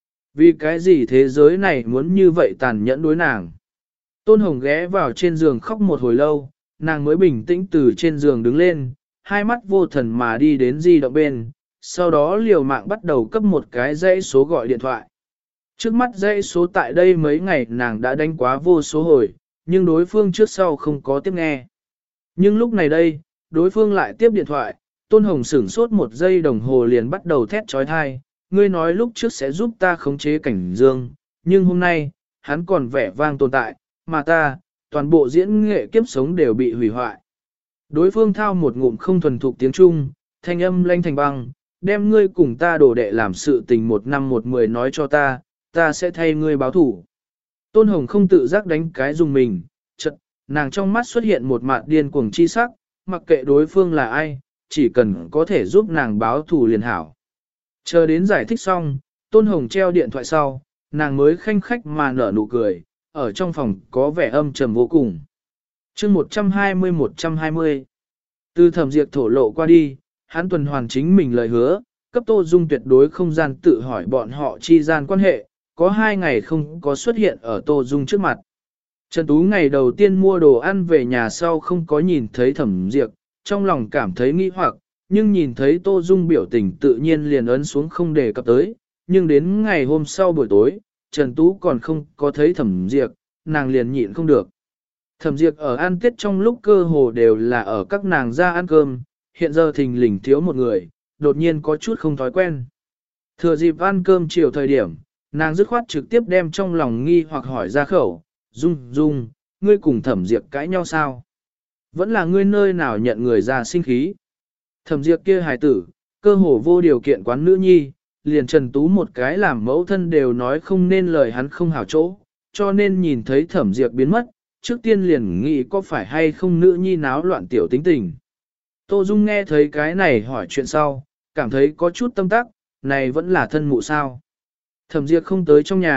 Vì cái gì thế giới này muốn như vậy tàn nhẫn đối nàng. Tôn Hồng ghé vào trên giường khóc một hồi lâu, nàng mới bình tĩnh từ trên giường đứng lên, hai mắt vô thần mà đi đến di động bên, sau đó liều mạng bắt đầu cấp một cái dãy số gọi điện thoại. Trước mắt dãy số tại đây mấy ngày nàng đã đánh quá vô số hồi, nhưng đối phương trước sau không có tiếp nghe. Nhưng lúc này đây, đối phương lại tiếp điện thoại, Tôn Hồng sửng sốt một giây đồng hồ liền bắt đầu thét trói thai, ngươi nói lúc trước sẽ giúp ta khống chế cảnh dương, nhưng hôm nay, hắn còn vẻ vang tồn tại, mà ta, toàn bộ diễn nghệ kiếp sống đều bị hủy hoại. Đối phương thao một ngụm không thuần thục tiếng Trung, thanh âm lanh thành băng, đem ngươi cùng ta đổ đệ làm sự tình 1 năm 10 nói cho ta, ta sẽ thay ngươi báo thủ. Tôn Hồng không tự giác đánh cái dùng mình, chợt, nàng trong mắt xuất hiện một mạt điên cuồng chi sắc, mặc kệ đối phương là ai, chỉ cần có thể giúp nàng báo thù liền hảo. Chờ đến giải thích xong, Tôn Hồng treo điện thoại sau, nàng mới khanh khách mà nở nụ cười, ở trong phòng có vẻ âm trầm vô cùng. chương 120. Từ Thẩm Diệp thổ lộ qua đi, hắn tuần hoàn chính mình lời hứa, cấp Tô Dung tuyệt đối không gian tự hỏi bọn họ chi gian quan hệ, có 2 ngày không có xuất hiện ở Tô Dung trước mặt. Trần Tú ngày đầu tiên mua đồ ăn về nhà sau không có nhìn thấy Thẩm Diệp, trong lòng cảm thấy nghi hoặc, nhưng nhìn thấy Tô Dung biểu tình tự nhiên liền ấn xuống không đề cập tới, nhưng đến ngày hôm sau buổi tối, Trần Tú còn không có thấy Thẩm Diệp, nàng liền nhịn không được. Thẩm Diệp ở ăn tết trong lúc cơ hồ đều là ở các nàng ra ăn cơm, hiện giờ thình lình thiếu một người, đột nhiên có chút không thói quen. Thừa dịp ăn cơm chiều thời điểm, nàng dứt khoát trực tiếp đem trong lòng nghi hoặc hỏi ra khẩu, Dung, ngươi cùng Thẩm Diệp cãi nhau sao? Vẫn là ngươi nơi nào nhận người ra sinh khí. Thẩm Diệp kia hài tử, cơ hồ vô điều kiện quán nữ nhi, liền Trần Tú một cái làm mẫu thân đều nói không nên lời hắn không hảo chỗ, cho nên nhìn thấy Thẩm Diệp biến mất, trước tiên liền nghĩ có phải hay không nữ nhi náo loạn tiểu tính tình. Tô Dung nghe thấy cái này hỏi chuyện sau, cảm thấy có chút tâm tắc, này vẫn là thân mụ sao. Thẩm Diệp không tới trong nhà,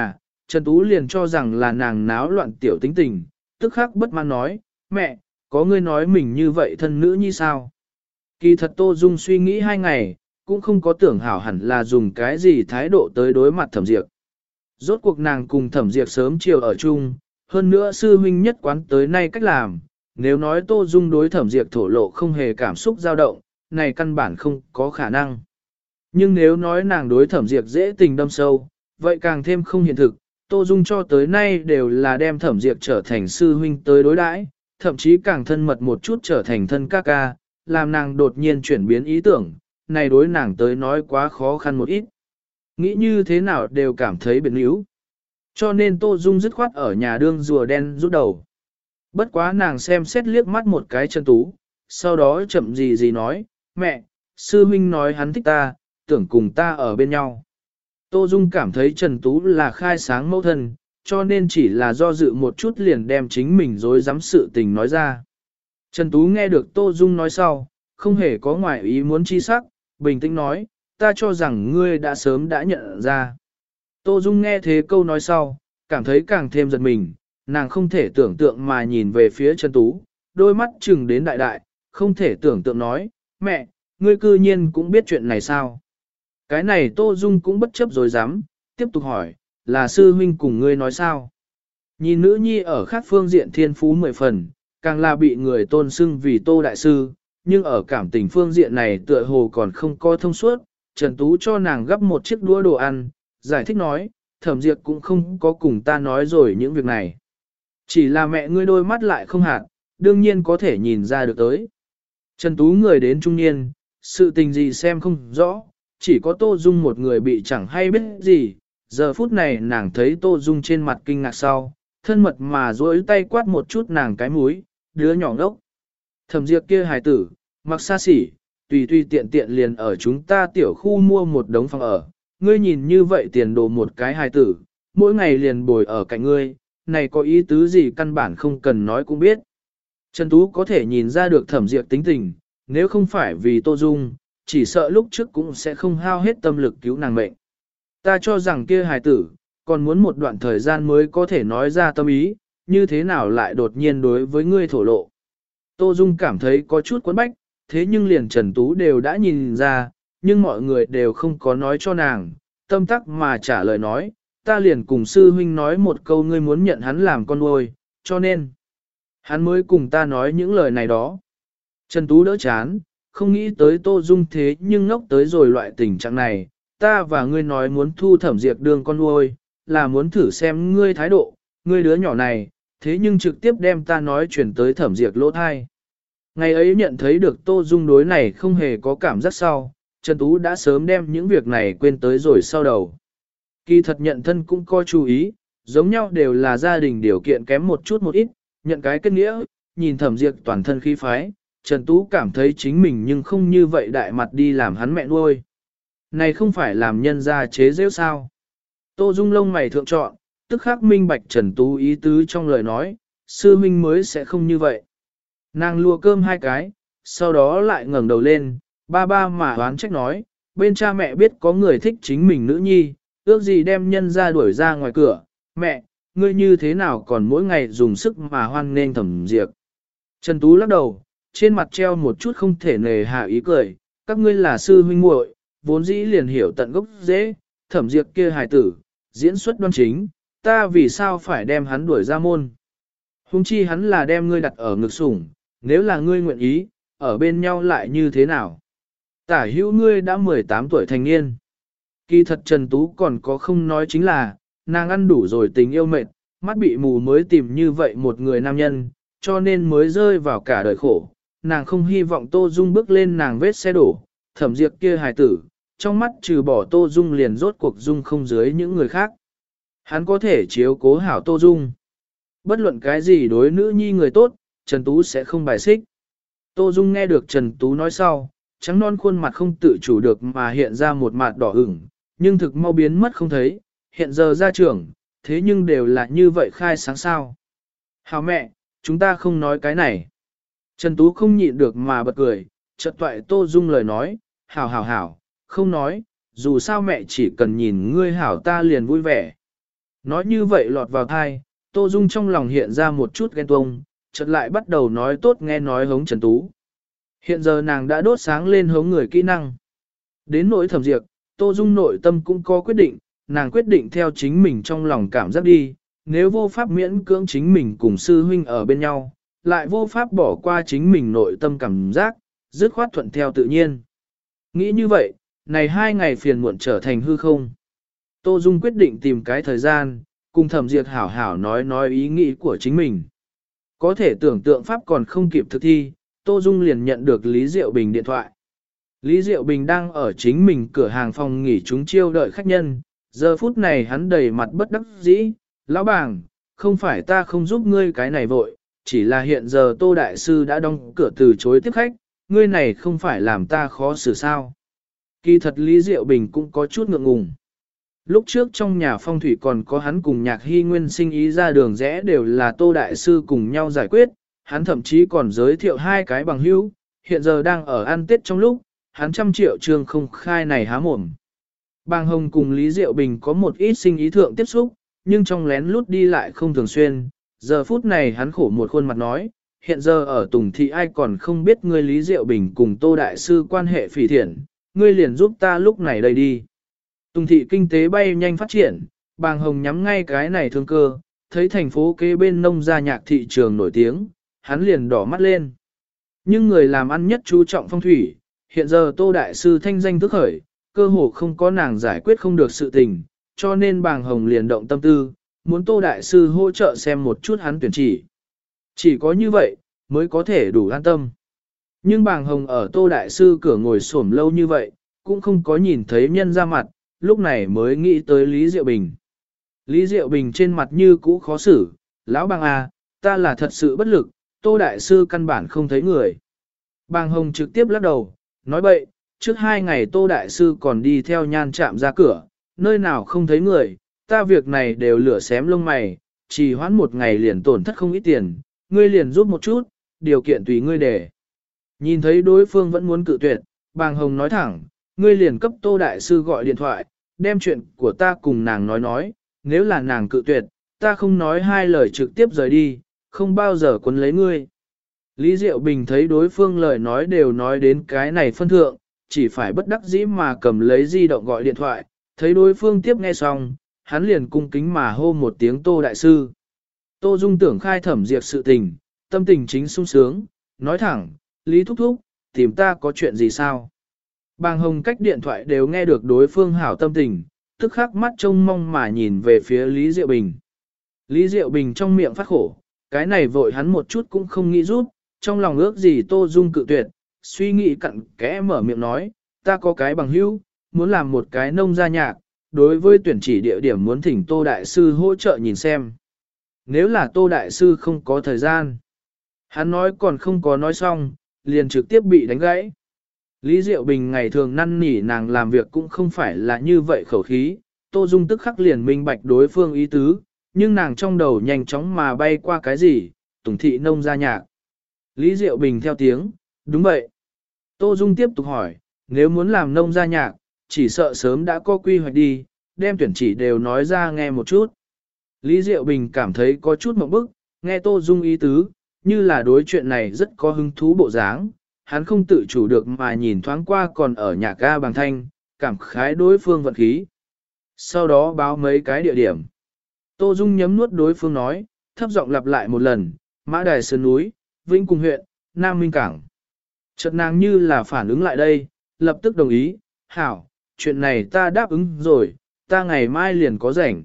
Trần Tú liền cho rằng là nàng náo loạn tiểu tính tình, tức khắc bất mãn nói, mẹ, có ngươi nói mình như vậy thân nữ như sao? Kỳ thật Tô Dung suy nghĩ 2 ngày, cũng không có tưởng hảo hẳn là dùng cái gì thái độ tới đối mặt Thẩm Diệp. Rốt cuộc nàng cùng Thẩm Diệp sớm chiều ở chung, hơn nữa sư huynh nhất quán tới nay cách làm, nếu nói Tô Dung đối Thẩm Diệp thổ lộ không hề cảm xúc dao động, này căn bản không có khả năng. Nhưng nếu nói nàng đối Thẩm Diệp dễ tình đâm sâu, vậy càng thêm không hiện thực, Tô Dung cho tới nay đều là đem Thẩm Diệp trở thành sư huynh tới đối đãi, thậm chí càng thân mật một chút trở thành thân ca ca, làm nàng đột nhiên chuyển biến ý tưởng, này đối nàng tới nói quá khó khăn một ít. Nghĩ như thế nào đều cảm thấy biệt níu. Cho nên Tô Dung dứt khoát ở nhà đương rùa đen rút đầu. Bất quá nàng xem xét liếc mắt một cái Trần Tú, sau đó chậm gì nói, mẹ, sư huynh nói hắn thích ta, tưởng cùng ta ở bên nhau. Tô Dung cảm thấy Trần Tú là khai sáng mẫu thân, cho nên chỉ là do dự một chút liền đem chính mình dối dám sự tình nói ra. Trần Tú nghe được Tô Dung nói sau, không hề có ngoại ý muốn chi sắc, bình tĩnh nói, ta cho rằng ngươi đã sớm đã nhận ra. Tô Dung nghe thế câu nói sau, cảm thấy càng thêm giật mình, nàng không thể tưởng tượng mà nhìn về phía Trần Tú, đôi mắt chừng đến đại đại, không thể tưởng tượng nói, mẹ, ngươi cư nhiên cũng biết chuyện này sao? Cái này Tô Dung cũng bất chấp rồi dám, tiếp tục hỏi, là sư huynh cùng ngươi nói sao? Nhìn nữ nhi ở khác phương diện thiên phú 10 phần, càng là bị người tôn xưng vì Tô Đại Sư, nhưng ở cảm tình phương diện này tựa hồ còn không có thông suốt, Trần Tú cho nàng gấp một chiếc đũa đồ ăn, giải thích nói, Thẩm Diệp cũng không có cùng ta nói rồi những việc này. Chỉ là mẹ ngươi đôi mắt lại không hạt, đương nhiên có thể nhìn ra được tới. Trần Tú người đến trung niên, sự tình gì xem không rõ, chỉ có Tô Dung một người bị chẳng hay biết gì. Giờ phút này nàng thấy Tô Dung trên mặt kinh ngạc sau, thân mật mà duỗi tay quát một chút nàng cái mũi, đứa nhỏ ngốc. Thẩm Diệp kia hài tử, mặc xa xỉ, tùy tiện tiện liền ở chúng ta tiểu khu mua một đống phòng ở. Ngươi nhìn như vậy tiền đồ một cái hài tử, mỗi ngày liền bồi ở cạnh ngươi, này có ý tứ gì căn bản không cần nói cũng biết. Trần Tú có thể nhìn ra được Thẩm Diệp tính tình, nếu không phải vì Tô Dung, chỉ sợ lúc trước cũng sẽ không hao hết tâm lực cứu nàng mệnh. Ta cho rằng kia hài tử, còn muốn một đoạn thời gian mới có thể nói ra tâm ý, như thế nào lại đột nhiên đối với ngươi thổ lộ. Tô Dung cảm thấy có chút quấn bách, thế nhưng liền Trần Tú đều đã nhìn ra, nhưng mọi người đều không có nói cho nàng, tâm tắc mà trả lời nói, ta liền cùng sư huynh nói một câu ngươi muốn nhận hắn làm con nuôi, cho nên, hắn mới cùng ta nói những lời này đó. Trần Tú đỡ chán, không nghĩ tới Tô Dung thế nhưng ngốc tới rồi loại tình trạng này, ta và ngươi nói muốn thu Thẩm Diệp đương con nuôi, là muốn thử xem ngươi thái độ, ngươi đứa nhỏ này, thế nhưng trực tiếp đem ta nói chuyển tới Thẩm Diệp lỗ thai. Ngày ấy nhận thấy được Tô Dung đối này không hề có cảm giác sau, Trần Tú đã sớm đem những việc này quên tới rồi sau đầu. Kỳ thật nhận thân cũng có chú ý, giống nhau đều là gia đình điều kiện kém một chút một ít, nhận cái kết nghĩa, nhìn Thẩm Diệp toàn thân khí phái, Trần Tú cảm thấy chính mình nhưng không như vậy đại mặt đi làm hắn mẹ nuôi. Này không phải làm nhân gia chế giễu sao. Tô Dung lông mày thượng trọn, tức khắc minh bạch Trần Tú ý tứ trong lời nói, sư minh mới sẽ không như vậy. Nàng lùa cơm 2 cái, sau đó lại ngẩng đầu lên, ba mà oán trách nói, bên cha mẹ biết có người thích chính mình nữ nhi, ước gì đem nhân ra đuổi ra ngoài cửa, mẹ, ngươi như thế nào còn mỗi ngày dùng sức mà hoan nghênh Thẩm Diệp. Trần Tú lắc đầu, trên mặt treo một chút không thể nề hạ ý cười, các ngươi là sư huynh muội, vốn dĩ liền hiểu tận gốc dễ, Thẩm Diệp kia hài tử, diễn xuất đoan chính, ta vì sao phải đem hắn đuổi ra môn. Hùng chi hắn là đem ngươi đặt ở ngực sủng, nếu là ngươi nguyện ý, ở bên nhau lại như thế nào. Tả hữu ngươi đã 18 tuổi thành niên. Kỳ thật Trần Tú còn có không nói chính là, nàng ăn đủ rồi tình yêu mệt, mắt bị mù mới tìm như vậy một người nam nhân, cho nên mới rơi vào cả đời khổ. Nàng không hy vọng Tô Dung bước lên nàng vết xe đổ, Thẩm Diệp kia hài tử, trong mắt trừ bỏ Tô Dung liền rốt cuộc Dung không dưới những người khác. Hắn có thể chiếu cố hảo Tô Dung. Bất luận cái gì đối nữ nhi người tốt, Trần Tú sẽ không bài xích. Tô Dung nghe được Trần Tú nói sau, trắng non khuôn mặt không tự chủ được mà hiện ra một mặt đỏ ửng, nhưng thực mau biến mất không thấy, hiện giờ ra trưởng, thế nhưng đều là như vậy khai sáng sao. Hảo mẹ, chúng ta không nói cái này. Trần Tú không nhịn được mà bật cười, chợt toại Tô Dung lời nói, hảo, không nói, dù sao mẹ chỉ cần nhìn ngươi hảo ta liền vui vẻ. Nói như vậy lọt vào thai, Tô Dung trong lòng hiện ra một chút ghen tuông, chợt lại bắt đầu nói tốt nghe nói hống Trần Tú. Hiện giờ nàng đã đốt sáng lên hống người kỹ năng. Đến nỗi Thẩm Diệp, Tô Dung nội tâm cũng có quyết định, nàng quyết định theo chính mình trong lòng cảm giác đi, nếu vô pháp miễn cưỡng chính mình cùng sư huynh ở bên nhau, lại vô pháp bỏ qua chính mình nội tâm cảm giác, dứt khoát thuận theo tự nhiên. Nghĩ như vậy, này 2 ngày phiền muộn trở thành hư không. Tô Dung quyết định tìm cái thời gian, cùng Thẩm Diệp hảo hảo nói ý nghĩ của chính mình. Có thể tưởng tượng pháp còn không kịp thực thi, Tô Dung liền nhận được Lý Diệu Bình điện thoại. Lý Diệu Bình đang ở chính mình cửa hàng phòng nghỉ chúng chiêu đợi khách nhân, giờ phút này hắn đầy mặt bất đắc dĩ, lão bàng, không phải ta không giúp ngươi cái này vội, chỉ là hiện giờ Tô Đại Sư đã đóng cửa từ chối tiếp khách, ngươi này không phải làm ta khó xử sao. Kỳ thật Lý Diệu Bình cũng có chút ngượng ngùng. Lúc trước trong nhà phong thủy còn có hắn cùng Nhạc Hy Nguyên sinh ý ra đường rẽ đều là Tô Đại Sư cùng nhau giải quyết, hắn thậm chí còn giới thiệu 2 cái bằng hữu, hiện giờ đang ở ăn Tết trong lúc, hắn 100 triệu trương không khai này há mồm. Bàng Hồng cùng Lý Diệu Bình có một ít sinh ý thượng tiếp xúc, nhưng trong lén lút đi lại không thường xuyên, giờ phút này hắn khổ một khuôn mặt nói, hiện giờ ở Tùng Thị ai còn không biết ngươi Lý Diệu Bình cùng Tô Đại Sư quan hệ phỉ thiện, ngươi liền giúp ta lúc này đây đi. Tùng Thị kinh tế bay nhanh phát triển, Bàng Hồng nhắm ngay cái này thương cơ, thấy thành phố kế bên nông gia nhạc thị trường nổi tiếng, hắn liền đỏ mắt lên. Nhưng người làm ăn nhất chú trọng phong thủy, hiện giờ Tô Đại Sư thanh danh thức khởi, cơ hồ không có nàng giải quyết không được sự tình, cho nên Bàng Hồng liền động tâm tư, muốn Tô Đại Sư hỗ trợ xem một chút hắn tuyển chỉ. Chỉ có như vậy, mới có thể đủ an tâm. Nhưng Bàng Hồng ở Tô Đại Sư cửa ngồi xổm lâu như vậy, cũng không có nhìn thấy nhân ra mặt, lúc này mới nghĩ tới Lý Diệu Bình. Lý Diệu Bình trên mặt như cũ khó xử, lão Bàng à, ta là thật sự bất lực, Tô Đại Sư căn bản không thấy người. Bàng Hồng trực tiếp lắc đầu, nói bậy, trước 2 ngày Tô Đại Sư còn đi theo nhan chạm ra cửa, nơi nào không thấy người, ta việc này đều lửa xém lông mày, chỉ hoãn 1 ngày liền tổn thất không ít tiền, ngươi liền giúp một chút, điều kiện tùy ngươi để. Nhìn thấy đối phương vẫn muốn cự tuyệt, Bàng Hồng nói thẳng, ngươi liền cấp Tô Đại Sư gọi điện thoại, đem chuyện của ta cùng nàng nói, nếu là nàng cự tuyệt, ta không nói 2 lời trực tiếp rời đi, không bao giờ quấn lấy ngươi. Lý Diệu Bình thấy đối phương lời nói đều nói đến cái này phân thượng, chỉ phải bất đắc dĩ mà cầm lấy di động gọi điện thoại, thấy đối phương tiếp nghe xong, hắn liền cung kính mà hô một tiếng Tô Đại Sư. Tô Dung tưởng khai Thẩm Diệp sự tình, tâm tình chính sung sướng, nói thẳng, Lý Thúc Thúc, tìm ta có chuyện gì sao? Bàng Hồng cách điện thoại đều nghe được đối phương hảo tâm tình, tức khắc mắt trông mong mà nhìn về phía Lý Diệu Bình. Lý Diệu Bình trong miệng phát khổ, cái này vội hắn một chút cũng không nghĩ rút, trong lòng ước gì Tô Dung cự tuyệt, suy nghĩ cặn kẽ mở miệng nói, ta có cái bằng hữu, muốn làm một cái nông gia nhạc, đối với tuyển chỉ địa điểm muốn thỉnh Tô Đại Sư hỗ trợ nhìn xem. Nếu là Tô Đại Sư không có thời gian, hắn nói còn không có nói xong, liền trực tiếp bị đánh gãy. Lý Diệu Bình ngày thường năn nỉ nàng làm việc cũng không phải là như vậy khẩu khí, Tô Dung tức khắc liền minh bạch đối phương ý tứ, nhưng nàng trong đầu nhanh chóng mà bay qua cái gì, Tùng Thị nông gia nhạc. Lý Diệu Bình theo tiếng, đúng vậy. Tô Dung tiếp tục hỏi, nếu muốn làm nông gia nhạc, chỉ sợ sớm đã có quy hoạch đi, đem tuyển chỉ đều nói ra nghe một chút. Lý Diệu Bình cảm thấy có chút mộng bức, nghe Tô Dung ý tứ, như là đối chuyện này rất có hứng thú bộ dáng, hắn không tự chủ được mà nhìn thoáng qua còn ở nhà ga Bàng Thanh, cảm khái đối phương vận khí. Sau đó báo mấy cái địa điểm. Tô Dung nhấm nuốt đối phương nói, thấp giọng lặp lại một lần, Mã Đài Sơn núi, Vĩnh Cùng huyện, Nam Minh Cảng. Chợt nàng như là phản ứng lại đây, lập tức đồng ý, hảo, chuyện này ta đáp ứng rồi, ta ngày mai liền có rảnh.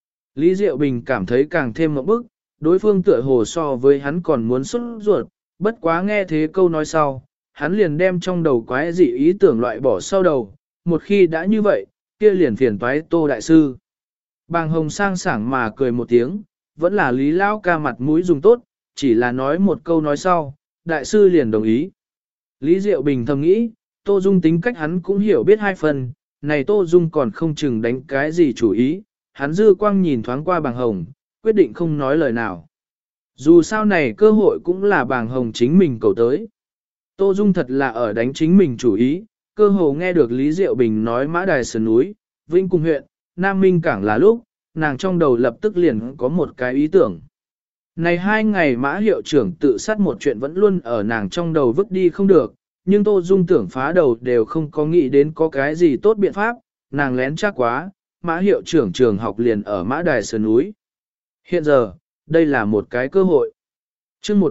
Lý Diệu Bình cảm thấy càng thêm một bức, đối phương tựa hồ so với hắn còn muốn xuất ruột, bất quá nghe thế câu nói sau, hắn liền đem trong đầu quái dị ý tưởng loại bỏ sau đầu, một khi đã như vậy, kia liền phiền toái Tô Đại Sư. Bàng Hồng sang sảng mà cười một tiếng, vẫn là Lý Lão ca mặt mũi dùng tốt, chỉ là nói một câu nói sau, Đại Sư liền đồng ý. Lý Diệu Bình thầm nghĩ, Tô Dung tính cách hắn cũng hiểu biết 2 phần, này Tô Dung còn không chừng đánh cái gì chủ ý, hắn dư quang nhìn thoáng qua Bàng Hồng, quyết định không nói lời nào. Dù sao này cơ hội cũng là Bàng Hồng chính mình cầu tới. Tô Dung thật là ở đánh chính mình chủ ý, cơ hồ nghe được Lý Diệu Bình nói Mã Đài Sơn núi, Vĩnh Cùng huyện, Nam Minh Cảng là lúc, nàng trong đầu lập tức liền có một cái ý tưởng. Này 2 ngày Mã hiệu trưởng tự sát một chuyện vẫn luôn ở nàng trong đầu vứt đi không được, nhưng Tô Dung tưởng phá đầu đều không có nghĩ đến có cái gì tốt biện pháp, nàng lén chắc quá, Mã hiệu trưởng trường học liền ở Mã Đài Sơn núi. Hiện giờ, đây là một cái cơ hội. chương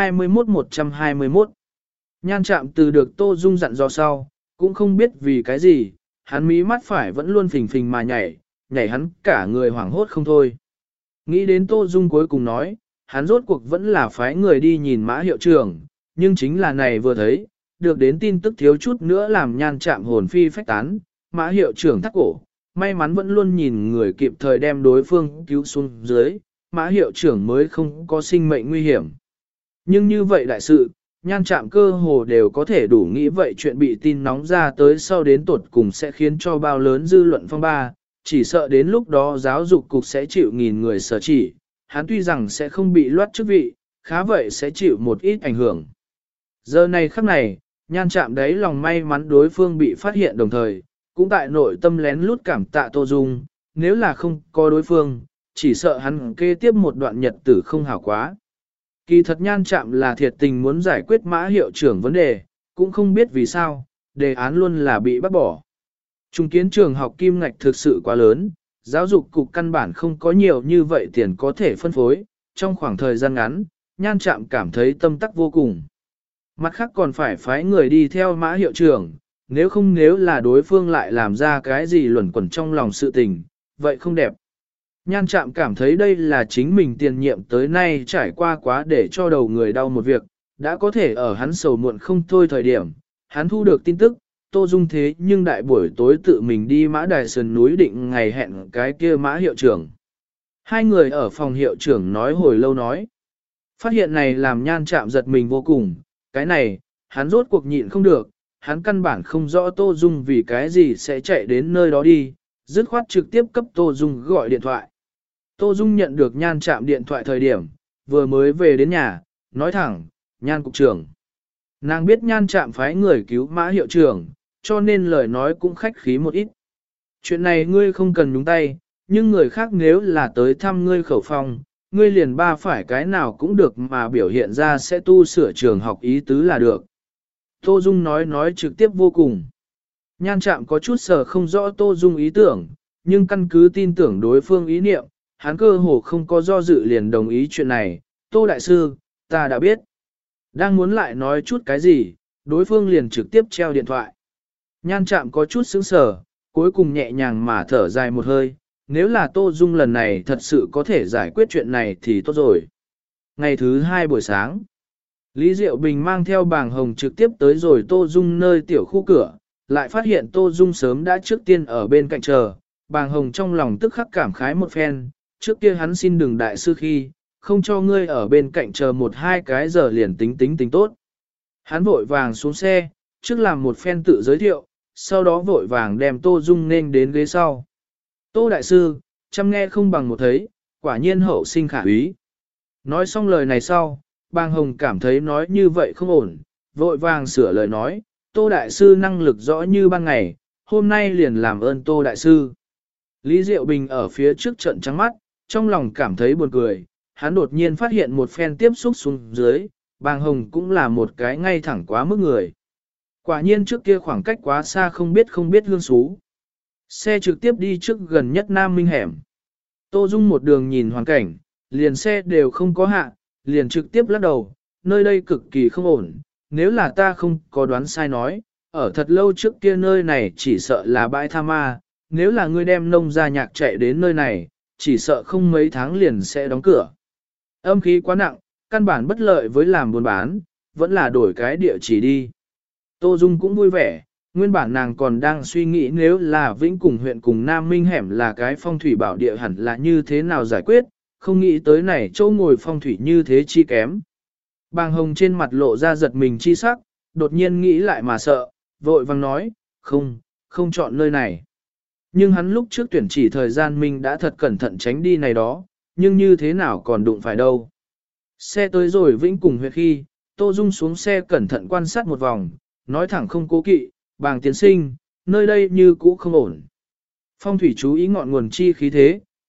121-121 Nhan Trạm từ được Tô Dung dặn dò sau, cũng không biết vì cái gì, hắn mí mắt phải vẫn luôn phình phình mà nhảy hắn cả người hoảng hốt không thôi. Nghĩ đến Tô Dung cuối cùng nói, hắn rốt cuộc vẫn là phái người đi nhìn Mã hiệu trưởng, nhưng chính là này vừa thấy, được đến tin tức thiếu chút nữa làm Nhan Trạm hồn phi phách tán, Mã hiệu trưởng thắt cổ, may mắn vẫn luôn nhìn người kịp thời đem đối phương cứu xuống dưới, Mã hiệu trưởng mới không có sinh mệnh nguy hiểm. Nhưng như vậy đại sự, Nhan Trạm cơ hồ đều có thể đủ nghĩ vậy chuyện bị tin nóng ra tới sau đến tột cùng sẽ khiến cho bao lớn dư luận phong ba, chỉ sợ đến lúc đó giáo dục cục sẽ chịu nghìn người sở chỉ, hắn tuy rằng sẽ không bị loát chức vị, khá vậy sẽ chịu một ít ảnh hưởng. Giờ này khắc này, Nhan Trạm đấy lòng may mắn đối phương bị phát hiện đồng thời, cũng tại nội tâm lén lút cảm tạ Tô Dung, nếu là không có đối phương, chỉ sợ hắn kế tiếp một đoạn nhật tử không hảo quá. Kỳ thật Nhan Trạm là thiệt tình muốn giải quyết Mã hiệu trưởng vấn đề, cũng không biết vì sao, đề án luôn là bị bắt bỏ. Trung kiến trường học kim ngạch thực sự quá lớn, giáo dục cục căn bản không có nhiều như vậy tiền có thể phân phối, trong khoảng thời gian ngắn, Nhan Trạm cảm thấy tâm tắc vô cùng. Mặt khác còn phải phái người đi theo Mã hiệu trưởng, nếu là đối phương lại làm ra cái gì luẩn quẩn trong lòng sự tình, vậy không đẹp. Nhan Trạm cảm thấy đây là chính mình tiền nhiệm tới nay trải qua quá để cho đầu người đau một việc, đã có thể ở hắn sầu muộn không thôi thời điểm, hắn thu được tin tức, Tô Dung thế nhưng đại buổi tối tự mình đi Mã Đài Sơn núi định ngày hẹn cái kia Mã hiệu trưởng. Hai người ở phòng hiệu trưởng nói hồi lâu nói. Phát hiện này làm Nhan Trạm giật mình vô cùng, cái này, hắn rốt cuộc nhịn không được, hắn căn bản không rõ Tô Dung vì cái gì sẽ chạy đến nơi đó đi, dứt khoát trực tiếp cấp Tô Dung gọi điện thoại. Tô Dung nhận được Nhan Trạm điện thoại thời điểm, vừa mới về đến nhà, nói thẳng, Nhan cục trưởng. Nàng biết Nhan Trạm phái người cứu Mã hiệu trưởng, cho nên lời nói cũng khách khí một ít. Chuyện này ngươi không cần nhúng tay, nhưng người khác nếu là tới thăm ngươi khẩu phong, ngươi liền ba phải cái nào cũng được mà biểu hiện ra sẽ tu sửa trường học ý tứ là được. Tô Dung nói trực tiếp vô cùng. Nhan Trạm có chút sợ không rõ Tô Dung ý tưởng, nhưng căn cứ tin tưởng đối phương ý niệm, hắn cơ hồ không có do dự liền đồng ý chuyện này. Tô Đại Sư, ta đã biết. Đang muốn lại nói chút cái gì, đối phương liền trực tiếp treo điện thoại. Nhan Trạm có chút sững sờ, cuối cùng nhẹ nhàng mà thở dài một hơi, nếu là Tô Dung lần này thật sự có thể giải quyết chuyện này thì tốt rồi. Ngày thứ 2 buổi sáng, Lý Diệu Bình mang theo bàng hồng trực tiếp tới rồi Tô Dung nơi tiểu khu cửa, lại phát hiện Tô Dung sớm đã trước tiên ở bên cạnh chờ, bàng hồng trong lòng tức khắc cảm khái một phen, trước kia hắn xin đừng đại sư khi, không cho ngươi ở bên cạnh chờ 1-2 cái giờ liền tính tốt. Hắn vội vàng xuống xe, trước làm một phen tự giới thiệu, sau đó vội vàng đem Tô Dung nên đến ghế sau. Tô Đại Sư, chăm nghe không bằng một thấy, quả nhiên hậu sinh khả úy. Nói xong lời này sau, bàng hồng cảm thấy nói như vậy không ổn, vội vàng sửa lời nói, Tô Đại Sư năng lực rõ như ban ngày, hôm nay liền làm ơn Tô Đại Sư. Lý Diệu Bình ở phía trước trận trắng mắt, trong lòng cảm thấy buồn cười, hắn đột nhiên phát hiện một phen tiếp xúc xuống dưới, bàng hồng cũng là một cái ngay thẳng quá mức người. Quả nhiên trước kia khoảng cách quá xa không biết hương xú. Xe trực tiếp đi trước gần nhất Nam Minh hẻm. Tô Dung một đường nhìn hoàn cảnh, liền xe đều không có hạ, liền trực tiếp lắc đầu, nơi đây cực kỳ không ổn, nếu là ta không có đoán sai nói, ở thật lâu trước kia nơi này chỉ sợ là bãi tha ma, nếu là ngươi đem nông gia nhạc chạy đến nơi này, chỉ sợ không mấy tháng liền sẽ đóng cửa. Âm khí quá nặng, căn bản bất lợi với làm buôn bán, vẫn là đổi cái địa chỉ đi. Tô Dung cũng vui vẻ, nguyên bản nàng còn đang suy nghĩ nếu là Vĩnh cùng huyện cùng Nam Minh hẻm là cái phong thủy bảo địa hẳn là như thế nào giải quyết, không nghĩ tới này chỗ ngồi phong thủy như thế chi kém. Bàng hồng trên mặt lộ ra giật mình chi sắc, đột nhiên nghĩ lại mà sợ, vội vang nói, không chọn nơi này. Nhưng hắn lúc trước tuyển chỉ thời gian mình đã thật cẩn thận tránh đi này đó, nhưng như thế nào còn đụng phải đâu. Xe tới rồi Vĩnh cùng huyện khi, Tô Dung xuống xe cẩn thận quan sát một vòng, nói thẳng không cố kỵ, bàng tiến sinh, nơi đây như cũ không ổn. Phong thủy chú ý ngọn nguồn chi khí thế,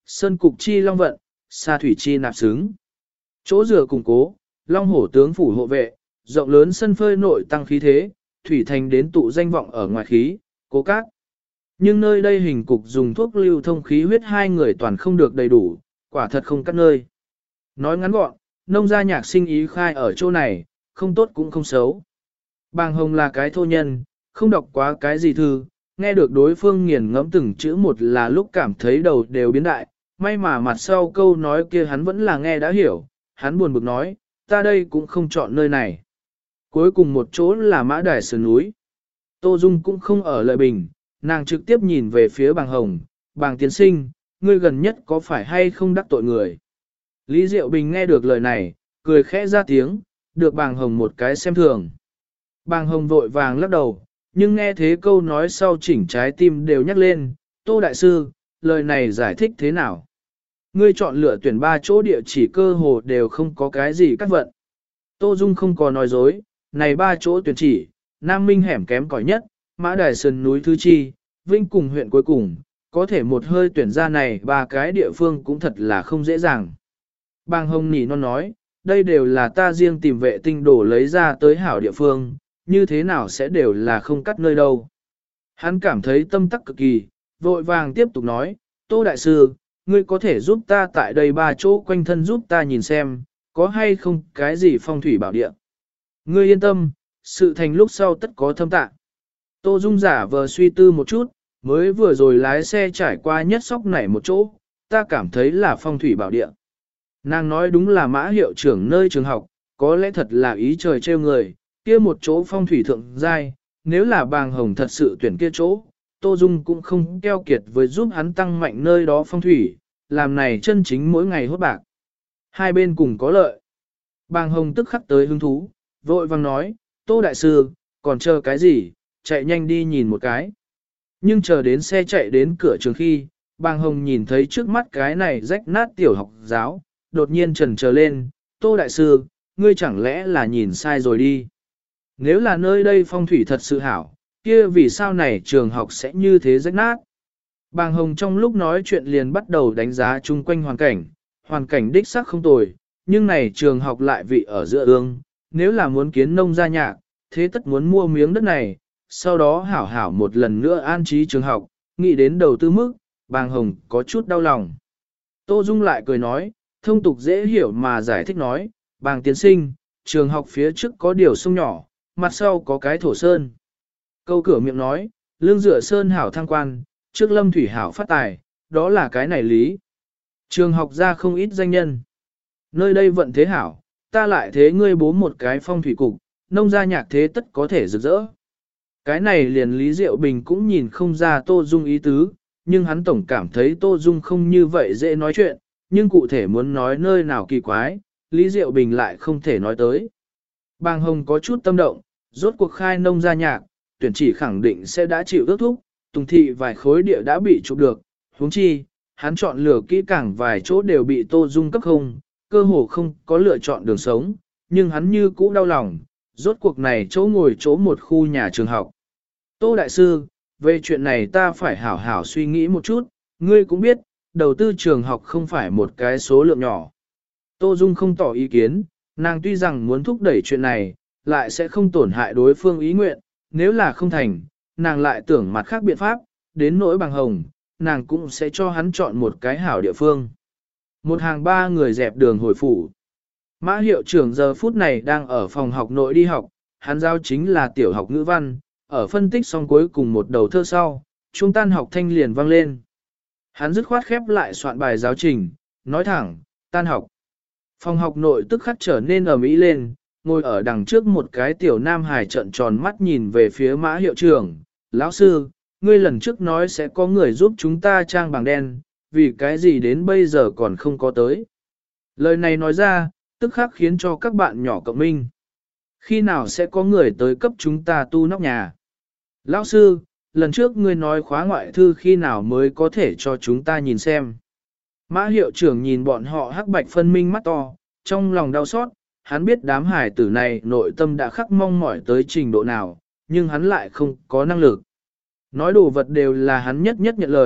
sơn cục chi long vận, sa thủy chi nạp xứng. Chỗ dựa củng cố, long hổ tướng phủ hộ vệ, rộng lớn sân phơi nội tăng khí thế, thủy thành đến tụ danh vọng ở ngoài khí, cố cát. Nhưng nơi đây hình cục dùng thuốc lưu thông khí huyết hai người toàn không được đầy đủ, quả thật không cắt nơi. Nói ngắn gọn, nông gia nhạc sinh ý khai ở chỗ này, không tốt cũng không xấu. Bàng Hồng là cái thô nhân, không đọc quá cái gì thư, nghe được đối phương nghiền ngẫm từng chữ một là lúc cảm thấy đầu đều biến đại, may mà mặt sau câu nói kia hắn vẫn là nghe đã hiểu, hắn buồn bực nói, ta đây cũng không chọn nơi này. Cuối cùng một chỗ là mã đài sườn núi. Tô Dung cũng không ở Lợi Bình, nàng trực tiếp nhìn về phía Bàng Hồng, Bàng tiên sinh, ngươi gần nhất có phải hay không đắc tội người. Lý Diệu Bình nghe được lời này, cười khẽ ra tiếng, được Bàng Hồng một cái xem thường. Bàng Hồng vội vàng lắc đầu, nhưng nghe thế câu nói sau chỉnh trái tim đều nhắc lên, Tô Đại Sư, lời này giải thích thế nào? Ngươi chọn lựa tuyển 3 chỗ địa chỉ cơ hồ đều không có cái gì cắt vận. Tô Dung không có nói dối, này 3 chỗ tuyển chỉ, Nam Minh hẻm kém cỏi nhất, Mã Đài Sơn núi Thứ Chi, Vinh cùng huyện cuối cùng, có thể một hơi tuyển ra này 3 cái địa phương cũng thật là không dễ dàng. Bàng Hồng nỉ non nói, đây đều là ta riêng tìm vệ tinh đổ lấy ra tới hảo địa phương, như thế nào sẽ đều là không cắt nơi đâu. Hắn cảm thấy tâm tắc cực kỳ, vội vàng tiếp tục nói, Tô Đại Sư, ngươi có thể giúp ta tại đây 3 chỗ quanh thân giúp ta nhìn xem, có hay không cái gì phong thủy bảo địa. Ngươi yên tâm, sự thành lúc sau tất có thâm tạ. Tô Dung giả vờ suy tư một chút, mới vừa rồi lái xe trải qua nhất sóc nảy một chỗ, ta cảm thấy là phong thủy bảo địa. Nàng nói đúng là Mã hiệu trưởng nơi trường học, có lẽ thật là ý trời trêu người, kia một chỗ phong thủy thượng giai, nếu là Bàng Hồng thật sự tuyển kia chỗ, Tô Dung cũng không keo kiệt với giúp hắn tăng mạnh nơi đó phong thủy, làm này chân chính mỗi ngày hốt bạc. Hai bên cùng có lợi. Bàng Hồng tức khắc tới hứng thú, vội vang nói, Tô Đại Sư, còn chờ cái gì, chạy nhanh đi nhìn một cái. Nhưng chờ đến xe chạy đến cửa trường khi, Bàng Hồng nhìn thấy trước mắt cái này rách nát tiểu học giáo, đột nhiên chần chờ lên, Tô Đại Sư, ngươi chẳng lẽ là nhìn sai rồi đi. Nếu là nơi đây phong thủy thật sự hảo, kia vì sao này trường học sẽ như thế rách nát. Bàng Hồng trong lúc nói chuyện liền bắt đầu đánh giá chung quanh hoàn cảnh đích xác không tồi, nhưng này trường học lại vị ở giữa ương, nếu là muốn kiến nông gia nhạc, thế tất muốn mua miếng đất này, sau đó hảo hảo một lần nữa an trí trường học, nghĩ đến đầu tư mức, Bàng Hồng có chút đau lòng. Tô Dung lại cười nói, thông tục dễ hiểu mà giải thích nói, Bàng tiến sinh, trường học phía trước có điều sông nhỏ, mặt sau có cái thổ sơn. Câu cửa miệng nói, lương dựa sơn hảo thăng quan, trước lâm thủy hảo phát tài, đó là cái này lý. Trường học ra không ít danh nhân. Nơi đây vận thế hảo, ta lại thế ngươi bố một cái phong thủy cục, nông gia nhạc thế tất có thể rực rỡ. Cái này liền Lý Diệu Bình cũng nhìn không ra Tô Dung ý tứ, nhưng hắn tổng cảm thấy Tô Dung không như vậy dễ nói chuyện, nhưng cụ thể muốn nói nơi nào kỳ quái, Lý Diệu Bình lại không thể nói tới. Bàng Hồng có chút tâm động, rốt cuộc khai nông gia nhạc, tuyển chỉ khẳng định sẽ đã chịu ước thúc, Tùng thị vài khối địa đã bị chụp được, huống chi, hắn chọn lựa kỹ càng vài chỗ đều bị Tô Dung cấp không, cơ hồ không có lựa chọn đường sống, nhưng hắn như cũ đau lòng, rốt cuộc này chỗ ngồi chỗ một khu nhà trường học. Tô Đại Sư, về chuyện này ta phải hảo hảo suy nghĩ một chút, ngươi cũng biết, đầu tư trường học không phải một cái số lượng nhỏ. Tô Dung không tỏ ý kiến, nàng tuy rằng muốn thúc đẩy chuyện này, lại sẽ không tổn hại đối phương ý nguyện, nếu là không thành, nàng lại tưởng mặt khác biện pháp, đến nỗi Bàng Hồng, nàng cũng sẽ cho hắn chọn một cái hảo địa phương. Một hàng 3 người dẹp đường hồi phủ. Mã hiệu trưởng giờ phút này đang ở phòng học nội đi học, hắn giao chính là tiểu học ngữ văn, ở phân tích xong cuối cùng một đầu thơ sau, trung tan học thanh liền vang lên. Hắn dứt khoát khép lại soạn bài giáo trình, nói thẳng, tan học. Phòng học nội tức khắc trở nên ầm ĩ lên, ngồi ở đằng trước một cái tiểu nam hài trợn tròn mắt nhìn về phía Mã hiệu trưởng, lão sư, ngươi lần trước nói sẽ có người giúp chúng ta trang bảng đen, vì cái gì đến bây giờ còn không có tới. Lời này nói ra, tức khắc khiến cho các bạn nhỏ cộng minh. Khi nào sẽ có người tới cấp chúng ta tu nóc nhà? Lão sư, lần trước ngươi nói khóa ngoại thư khi nào mới có thể cho chúng ta nhìn xem. Mã hiệu trưởng nhìn bọn họ hắc bạch phân minh mắt to, trong lòng đau xót, hắn biết đám hải tử này nội tâm đã khắc mong mỏi tới trình độ nào, nhưng hắn lại không có năng lực. Nói đồ vật đều là hắn nhất nhất nhận lời,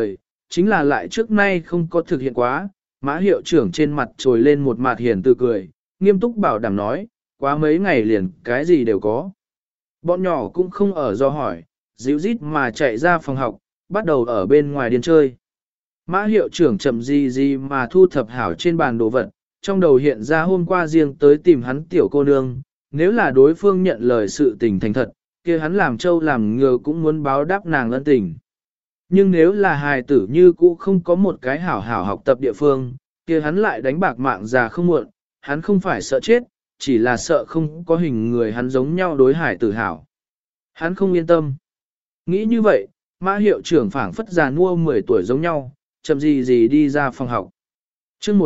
chính là lại trước nay không có thực hiện quá. Mã hiệu trưởng trên mặt trồi lên một mặt hiền từ cười, nghiêm túc bảo đảm nói, quá mấy ngày liền cái gì đều có. Bọn nhỏ cũng không ở do hỏi, dịu rít mà chạy ra phòng học, bắt đầu ở bên ngoài điên chơi. Mã hiệu trưởng chậm gì mà thu thập hảo trên bàn đồ vật, trong đầu hiện ra hôm qua riêng tới tìm hắn tiểu cô nương, nếu là đối phương nhận lời sự tình thành thật, kia hắn làm trâu làm ngựa cũng muốn báo đáp nàng ân tình. Nhưng nếu là hài tử như cũ không có một cái hảo hảo học tập địa phương, kia hắn lại đánh bạc mạng già không muộn, hắn không phải sợ chết, chỉ là sợ không có hình người hắn giống nhau đối hài tử hảo. Hắn không yên tâm. Nghĩ như vậy, Mã hiệu trưởng phảng phất già nua 10 tuổi giống nhau, chậm gì đi ra phòng học. chương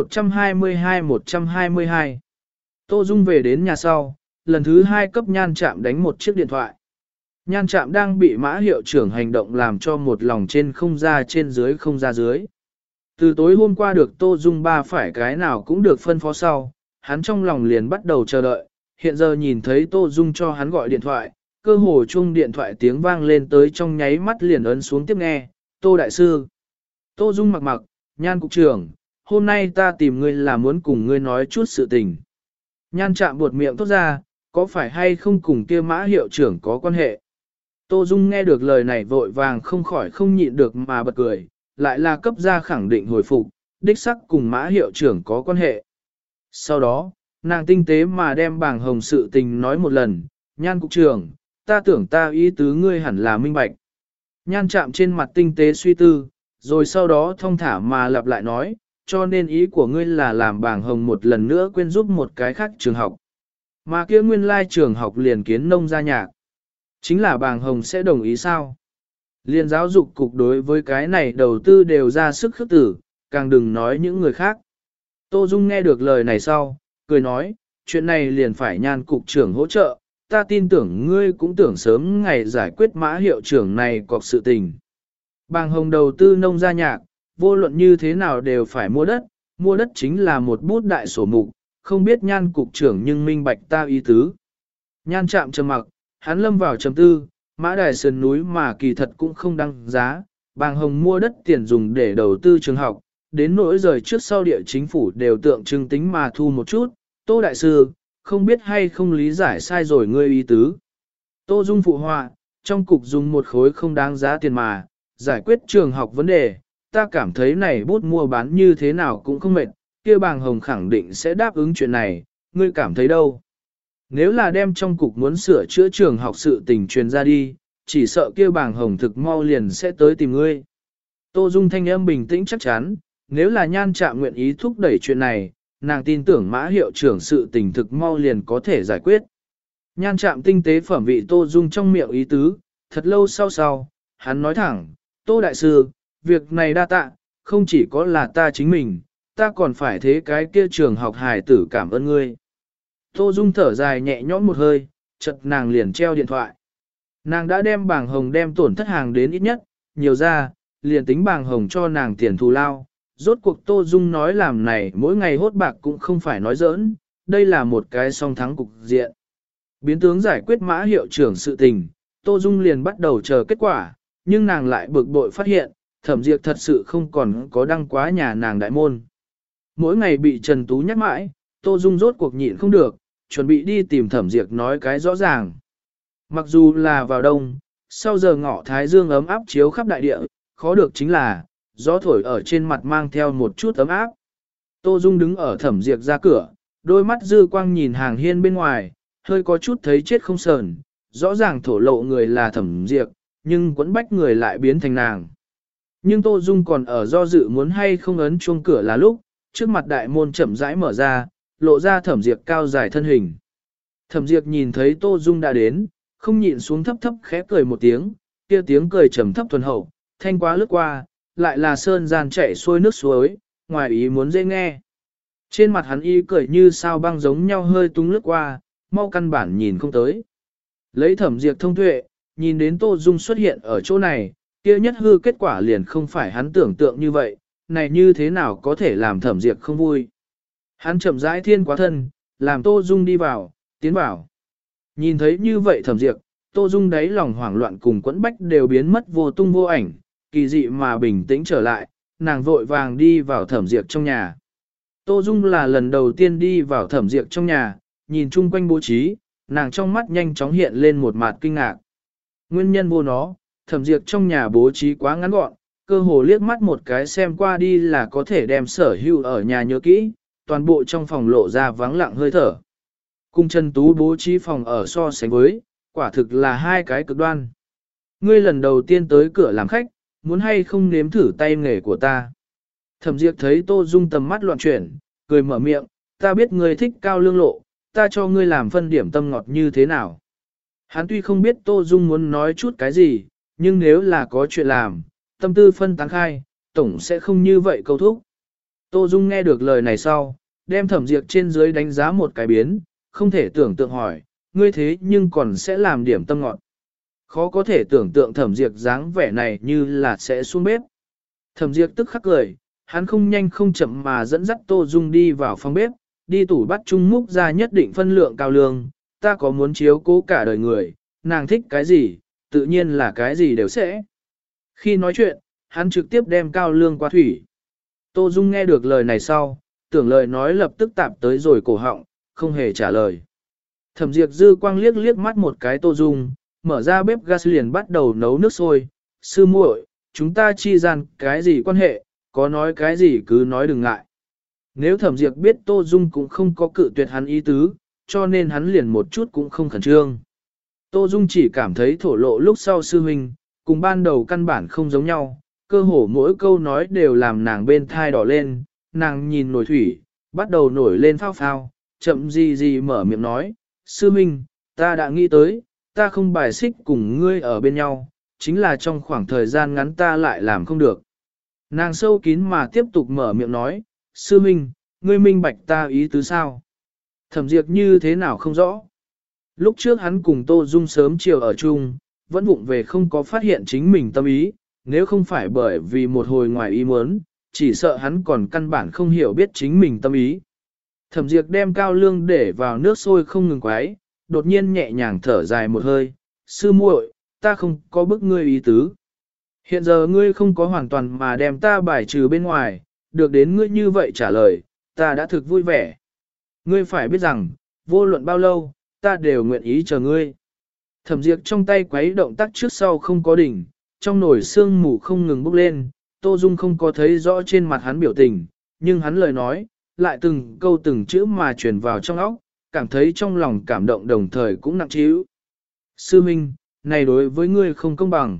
122. Tô Dung về đến nhà sau, lần thứ 2 cấp Nhan Trạm đánh một chiếc điện thoại. Nhan Trạm đang bị Mã hiệu trưởng hành động làm cho một lòng trên không ra trên dưới không ra dưới. Từ tối hôm qua được Tô Dung ba phải cái nào cũng được phân phó sau, hắn trong lòng liền bắt đầu chờ đợi, hiện giờ nhìn thấy Tô Dung cho hắn gọi điện thoại, cơ hồ chung điện thoại tiếng vang lên tới trong nháy mắt liền ấn xuống tiếp nghe, Tô Đại Sư. Tô Dung mặc, Nhan Cục trưởng, hôm nay ta tìm ngươi là muốn cùng ngươi nói chút sự tình. Nhan Trạm buột miệng thốt ra, có phải hay không cùng kia Mã hiệu trưởng có quan hệ? Tô Dung nghe được lời này vội vàng không khỏi không nhịn được mà bật cười, lại là cấp ra khẳng định hồi phục, đích sắc cùng Mã hiệu trưởng có quan hệ. Sau đó, nàng tinh tế mà đem bảng hồng sự tình nói một lần, Nhan Cục trưởng, ta tưởng ta ý tứ ngươi hẳn là minh bạch. Nhan Trạm trên mặt tinh tế suy tư, rồi sau đó thông thả mà lặp lại nói, cho nên ý của ngươi là làm bảng hồng một lần nữa quên giúp một cái khác trường học. Mà kia nguyên lai trường học liền kiến nông gia nhạc. Chính là bảng hồng sẽ đồng ý sao? Liên giáo dục cục đối với cái này đầu tư đều ra sức khước tử, càng đừng nói những người khác. Tô Dung nghe được lời này sau, cười nói, chuyện này liền phải Nhan cục trưởng hỗ trợ, ta tin tưởng ngươi cũng tưởng sớm ngày giải quyết Mã hiệu trưởng này cọc sự tình. Bàng hồng đầu tư nông gia nhạc, vô luận như thế nào đều phải mua đất chính là một bút đại sổ mục, không biết Nhan cục trưởng nhưng minh bạch ta ý tứ. Nhan Trạm trầm mặc, hắn lâm vào trầm tư, Mã đài sườn núi mà kỳ thật cũng không đăng giá, bàng hồng mua đất tiền dùng để đầu tư trường học, đến nỗi rời trước sau địa chính phủ đều tượng trưng tính mà thu một chút, Tô Đại Sư, không biết hay không lý giải sai rồi ngươi ý tứ. Tô Dung phụ họa, trong cục dùng một khối không đáng giá tiền mà, giải quyết trường học vấn đề, ta cảm thấy này bút mua bán như thế nào cũng không mệt, kia bàng hồng khẳng định sẽ đáp ứng chuyện này, ngươi cảm thấy đâu? Nếu là đem trong cục muốn sửa chữa trường học sự tình truyền ra đi, chỉ sợ kia bàng hồng thực mau liền sẽ tới tìm ngươi. Tô Dung thanh âm bình tĩnh chắc chắn, nếu là Nhan Trạm nguyện ý thúc đẩy chuyện này, nàng tin tưởng Mã hiệu trưởng sự tình thực mau liền có thể giải quyết. Nhan Trạm tinh tế phẩm vị Tô Dung trong miệng ý tứ, thật lâu sau, hắn nói thẳng, Tô Đại Sư, việc này đa tạ, không chỉ có là ta chính mình, ta còn phải thế cái kia trường học hài tử cảm ơn ngươi. Tô Dung thở dài nhẹ nhõm một hơi, chợt nàng liền treo điện thoại. Nàng đã đem bảng hồng đem tổn thất hàng đến ít nhất, nhiều ra, liền tính bảng hồng cho nàng tiền thù lao. Rốt cuộc Tô Dung nói làm này mỗi ngày hốt bạc cũng không phải nói giỡn, đây là một cái song thắng cục diện. Biến tướng giải quyết Mã hiệu trưởng sự tình, Tô Dung liền bắt đầu chờ kết quả, nhưng nàng lại bực bội phát hiện, Thẩm Diệp thật sự không còn có đăng quá nhà nàng đại môn. Mỗi ngày bị Trần Tú nhắc mãi, Tô Dung rốt cuộc nhịn không được, chuẩn bị đi tìm Thẩm Diệp nói cái rõ ràng. Mặc dù là vào đông, sau giờ ngọ thái dương ấm áp chiếu khắp đại địa, khó được chính là, gió thổi ở trên mặt mang theo một chút ấm áp. Tô Dung đứng ở Thẩm Diệp ra cửa, đôi mắt dư quang nhìn hàng hiên bên ngoài, hơi có chút thấy chết không sờn, rõ ràng thổ lộ người là Thẩm Diệp, nhưng quẫn bách người lại biến thành nàng. Nhưng Tô Dung còn ở do dự muốn hay không ấn chuông cửa là lúc, trước mặt đại môn chậm rãi mở ra, lộ ra Thẩm Diệp cao dài thân hình. Thẩm Diệp nhìn thấy Tô Dung đã đến, không nhịn xuống thấp thấp khẽ cười một tiếng, kia tiếng cười trầm thấp thuần hậu, thanh quá lướt qua, lại là sơn gian chảy xuôi nước suối, ngoài ý muốn dễ nghe. Trên mặt hắn y cười như sao băng giống nhau hơi tung lướt qua, mau căn bản nhìn không tới. Lấy Thẩm Diệp thông tuệ, nhìn đến Tô Dung xuất hiện ở chỗ này, kia nhất hư kết quả liền không phải hắn tưởng tượng như vậy, này như thế nào có thể làm Thẩm Diệp không vui. Hắn chậm rãi thiên quá thân, làm Tô Dung đi vào, tiến vào. Nhìn thấy như vậy Thẩm Diệp, Tô Dung đáy lòng hoảng loạn cùng quẫn bách đều biến mất vô tung vô ảnh, kỳ dị mà bình tĩnh trở lại, nàng vội vàng đi vào Thẩm Diệp trong nhà. Tô Dung là lần đầu tiên đi vào Thẩm Diệp trong nhà, nhìn chung quanh bố trí, nàng trong mắt nhanh chóng hiện lên một mặt kinh ngạc. Nguyên nhân vô nó, Thẩm Diệp trong nhà bố trí quá ngắn gọn, cơ hồ liếc mắt một cái xem qua đi là có thể đem sở hữu ở nhà nhớ kỹ, toàn bộ trong phòng lộ ra vắng lặng hơi thở. Cung Trần Tú bố trí phòng ở so sánh với, quả thực là hai cái cực đoan. Ngươi lần đầu tiên tới cửa làm khách, muốn hay không nếm thử tay nghề của ta. Thẩm Diệp thấy Tô Dung tầm mắt loạn chuyển, cười mở miệng, ta biết ngươi thích cao lương lộ, ta cho ngươi làm phân điểm tâm ngọt như thế nào. Hắn tuy không biết Tô Dung muốn nói chút cái gì, nhưng nếu là có chuyện làm, tâm tư phân tán khai, tổng sẽ không như vậy câu thúc. Tô Dung nghe được lời này sau, đem Thẩm Diệp trên dưới đánh giá một cái biến, không thể tưởng tượng hỏi, ngươi thế nhưng còn sẽ làm điểm tâm ngọt. Khó có thể tưởng tượng Thẩm Diệp dáng vẻ này như là sẽ xuống bếp. Thẩm Diệp tức khắc cười, hắn không nhanh không chậm mà dẫn dắt Tô Dung đi vào phòng bếp, đi tủ bắt chung múc ra nhất định phân lượng cao lương, ta có muốn chiếu cố cả đời người, nàng thích cái gì, tự nhiên là cái gì đều sẽ. Khi nói chuyện, hắn trực tiếp đem cao lương qua thủy. Tô Dung nghe được lời này sau, tưởng lời nói lập tức tạp tới rồi cổ họng, không hề trả lời. Thẩm Diệp dư quang liếc liếc mắt một cái Tô Dung, mở ra bếp gas liền bắt đầu nấu nước sôi. Sư muội, chúng ta chi gian cái gì quan hệ, có nói cái gì cứ nói đừng ngại. Nếu Thẩm Diệp biết Tô Dung cũng không có cự tuyệt hắn ý tứ, cho nên hắn liền một chút cũng không khẩn trương. Tô Dung chỉ cảm thấy thổ lộ lúc sau sư huynh, cùng ban đầu căn bản không giống nhau, cơ hồ mỗi câu nói đều làm nàng bên thai đỏ lên, nàng nhìn nồi thủy, bắt đầu nổi lên phao phao, chậm gì gì mở miệng nói, sư huynh, ta đã nghĩ tới, ta không bài xích cùng ngươi ở bên nhau, chính là trong khoảng thời gian ngắn ta lại làm không được. Nàng sâu kín mà tiếp tục mở miệng nói, sư huynh, ngươi minh bạch ta ý tứ sao? Thẩm Diệp như thế nào không rõ. Lúc trước hắn cùng Tô Dung sớm chiều ở chung, vẫn vụng về không có phát hiện chính mình tâm ý, nếu không phải bởi vì một hồi ngoài ý muốn, chỉ sợ hắn còn căn bản không hiểu biết chính mình tâm ý. Thẩm Diệp đem cao lương để vào nước sôi không ngừng quái, đột nhiên nhẹ nhàng thở dài một hơi, sư muội, ta không có bức ngươi ý tứ. Hiện giờ ngươi không có hoàn toàn mà đem ta bài trừ bên ngoài, được đến ngươi như vậy trả lời, ta đã thực vui vẻ. Ngươi phải biết rằng, vô luận bao lâu, ta đều nguyện ý chờ ngươi. Thẩm Diệp trong tay quấy động tác trước sau không có đỉnh, trong nồi sương mù không ngừng bốc lên, Tô Dung không có thấy rõ trên mặt hắn biểu tình, nhưng hắn lời nói, lại từng câu từng chữ mà truyền vào trong óc, cảm thấy trong lòng cảm động đồng thời cũng nặng trĩu. Sư Minh, này đối với ngươi không công bằng.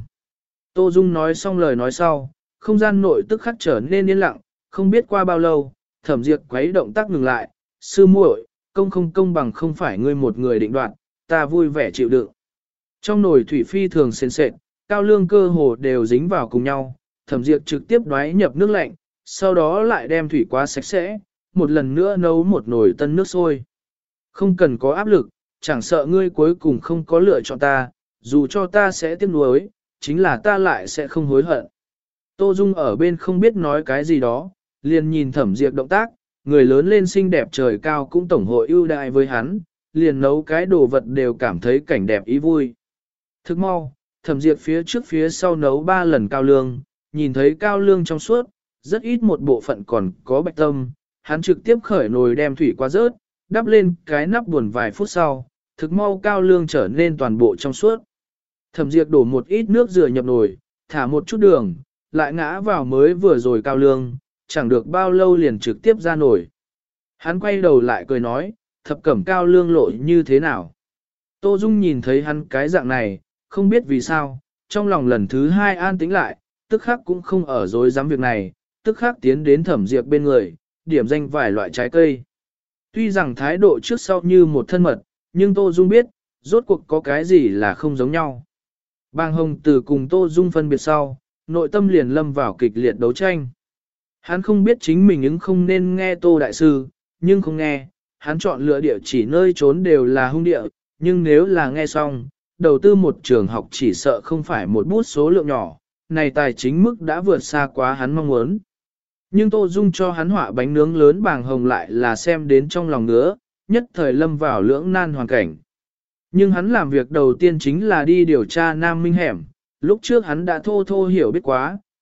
Tô Dung nói xong lời nói sau, không gian nội tức khắc trở nên yên lặng, không biết qua bao lâu, Thẩm Diệp quấy động tác ngừng lại, sư muội, công không công bằng không phải ngươi một người định đoạt, ta vui vẻ chịu đựng. Trong nồi thủy phi thường sền sệt, cao lương cơ hồ đều dính vào cùng nhau, Thẩm Diệp trực tiếp đoái nhập nước lạnh, sau đó lại đem thủy quá sạch sẽ, một lần nữa nấu một nồi tân nước sôi. Không cần có áp lực, chẳng sợ ngươi cuối cùng không có lựa chọn ta, dù cho ta sẽ tiếc nuối, chính là ta lại sẽ không hối hận. Tô Dung ở bên không biết nói cái gì đó, liền nhìn Thẩm Diệp động tác, người lớn lên xinh đẹp trời cao cũng tổng hội ưu đại với hắn, liền nấu cái đồ vật đều cảm thấy cảnh đẹp ý vui. Thức mau, Thẩm Diệp phía trước phía sau nấu 3 lần cao lương, nhìn thấy cao lương trong suốt, rất ít một bộ phận còn có bạch tâm, hắn trực tiếp khởi nồi đem thủy qua rớt, đắp lên cái nắp buồn vài phút sau, thực mau cao lương trở nên toàn bộ trong suốt. Thẩm Diệp đổ một ít nước rửa nhập nồi, thả một chút đường, lại ngã vào mới vừa rồi cao lương, chẳng được bao lâu liền trực tiếp ra nồi. Hắn quay đầu lại cười nói, thập cẩm cao lương lộ như thế nào. Tô Dung nhìn thấy hắn cái dạng này, không biết vì sao, trong lòng lần thứ 2 an tĩnh lại, tức khắc cũng không ở dối dám việc này, tức khắc tiến đến Thẩm Diệp bên người, điểm danh vài loại trái cây. Tuy rằng thái độ trước sau như một thân mật, nhưng Tô Dung biết, rốt cuộc có cái gì là không giống nhau. Bang Hồng Từ cùng Tô Dung phân biệt sau, nội tâm liền lâm vào kịch liệt đấu tranh. Hắn không biết chính mình ứng không nên nghe Tô Đại Sư, nhưng không nghe, hắn chọn lựa địa chỉ nơi trốn đều là hung địa, nhưng nếu là nghe xong, đầu tư một trường học chỉ sợ không phải một bút số lượng nhỏ, này tài chính mức đã vượt xa quá hắn mong muốn. Nhưng Tô Dung cho hắn họa bánh nướng lớn Bàng Hồng lại là xem đến trong lòng ngứa, nhất thời lâm vào lưỡng nan hoàn cảnh. Nhưng hắn làm việc đầu tiên chính là đi điều tra Nam Minh hẻm, lúc trước hắn đã thô thô hiểu biết quá,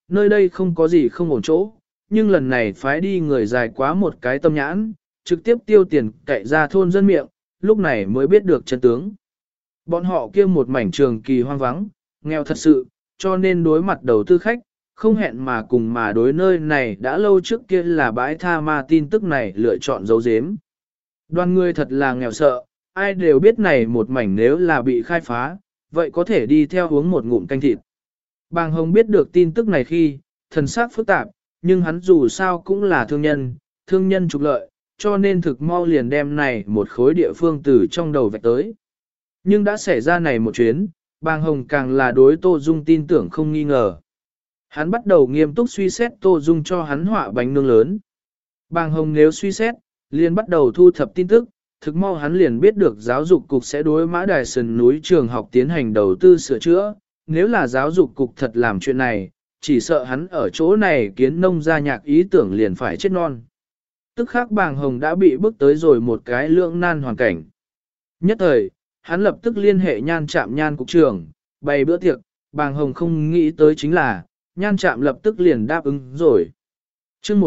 nơi đây không có gì không ổn chỗ, nhưng lần này phái đi người dài quá một cái tâm nhãn, trực tiếp tiêu tiền cậy ra thôn dân miệng, lúc này mới biết được chân tướng. Bọn họ kia một mảnh trường kỳ hoang vắng, nghèo thật sự, cho nên đối mặt đầu tư khách, không hẹn mà cùng mà đối nơi này đã lâu trước kia là bãi tha ma tin tức này lựa chọn giấu giếm. Đoàn người thật là nghèo sợ, ai đều biết này một mảnh nếu là bị khai phá, vậy có thể đi theo uống một ngụm canh thịt. Bàng Hồng biết được tin tức này khi, thần sắc phức tạp, nhưng hắn dù sao cũng là thương nhân trục lợi, cho nên thực mau liền đem này một khối địa phương từ trong đầu vạch tới. Nhưng đã xảy ra này một chuyến, Bàng Hồng càng là đối Tô Dung tin tưởng không nghi ngờ. Hắn bắt đầu nghiêm túc suy xét Tô Dung cho hắn họa bánh nướng lớn. Bàng Hồng nếu suy xét, liền bắt đầu thu thập tin tức, thực mau hắn liền biết được giáo dục cục sẽ đối Mã Đài Sườn núi trường học tiến hành đầu tư sửa chữa. Nếu là giáo dục cục thật làm chuyện này, chỉ sợ hắn ở chỗ này kiến nông gia nhạc ý tưởng liền phải chết non. Tức khắc Bàng Hồng đã bị bước tới rồi một cái lưỡng nan hoàn cảnh. Nhất thời, hắn lập tức liên hệ Nhan Trạm Nhan cục trưởng, bày bữa tiệc, Bàng Hồng không nghĩ tới chính là, Nhan Trạm lập tức liền đáp ứng rồi. chương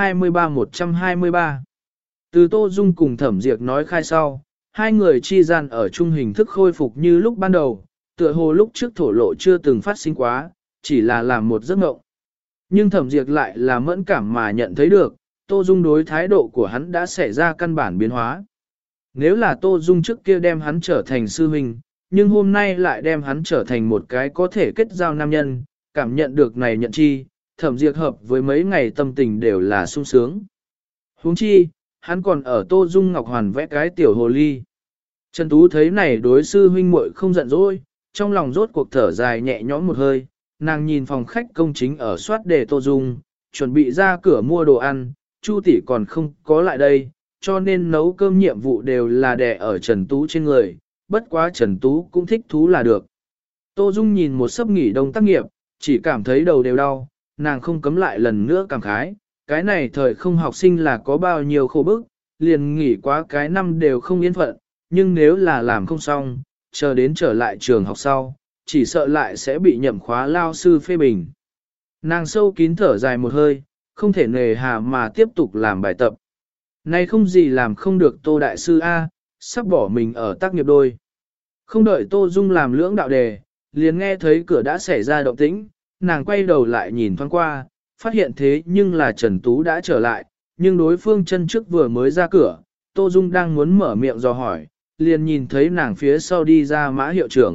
123-123 Từ Tô Dung cùng Thẩm Diệp nói khai sau, hai người chi gian ở chung hình thức khôi phục như lúc ban đầu, tựa hồ lúc trước thổ lộ chưa từng phát sinh quá, chỉ là làm một giấc mộng. Nhưng Thẩm Diệp lại là mẫn cảm mà nhận thấy được, Tô Dung đối thái độ của hắn đã xảy ra căn bản biến hóa. Nếu là Tô Dung trước kia đem hắn trở thành sư huynh, nhưng hôm nay lại đem hắn trở thành một cái có thể kết giao nam nhân, cảm nhận được này nhận chi, Thẩm Diệp hợp với mấy ngày tâm tình đều là sung sướng. Huống chi, hắn còn ở Tô Dung Ngọc Hoàn vẽ cái tiểu hồ ly. Trần Tú thấy này đối sư huynh muội không giận dỗi, trong lòng rốt cuộc thở dài nhẹ nhõm một hơi, nàng nhìn phòng khách công chính ở soát đề Tô Dung, chuẩn bị ra cửa mua đồ ăn, Chu tỷ còn không có lại đây, cho nên nấu cơm nhiệm vụ đều là đè ở Trần Tú trên người, bất quá Trần Tú cũng thích thú là được. Tô Dung nhìn một sấp nghỉ đông tác nghiệp, chỉ cảm thấy đầu đều đau, nàng không cấm lại lần nữa cảm khái, cái này thời không học sinh là có bao nhiêu khổ bức, liền nghỉ quá cái năm đều không yên phận, nhưng nếu là làm không xong, chờ đến trở lại trường học sau, chỉ sợ lại sẽ bị nhậm khóa lao sư phê bình. Nàng sâu kín thở dài một hơi, không thể nề hà mà tiếp tục làm bài tập. Này không gì làm không được Tô Đại Sư A, sắp bỏ mình ở tác nghiệp đôi. Không đợi Tô Dung làm lưỡng đạo đề, liền nghe thấy cửa đã xảy ra động tĩnh, nàng quay đầu lại nhìn thoáng qua, phát hiện thế nhưng là Trần Tú đã trở lại, nhưng đối phương chân trước vừa mới ra cửa, Tô Dung đang muốn mở miệng dò hỏi, liền nhìn thấy nàng phía sau đi ra Mã hiệu trưởng.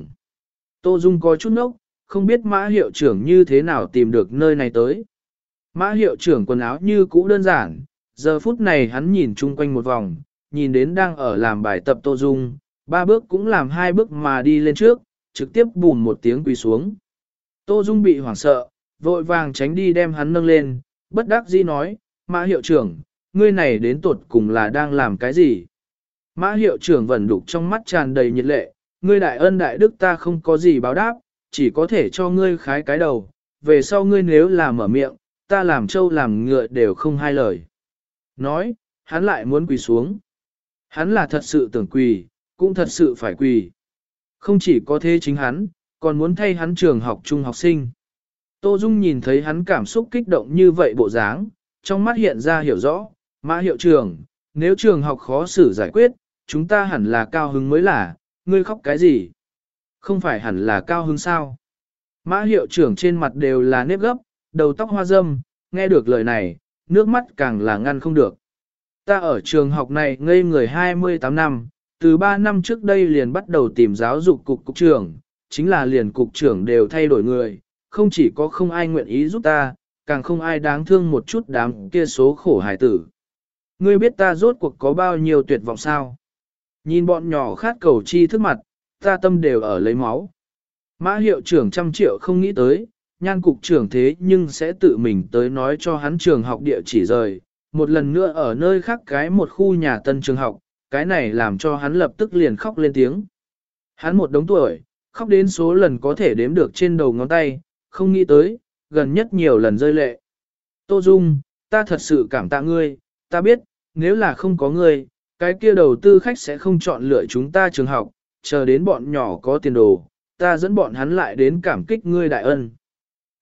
Tô Dung có chút nốc, không biết Mã hiệu trưởng như thế nào tìm được nơi này tới. Mã hiệu trưởng quần áo như cũ đơn giản, giờ phút này hắn nhìn chung quanh một vòng, nhìn đến đang ở làm bài tập Tô Dung, 3 bước cũng làm 2 bước mà đi lên trước, trực tiếp bùm một tiếng quỳ xuống. Tô Dung bị hoảng sợ, vội vàng tránh đi đem hắn nâng lên, bất đắc dĩ nói, Mã hiệu trưởng, ngươi này đến tuột cùng là đang làm cái gì? Mã hiệu trưởng vẫn đục trong mắt tràn đầy nhiệt lệ, ngươi đại ân đại đức ta không có gì báo đáp, chỉ có thể cho ngươi khái cái đầu, về sau ngươi nếu là mở miệng, ta làm trâu làm ngựa đều không hai lời. Nói, hắn lại muốn quỳ xuống. Hắn là thật sự tưởng quỳ, cũng thật sự phải quỳ. Không chỉ có thế chính hắn, còn muốn thay hắn trường học trung học sinh. Tô Dung nhìn thấy hắn cảm xúc kích động như vậy bộ dáng, trong mắt hiện ra hiểu rõ, Mã hiệu trưởng, nếu trường học khó xử giải quyết, chúng ta hẳn là cao hứng mới là, ngươi khóc cái gì? Không phải hẳn là cao hứng sao? Mã hiệu trưởng trên mặt đều là nếp gấp, đầu tóc hoa râm, nghe được lời này, nước mắt càng là ngăn không được. Ta ở trường học này ngây người 28 năm, từ 3 năm trước đây liền bắt đầu tìm giáo dục cục trưởng, chính là liền cục trưởng đều thay đổi người, không chỉ có không ai nguyện ý giúp ta, càng không ai đáng thương một chút đám kia số khổ hài tử. Ngươi biết ta rốt cuộc có bao nhiêu tuyệt vọng sao? Nhìn bọn nhỏ khát cầu chi thức mặt, ta tâm đều ở lấy máu. Mã hiệu trưởng 100 triệu không nghĩ tới, Nhan cục trưởng thế nhưng sẽ tự mình tới nói cho hắn trường học địa chỉ rời, một lần nữa ở nơi khác cái một khu nhà tân trường học, cái này làm cho hắn lập tức liền khóc lên tiếng. Hắn một đống tuổi, khóc đến số lần có thể đếm được trên đầu ngón tay, không nghĩ tới, gần nhất nhiều lần rơi lệ. Tô Dung, ta thật sự cảm tạ ngươi, ta biết, nếu là không có ngươi, cái kia đầu tư khách sẽ không chọn lựa chúng ta trường học, chờ đến bọn nhỏ có tiền đồ, ta dẫn bọn hắn lại đến cảm kích ngươi đại ân.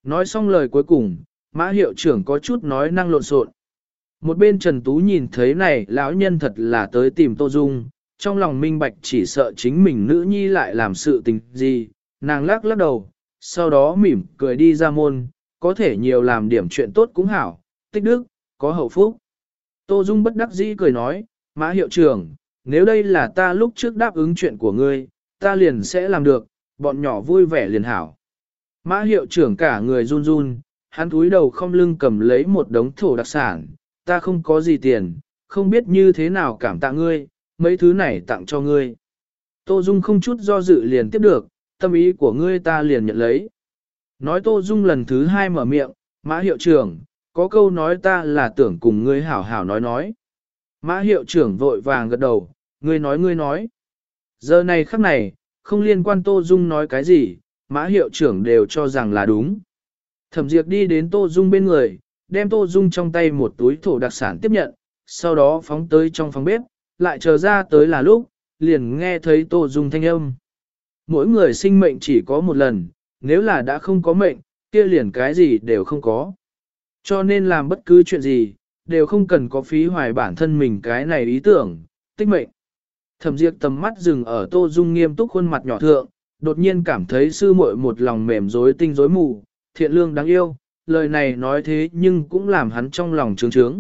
Nói xong lời cuối cùng, Mã hiệu trưởng có chút nói năng lộn xộn. Một bên Trần Tú nhìn thấy này lão nhân thật là tới tìm Tô Dung, trong lòng minh bạch chỉ sợ chính mình nữ nhi lại làm sự tình gì, nàng lắc lắc đầu, sau đó mỉm cười đi ra môn, có thể nhiều làm điểm chuyện tốt cũng hảo, tích đức, có hậu phúc. Tô Dung bất đắc dĩ cười nói, Mã hiệu trưởng, nếu đây là ta lúc trước đáp ứng chuyện của ngươi, ta liền sẽ làm được, bọn nhỏ vui vẻ liền hảo. Mã hiệu trưởng cả người run run, hắn cúi đầu không lưng cầm lấy một đống thổ đặc sản, ta không có gì tiền, không biết như thế nào cảm tạ ngươi, mấy thứ này tặng cho ngươi. Tô Dung không chút do dự liền tiếp được, tâm ý của ngươi ta liền nhận lấy. Nói Tô Dung lần thứ hai mở miệng, Mã hiệu trưởng, có câu nói ta là tưởng cùng ngươi hảo hảo nói. Mã hiệu trưởng vội vàng gật đầu, ngươi nói. Giờ này khắc này, không liên quan Tô Dung nói cái gì, Mã hiệu trưởng đều cho rằng là đúng. Thẩm Diệp đi đến Tô Dung bên người, đem Tô Dung trong tay một túi thổ đặc sản tiếp nhận, sau đó phóng tới trong phòng bếp, lại chờ ra tới là lúc, liền nghe thấy Tô Dung thanh âm. Mỗi người sinh mệnh chỉ có một lần, nếu là đã không có mệnh, kia liền cái gì đều không có. Cho nên làm bất cứ chuyện gì, đều không cần có phí hoài bản thân mình cái này ý tưởng, tích mệnh. Thẩm Diệp tầm mắt dừng ở Tô Dung nghiêm túc khuôn mặt nhỏ thượng, đột nhiên cảm thấy sư muội một lòng mềm rối tinh rối mù, thiện lương đáng yêu, lời này nói thế nhưng cũng làm hắn trong lòng trướng trướng.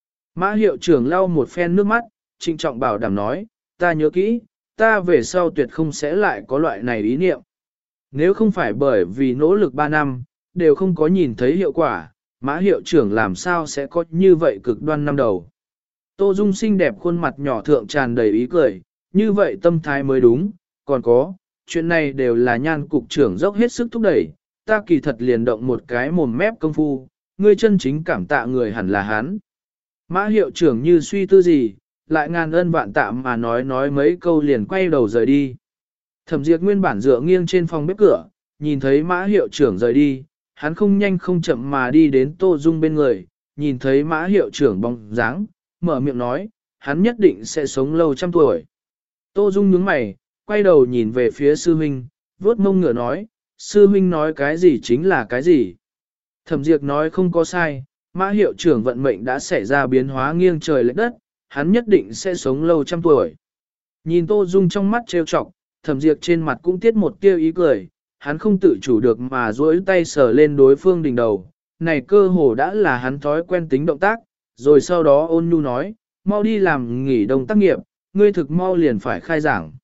Mã hiệu trưởng lau một phen nước mắt, trịnh trọng bảo đảm nói, ta nhớ kỹ, ta về sau tuyệt không sẽ lại có loại này ý niệm. Nếu không phải bởi vì nỗ lực 3 năm, đều không có nhìn thấy hiệu quả, Mã hiệu trưởng làm sao sẽ có như vậy cực đoan năm đầu. Tô Dung xinh đẹp khuôn mặt nhỏ thượng tràn đầy ý cười, như vậy tâm thái mới đúng, còn có, chuyện này đều là Nhan cục trưởng dốc hết sức thúc đẩy, ta kỳ thật liền động một cái mồm mép công phu, ngươi chân chính cảm tạ người hẳn là hắn. Mã hiệu trưởng như suy tư gì, lại ngàn ân vạn tạ mà nói mấy câu liền quay đầu rời đi. Thẩm Diệp nguyên bản dựa nghiêng trên phòng bếp cửa, nhìn thấy Mã hiệu trưởng rời đi, hắn không nhanh không chậm mà đi đến Tô Dung bên người, nhìn thấy Mã hiệu trưởng bóng dáng, mở miệng nói, hắn nhất định sẽ sống lâu trăm tuổi. Tô Dung nhướng mày, quay đầu nhìn về phía sư huynh, vuốt mông ngựa nói, sư huynh nói cái gì chính là cái gì. Thẩm Diệp nói không có sai, Mã hiệu trưởng vận mệnh đã xảy ra biến hóa nghiêng trời lệch đất, hắn nhất định sẽ sống lâu trăm tuổi. Nhìn Tô Dung trong mắt trêu chọc, Thẩm Diệp trên mặt cũng tiết một tia ý cười, hắn không tự chủ được mà duỗi tay sờ lên đối phương đỉnh đầu, này cơ hồ đã là hắn thói quen tính động tác, rồi sau đó ôn nhu nói, mau đi làm nghỉ đông tác nghiệp, ngươi thực mau liền phải khai giảng.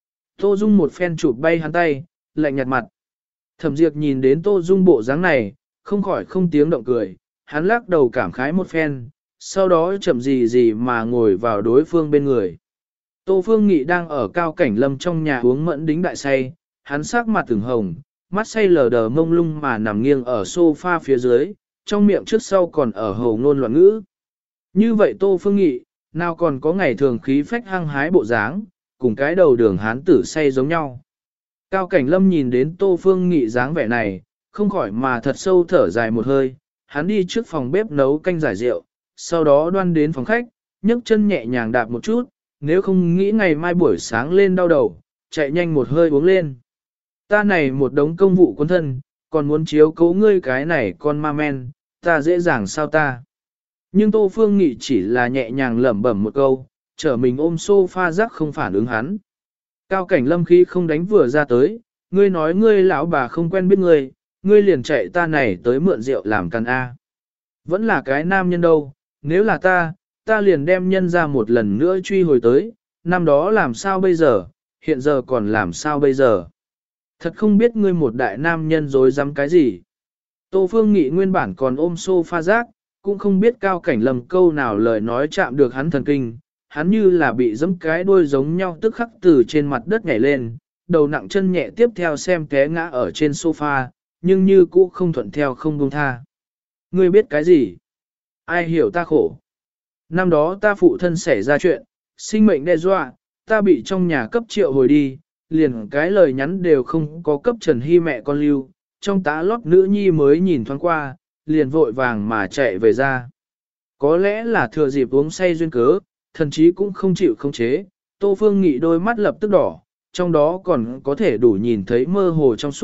Tô Dung một phen chụp bay hắn tay, lạnh nhạt mặt. Thẩm Diệp nhìn đến Tô Dung bộ dáng này, không khỏi không tiếng động cười, hắn lắc đầu cảm khái một phen, sau đó chậm gì mà ngồi vào đối phương bên người. Tô Phương Nghị đang ở Cao Cảnh Lâm trong nhà uống mẫn đính đại say, hắn sắc mặt từng hồng, mắt say lờ đờ mông lung mà nằm nghiêng ở sofa phía dưới, trong miệng trước sau còn ở hầu ngôn loạn ngữ. Như vậy Tô Phương Nghị, nào còn có ngày thường khí phách hăng hái bộ dáng, cùng cái đầu đường hán tử say giống nhau. Cao Cảnh Lâm nhìn đến Tô Phương Nghị dáng vẻ này, không khỏi mà thật sâu thở dài một hơi, hắn đi trước phòng bếp nấu canh giải rượu, sau đó đoan đến phòng khách, nhấc chân nhẹ nhàng đạp một chút, nếu không nghĩ ngày mai buổi sáng lên đau đầu, chạy nhanh một hơi uống lên. Ta này một đống công vụ quân thân, còn muốn chiếu cố ngươi cái này con ma men, ta dễ dàng sao ta. Nhưng Tô Phương Nghị chỉ là nhẹ nhàng lẩm bẩm một câu, trở mình ôm sofa rắc không phản ứng hắn. Cao Cảnh Lâm khi không đánh vừa ra tới, ngươi nói ngươi lão bà không quen biết ngươi, ngươi liền chạy ta này tới mượn rượu làm căn A. Vẫn là cái nam nhân đâu, nếu là ta liền đem nhân ra một lần nữa truy hồi tới, năm đó làm sao bây giờ, hiện giờ còn làm sao bây giờ. Thật không biết ngươi một đại nam nhân dối dám cái gì. Tô Phương Nghị nguyên bản còn ôm sofa rác, cũng không biết Cao Cảnh Lâm câu nào lời nói chạm được hắn thần kinh, hắn như là bị giẫm cái đuôi giống nhau tức khắc từ trên mặt đất nhảy lên, đầu nặng chân nhẹ tiếp theo xem té ngã ở trên sofa, nhưng như cũ không thuận theo không buông tha. Ngươi biết cái gì? Ai hiểu ta khổ? Năm đó ta phụ thân xảy ra chuyện, sinh mệnh đe dọa, ta bị trong nhà cấp triệu hồi đi, liền cái lời nhắn đều không có cấp Trần Hy mẹ con lưu, trong tá lót nữ nhi mới nhìn thoáng qua, liền vội vàng mà chạy về ra. Có lẽ là thừa dịp uống say duyên cớ, thần chí cũng không chịu khống chế, Tô Phương Nghị đôi mắt lập tức đỏ, trong đó còn có thể đủ nhìn thấy mơ hồ trong suốt,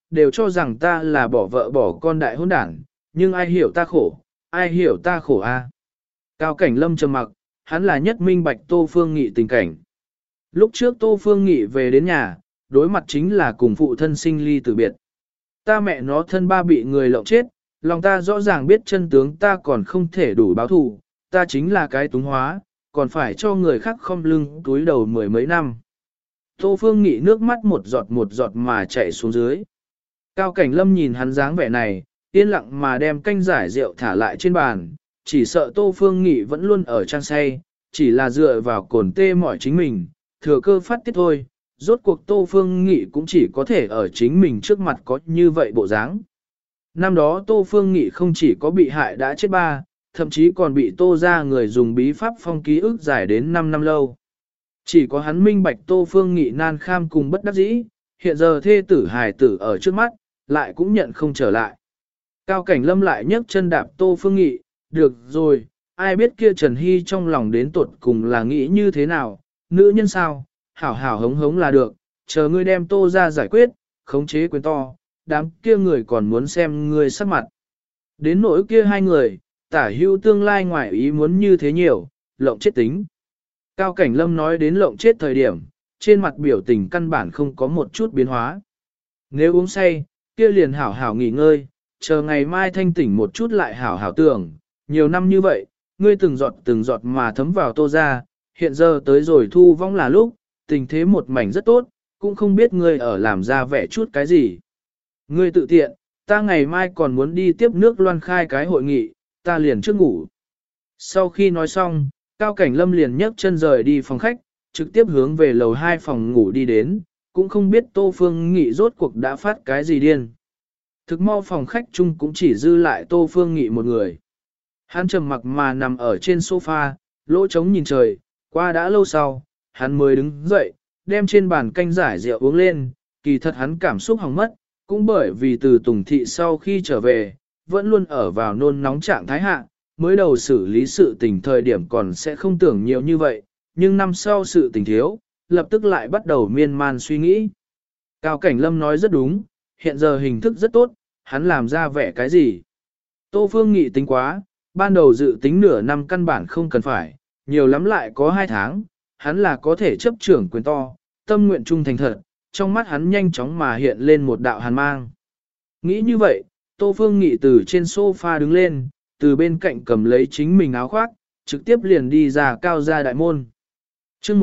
đều cho rằng ta là bỏ vợ bỏ con đại hôn đảng, nhưng ai hiểu ta khổ, ai hiểu ta khổ a? Cao Cảnh Lâm trầm mặc, hắn là nhất minh bạch Tô Phương Nghị tình cảnh. Lúc trước Tô Phương Nghị về đến nhà, đối mặt chính là cùng phụ thân sinh ly tử biệt. Ta mẹ nó thân ba bị người lộng chết, lòng ta rõ ràng biết chân tướng ta còn không thể đủ báo thù, ta chính là cái túng hóa, còn phải cho người khác khom lưng túi đầu mười mấy năm. Tô Phương Nghị nước mắt một giọt mà chảy xuống dưới. Cao Cảnh Lâm nhìn hắn dáng vẻ này, yên lặng mà đem canh giải rượu thả lại trên bàn, chỉ sợ Tô Phương Nghị vẫn luôn ở trang say, chỉ là dựa vào cồn tê mỏi chính mình, thừa cơ phát tiết thôi. Rốt cuộc Tô Phương Nghị cũng chỉ có thể ở chính mình trước mặt có như vậy bộ dáng. Năm đó Tô Phương Nghị không chỉ có bị hại đã chết ba, thậm chí còn bị Tô ra người dùng bí pháp phong ký ức dài đến 5 năm lâu. Chỉ có hắn minh bạch Tô Phương Nghị nan kham cùng bất đắc dĩ, hiện giờ thê tử hài tử ở trước mắt, lại cũng nhận không trở lại. Cao Cảnh Lâm lại nhấc chân đạp Tô Phương Nghị, được rồi, ai biết kia Trần Hy trong lòng đến tuột cùng là nghĩ như thế nào, nữ nhân sao, hảo hảo hống hống là được, chờ ngươi đem Tô ra giải quyết, khống chế quyền to, đám kia người còn muốn xem ngươi sắc mặt. Đến nỗi kia hai người, tả hữu tương lai ngoài ý muốn như thế nhiều, lộng chết tính. Cao Cảnh Lâm nói đến lộng chết thời điểm, trên mặt biểu tình căn bản không có một chút biến hóa. Nếu uống say, kia liền hảo hảo nghỉ ngơi, chờ ngày mai thanh tỉnh một chút lại hảo hảo tưởng, nhiều năm như vậy, ngươi từng giọt mà thấm vào Tô ra, hiện giờ tới rồi thu vong là lúc, tình thế một mảnh rất tốt, cũng không biết ngươi ở làm ra vẻ chút cái gì. Ngươi tự tiện, ta ngày mai còn muốn đi tiếp nước loan khai cái hội nghị, ta liền trước ngủ. Sau khi nói xong, Cao Cảnh Lâm liền nhấc chân rời đi phòng khách, trực tiếp hướng về lầu 2 phòng ngủ đi đến, cũng không biết Tô Phương Nghị rốt cuộc đã phát cái gì điên. Thực mau phòng khách chung cũng chỉ dư lại Tô Phương Nghị một người. Hắn trầm mặc mà nằm ở trên sofa, lỗ trống nhìn trời, qua đã lâu sau, hắn mới đứng dậy, đem trên bàn canh giải rượu uống lên, kỳ thật hắn cảm xúc hỏng mất, cũng bởi vì từ Tùng Thị sau khi trở về, vẫn luôn ở vào nôn nóng trạng thái hạ, mới đầu xử lý sự tình thời điểm còn sẽ không tưởng nhiều như vậy, nhưng năm sau sự tình thiếu, lập tức lại bắt đầu miên man suy nghĩ. Cao Cảnh Lâm nói rất đúng, hiện giờ hình thức rất tốt, hắn làm ra vẻ cái gì. Tô Phương Nghị tính quá, ban đầu dự tính nửa năm căn bản không cần phải, nhiều lắm lại có 2 tháng, hắn là có thể chấp trưởng quyền to, tâm nguyện trung thành thật, trong mắt hắn nhanh chóng mà hiện lên một đạo hàn mang. Nghĩ như vậy, Tô Phương Nghị từ trên sofa đứng lên, từ bên cạnh cầm lấy chính mình áo khoác, trực tiếp liền đi ra cao gia đại môn. chương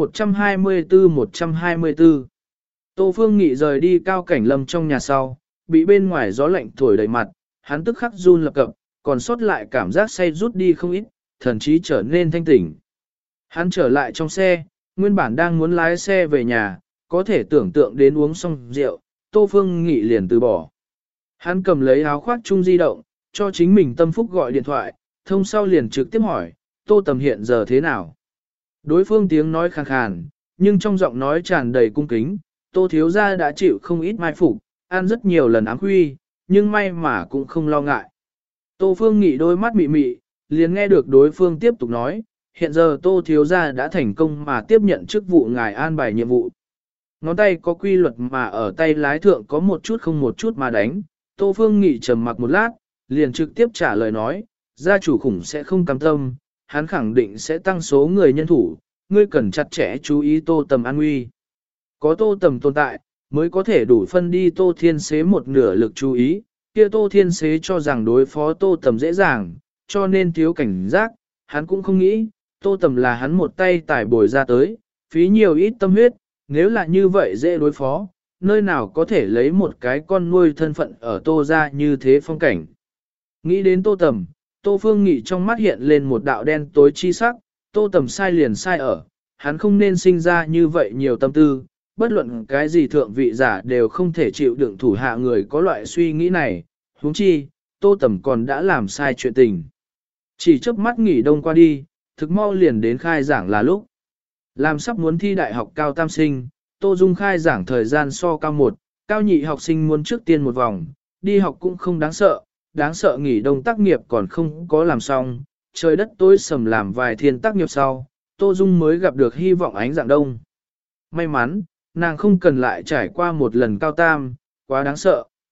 124. Tô Phương Nghị rời đi Cao Cảnh Lâm trong nhà sau, bị bên ngoài gió lạnh thổi đầy mặt, hắn tức khắc run lập cập, còn sót lại cảm giác say rút đi không ít, thần trí trở nên thanh tỉnh. Hắn trở lại trong xe, nguyên bản đang muốn lái xe về nhà, có thể tưởng tượng đến uống xong rượu, Tô Phương Nghị liền từ bỏ. Hắn cầm lấy áo khoác chung di động, cho chính mình tâm phúc gọi điện thoại, thông sau liền trực tiếp hỏi, Tô Tầm hiện giờ thế nào? Đối phương tiếng nói khàn khàn, nhưng trong giọng nói tràn đầy cung kính, Tô thiếu gia đã chịu không ít mai phục, ăn rất nhiều lần ám huy, nhưng may mà cũng không lo ngại. Tô Phương Nghị đôi mắt mị mị, liền nghe được đối phương tiếp tục nói, hiện giờ Tô thiếu gia đã thành công mà tiếp nhận chức vụ ngài an bài nhiệm vụ. Ngón tay có quy luật mà ở tay lái thượng có một chút không một chút mà đánh, Tô Phương Nghị trầm mặc một lát, liền trực tiếp trả lời nói, gia chủ khủng sẽ không cam tâm, hắn khẳng định sẽ tăng số người nhân thủ, ngươi cần chặt chẽ chú ý Tô Tầm an nguy. Có Tô Tầm tồn tại, mới có thể đủ phân đi Tô Thiên Xế một nửa lực chú ý, kia Tô Thiên Xế cho rằng đối phó Tô Tầm dễ dàng, cho nên thiếu cảnh giác, hắn cũng không nghĩ, Tô Tầm là hắn một tay tải bồi ra tới, phí nhiều ít tâm huyết, nếu là như vậy dễ đối phó, nơi nào có thể lấy một cái con nuôi thân phận ở Tô ra như thế phong cảnh. Nghĩ đến Tô Tầm, Tô Phương Nghị trong mắt hiện lên một đạo đen tối chi sắc, Tô Tầm sai liền sai ở, hắn không nên sinh ra như vậy nhiều tâm tư, bất luận cái gì thượng vị giả đều không thể chịu đựng thủ hạ người có loại suy nghĩ này, huống chi, Tô Tầm còn đã làm sai chuyện tình. Chỉ chớp mắt nghỉ đông qua đi, thực mau liền đến khai giảng là lúc. Làm sắp muốn thi đại học cao tam sinh, Tô Dung khai giảng thời gian so cao 1, cao nhị học sinh muốn trước tiên một vòng, đi học cũng không đáng sợ nghỉ đông tác nghiệp còn không có làm xong, trời đất tối sầm làm vài thiên tác nghiệp sau, Tô Dung mới gặp được hy vọng ánh dạng đông. May mắn, nàng không cần lại trải qua một lần cao tam, quá đáng sợ.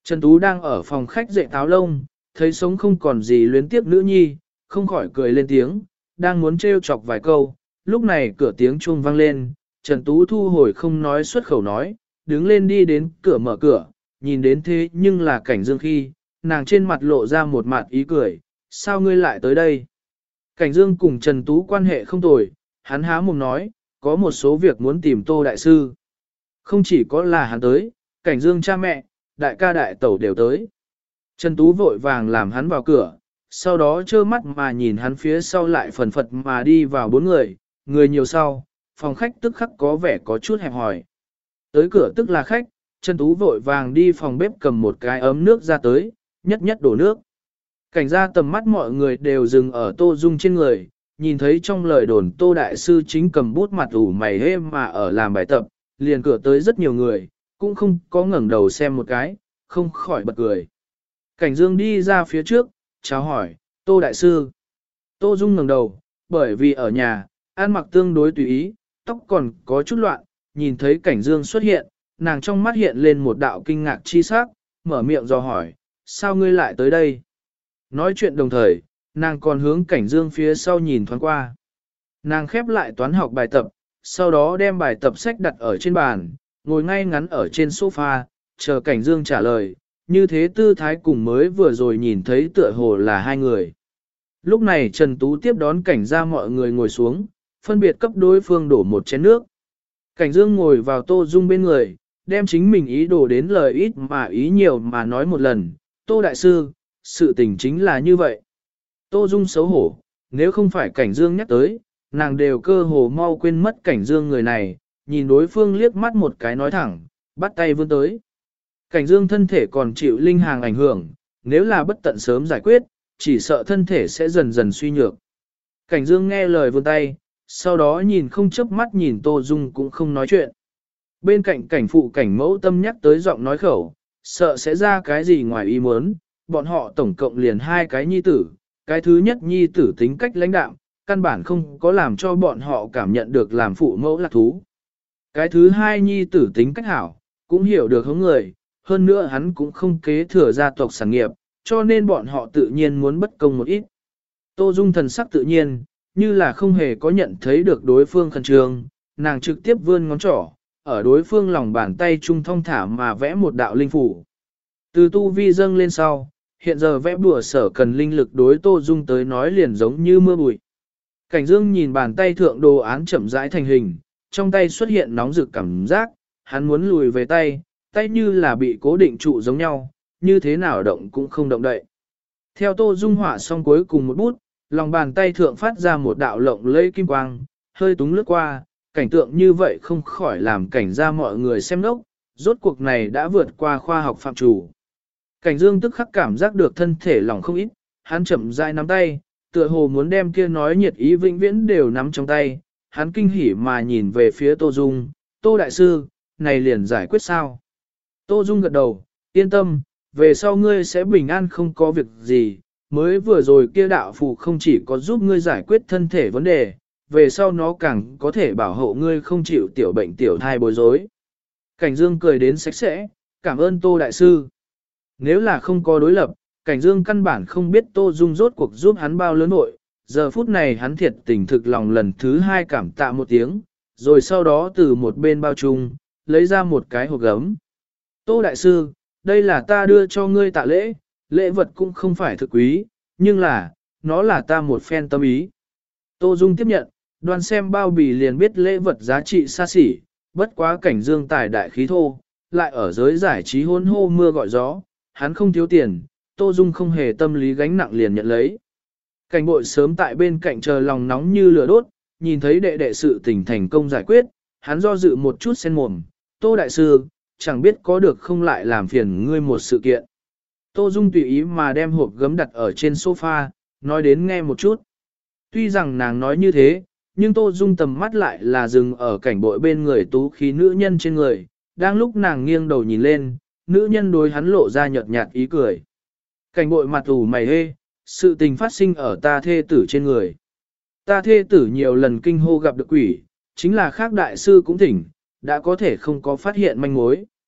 Trần Tú đang ở phòng khách dạy táo lông, thấy sống không còn gì luyến tiếc nữ nhi, không khỏi cười lên tiếng, đang muốn trêu chọc vài câu, lúc này cửa tiếng chuông vang lên, Trần Tú thu hồi không nói xuất khẩu nói, đứng lên đi đến cửa mở cửa, nhìn đến thế nhưng là Cảnh Dương khi, nàng trên mặt lộ ra một mặt ý cười, sao ngươi lại tới đây? Cảnh Dương cùng Trần Tú quan hệ không tồi, hắn há mồm nói, có một số việc muốn tìm Tô Đại Sư. Không chỉ có là hắn tới, Cảnh Dương cha mẹ, đại ca đại tẩu đều tới. Trần Tú vội vàng làm hắn vào cửa, sau đó trơ mắt mà nhìn hắn phía sau lại phần phật mà đi vào 4 người, người nhiều sau, phòng khách tức khắc có vẻ có chút hẹp hòi. Tới cửa tức là khách, Trần Tú vội vàng đi phòng bếp cầm một cái ấm nước ra tới, nhất nhất đổ nước. Cảnh ra tầm mắt mọi người đều dừng ở Tô Dung trên người, nhìn thấy trong lời đồn Tô Đại Sư chính cầm bút mặt ủ mày hê mà ở làm bài tập, liền cửa tới rất nhiều người, cũng không có ngẩng đầu xem một cái, không khỏi bật cười. Cảnh Dương đi ra phía trước, chào hỏi, Tô Đại Sư. Tô Dung ngẩng đầu, bởi vì ở nhà, ăn mặc tương đối tùy ý, tóc còn có chút loạn, nhìn thấy Cảnh Dương xuất hiện, nàng trong mắt hiện lên một đạo kinh ngạc chi sắc, mở miệng dò hỏi, sao ngươi lại tới đây? Nói chuyện đồng thời, nàng còn hướng Cảnh Dương phía sau nhìn thoáng qua. Nàng khép lại toán học bài tập, sau đó đem bài tập sách đặt ở trên bàn, ngồi ngay ngắn ở trên sofa, chờ Cảnh Dương trả lời, như thế tư thái cùng mới vừa rồi nhìn thấy tựa hồ là hai người. Lúc này Trần Tú tiếp đón Cảnh ra mọi người ngồi xuống, phân biệt cấp đối phương đổ một chén nước. Cảnh Dương ngồi vào Tô Dung bên người, đem chính mình ý đồ đến lời ít mà ý nhiều mà nói một lần, Tô Đại Sư, sự tình chính là như vậy. Tô Dung xấu hổ, nếu không phải Cảnh Dương nhắc tới, nàng đều cơ hồ mau quên mất Cảnh Dương người này, nhìn đối phương liếc mắt một cái nói thẳng, bắt tay vươn tới. Cảnh Dương thân thể còn chịu linh hàng ảnh hưởng, nếu là bất tận sớm giải quyết, chỉ sợ thân thể sẽ dần dần suy nhược. Cảnh Dương nghe lời vươn tay, sau đó nhìn không chớp mắt nhìn Tô Dung cũng không nói chuyện. Bên cạnh cảnh phụ cảnh mẫu tâm nhắc tới giọng nói khẩu, sợ sẽ ra cái gì ngoài ý muốn, bọn họ tổng cộng liền 2 cái nhi tử, cái thứ nhất nhi tử tính cách lãnh đạm, căn bản không có làm cho bọn họ cảm nhận được làm phụ mẫu lạc thú. Cái thứ hai nhi tử tính cách hảo, cũng hiểu được hướng người, hơn nữa hắn cũng không kế thừa gia tộc sản nghiệp, cho nên bọn họ tự nhiên muốn bất công một ít. Tô Dung thần sắc tự nhiên, như là không hề có nhận thấy được đối phương khẩn trương, nàng trực tiếp vươn ngón trỏ, ở đối phương lòng bàn tay trung thông thả mà vẽ một đạo linh phủ. Từ tu vi dâng lên sau, hiện giờ vẽ bùa sở cần linh lực đối Tô Dung tới nói liền giống như mưa bụi. Cảnh Dương nhìn bàn tay thượng đồ án chậm rãi thành hình, trong tay xuất hiện nóng rực cảm giác, hắn muốn lùi về tay, tay như là bị cố định trụ giống nhau, như thế nào động cũng không động đậy. Theo Tô Dung họa xong cuối cùng một bút, lòng bàn tay thượng phát ra một đạo lộng lẫy kim quang, hơi túng lướt qua, cảnh tượng như vậy không khỏi làm cảnh ra mọi người xem ngốc, rốt cuộc này đã vượt qua khoa học phạm chủ. Cảnh Dương tức khắc cảm giác được thân thể lỏng không ít, hắn chậm rãi nắm tay, tựa hồ muốn đem kia nói nhiệt ý vĩnh viễn đều nắm trong tay, hắn kinh hỉ mà nhìn về phía Tô Dung, Tô Đại Sư, này liền giải quyết sao? Tô Dung gật đầu, yên tâm, về sau ngươi sẽ bình an không có việc gì, mới vừa rồi kia đạo phù không chỉ có giúp ngươi giải quyết thân thể vấn đề, về sau nó càng có thể bảo hộ ngươi không chịu tiểu bệnh tiểu thai bối rối. Cảnh Dương cười đến sạch sẽ, cảm ơn Tô Đại Sư. Nếu là không có đối lập, Cảnh Dương căn bản không biết Tô Dung rốt cuộc giúp hắn bao lớn nội, giờ phút này hắn thiệt tình thực lòng lần thứ 2 cảm tạ một tiếng, rồi sau đó từ một bên bao chung, lấy ra một cái hộp gấm. Tô Đại Sư, đây là ta đưa cho ngươi tạ lễ, lễ vật cũng không phải thực quý, nhưng là, nó là ta một phen tâm ý. Tô Dung tiếp nhận, đoan xem bao bì liền biết lễ vật giá trị xa xỉ, bất quá Cảnh Dương tài đại khí thô, lại ở giới giải trí hôn hô mưa gọi gió, hắn không thiếu tiền, Tô Dung không hề tâm lý gánh nặng liền nhận lấy. Cảnh bội sớm tại bên cạnh chờ lòng nóng như lửa đốt, nhìn thấy đệ đệ sự tình thành công giải quyết, hắn do dự một chút sen mồm, Tô Đại Sư, chẳng biết có được không lại làm phiền ngươi một sự kiện. Tô Dung tùy ý mà đem hộp gấm đặt ở trên sofa, nói đến nghe một chút. Tuy rằng nàng nói như thế, nhưng Tô Dung tầm mắt lại là dừng ở cảnh bội bên người tú khí nữ nhân trên người, đang lúc nàng nghiêng đầu nhìn lên, nữ nhân đối hắn lộ ra nhợt nhạt ý cười. Cảnh bội mặt ủ mày hê, sự tình phát sinh ở ta thê tử trên người. Ta thê tử nhiều lần kinh hô gặp được quỷ, chính là khác đại sư cũng thỉnh, đã có thể không có phát hiện manh mối.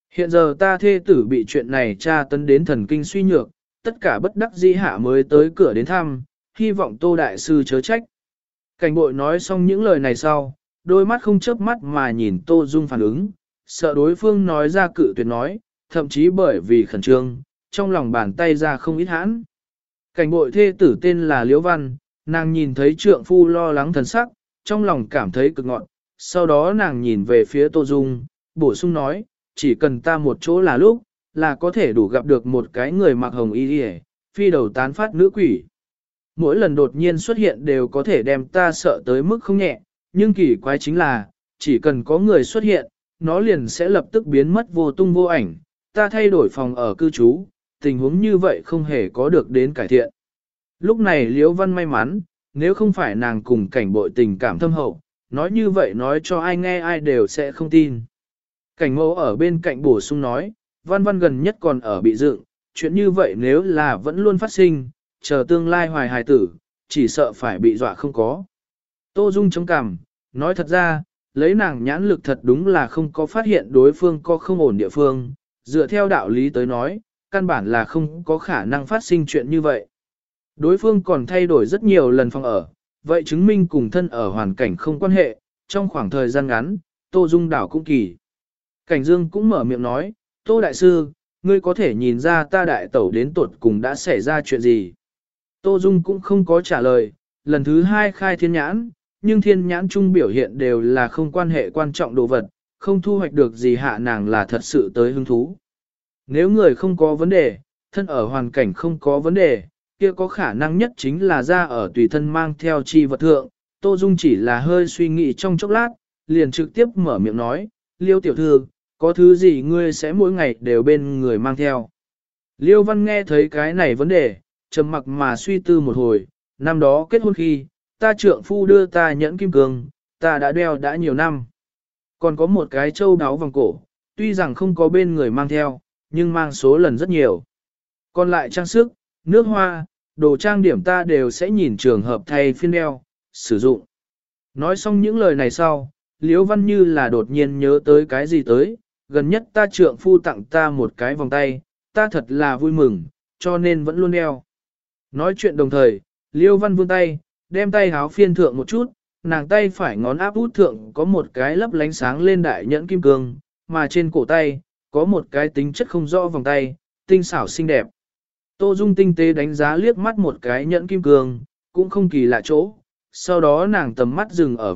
Hiện giờ ta thê tử bị chuyện này tra tấn đến thần kinh suy nhược, tất cả bất đắc dĩ hạ mới tới cửa đến thăm, hy vọng Tô Đại Sư chớ trách. Cảnh bội nói xong những lời này sau, đôi mắt không chớp mắt mà nhìn Tô Dung phản ứng, sợ đối phương nói ra cự tuyệt nói, thậm chí bởi vì khẩn trương, trong lòng bàn tay ra không ít hãn. Cảnh bội thê tử tên là Liễu Văn, nàng nhìn thấy trượng phu lo lắng thần sắc, trong lòng cảm thấy cực ngọn, sau đó nàng nhìn về phía Tô Dung, bổ sung nói, chỉ cần ta một chỗ là lúc, là có thể đủ gặp được một cái người mặc hồng y y, phi đầu tán phát nữ quỷ. Mỗi lần đột nhiên xuất hiện đều có thể đem ta sợ tới mức không nhẹ, nhưng kỳ quái chính là, chỉ cần có người xuất hiện, nó liền sẽ lập tức biến mất vô tung vô ảnh, ta thay đổi phòng ở cư trú, tình huống như vậy không hề có được đến cải thiện. Lúc này Liễu Văn may mắn, nếu không phải nàng cùng cảnh bội tình cảm thâm hậu, nói như vậy nói cho ai nghe ai đều sẽ không tin. Cảnh mẫu ở bên cạnh bổ sung nói, Văn Văn gần nhất còn ở bị dựng, chuyện như vậy nếu là vẫn luôn phát sinh, chờ tương lai hoài hài tử, chỉ sợ phải bị dọa không có. Tô Dung chống cằm, nói thật ra, lấy nàng nhãn lực thật đúng là không có phát hiện đối phương có không ổn địa phương, dựa theo đạo lý tới nói, căn bản là không có khả năng phát sinh chuyện như vậy. Đối phương còn thay đổi rất nhiều lần phòng ở, vậy chứng minh cùng thân ở hoàn cảnh không quan hệ, trong khoảng thời gian ngắn, Tô Dung đảo cũng kỳ. Cảnh Dương cũng mở miệng nói, Tô Đại Sư, ngươi có thể nhìn ra ta đại tẩu đến tuột cùng đã xảy ra chuyện gì. Tô Dung cũng không có trả lời, lần thứ hai khai thiên nhãn, nhưng thiên nhãn chung biểu hiện đều là không quan hệ quan trọng đồ vật, không thu hoạch được gì hạ nàng là thật sự tới hứng thú. Nếu người không có vấn đề, thân ở hoàn cảnh không có vấn đề, kia có khả năng nhất chính là ra ở tùy thân mang theo chi vật thượng. Tô Dung chỉ là hơi suy nghĩ trong chốc lát, liền trực tiếp mở miệng nói, Liêu tiểu thư, có thứ gì ngươi sẽ mỗi ngày đều bên người mang theo. Liêu Văn nghe thấy cái này vấn đề, trầm mặc mà suy tư một hồi, năm đó kết hôn khi, ta trượng phu đưa ta nhẫn kim cương, ta đã đeo đã nhiều năm. Còn có một cái châu đáo vòng cổ, tuy rằng không có bên người mang theo, nhưng mang số lần rất nhiều. Còn lại trang sức, nước hoa, đồ trang điểm ta đều sẽ nhìn trường hợp thay phiên đeo, sử dụng. Nói xong những lời này sau, Liễu Văn như là đột nhiên nhớ tới cái gì tới, gần nhất ta trượng phu tặng ta một cái vòng tay, ta thật là vui mừng, cho nên vẫn luôn đeo. Nói chuyện đồng thời, Liễu Văn vươn tay, đem tay háo phiên thượng một chút, nàng tay phải ngón áp út thượng có một cái lấp lánh sáng lên đại nhẫn kim cương, mà trên cổ tay, có một cái tính chất không rõ vòng tay, tinh xảo xinh đẹp. Tô Dung tinh tế đánh giá liếc mắt một cái nhẫn kim cương, cũng không kỳ lạ chỗ. Sau đó nàng tầm mắt dừng ở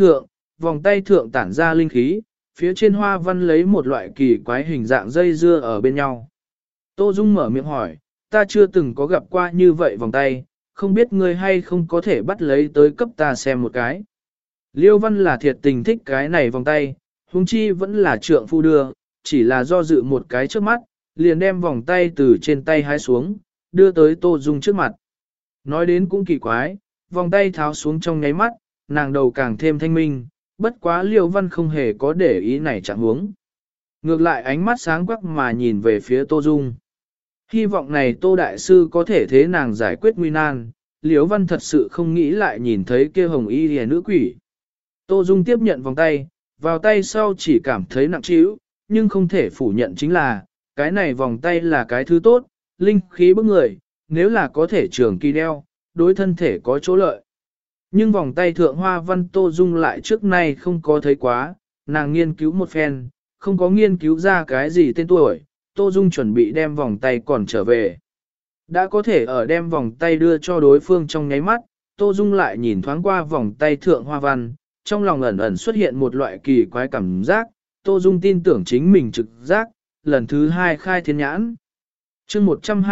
vòng tay thượng tản ra linh khí, phía trên hoa văn lấy một loại kỳ quái hình dạng dây dưa ở bên nhau. Tô Dung mở miệng hỏi, ta chưa từng có gặp qua như vậy vòng tay, không biết ngươi hay không có thể bắt lấy tới cấp ta xem một cái. Liêu Văn là thiệt tình thích cái này vòng tay, huống chi vẫn là trượng phu đưa, chỉ là do dự một cái trước mắt, liền đem vòng tay từ trên tay hái xuống, đưa tới Tô Dung trước mặt. Nói đến cũng kỳ quái, vòng tay tháo xuống trong nháy mắt, nàng đầu càng thêm thanh minh, bất quá Liêu Văn không hề có để ý này chẳng huống. Ngược lại ánh mắt sáng quắc mà nhìn về phía Tô Dung. Hy vọng này Tô Đại Sư có thể thế nàng giải quyết nguy nan, Liêu Văn thật sự không nghĩ lại nhìn thấy kia hồng y lìa nữ quỷ. Tô Dung tiếp nhận vòng tay, vào tay sau chỉ cảm thấy nặng trĩu, nhưng không thể phủ nhận chính là, cái này vòng tay là cái thứ tốt, linh khí bức người, nếu là có thể trường kỳ đeo, đối thân thể có chỗ lợi. Nhưng vòng tay thượng hoa văn Tô Dung lại trước nay không có thấy quá, nàng nghiên cứu một phen, không có nghiên cứu ra cái gì tên tuổi, Tô Dung chuẩn bị đem vòng tay còn trở về. Đã có thể ở đem vòng tay đưa cho đối phương trong nháy mắt, Tô Dung lại nhìn thoáng qua vòng tay thượng hoa văn, trong lòng ẩn ẩn xuất hiện một loại kỳ quái cảm giác, Tô Dung tin tưởng chính mình trực giác, lần thứ hai khai thiên nhãn. chương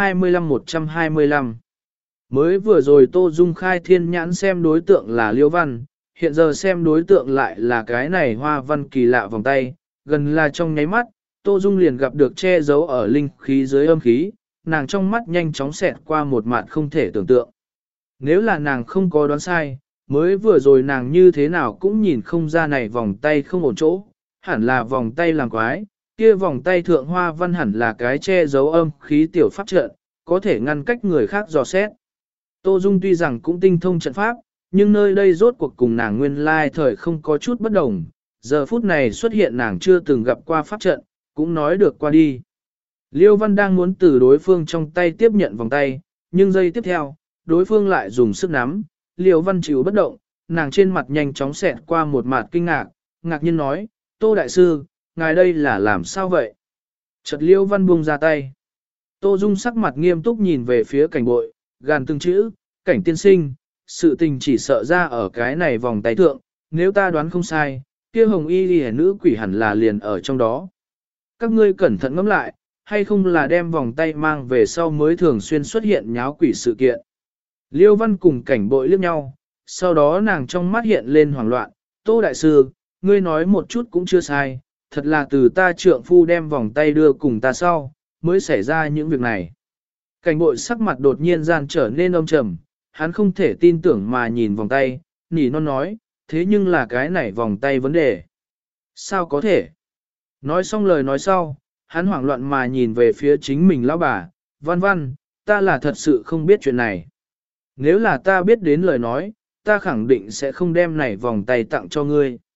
125. Mới vừa rồi Tô Dung khai thiên nhãn xem đối tượng là Liêu Văn, hiện giờ xem đối tượng lại là cái này hoa văn kỳ lạ vòng tay, gần là trong nháy mắt, Tô Dung liền gặp được che giấu ở linh khí dưới âm khí, nàng trong mắt nhanh chóng xẹt qua một mặt không thể tưởng tượng. Nếu là nàng không có đoán sai, mới vừa rồi nàng như thế nào cũng nhìn không ra này vòng tay không ổn chỗ, hẳn là vòng tay làm quái, kia vòng tay thượng hoa văn hẳn là cái che giấu âm khí tiểu pháp trận, có thể ngăn cách người khác dò xét. Tô Dung tuy rằng cũng tinh thông trận pháp, nhưng nơi đây rốt cuộc cùng nàng nguyên lai thời không có chút bất đồng, giờ phút này xuất hiện nàng chưa từng gặp qua pháp trận, cũng nói được qua đi. Liêu Văn đang muốn từ đối phương trong tay tiếp nhận vòng tay, nhưng giây tiếp theo, đối phương lại dùng sức nắm, Liêu Văn chịu bất động, nàng trên mặt nhanh chóng xẹt qua một mặt kinh ngạc, ngạc nhiên nói, Tô Đại Sư, ngài đây là làm sao vậy? Chợt Liêu Văn buông ra tay. Tô Dung sắc mặt nghiêm túc nhìn về phía cảnh bội, gàn từng chữ, cảnh tiên sinh, sự tình chỉ sợ ra ở cái này vòng tay thượng, nếu ta đoán không sai, kia hồng y lìa nữ quỷ hẳn là liền ở trong đó. Các ngươi cẩn thận ngẫm lại, hay không là đem vòng tay mang về sau mới thường xuyên xuất hiện nháo quỷ sự kiện. Liêu Văn cùng cảnh bội liếc nhau, sau đó nàng trong mắt hiện lên hoảng loạn, Tô Đại Sư, ngươi nói một chút cũng chưa sai, thật là từ ta trượng phu đem vòng tay đưa cùng ta sau, mới xảy ra những việc này. Cảnh bội sắc mặt đột nhiên gian trở nên âm trầm, hắn không thể tin tưởng mà nhìn vòng tay, nỉ non nói, thế nhưng là cái này vòng tay vấn đề. Sao có thể? Nói xong lời nói sau, hắn hoảng loạn mà nhìn về phía chính mình lão bà, Văn Văn, ta là thật sự không biết chuyện này. Nếu là ta biết đến lời nói, ta khẳng định sẽ không đem này vòng tay tặng cho ngươi.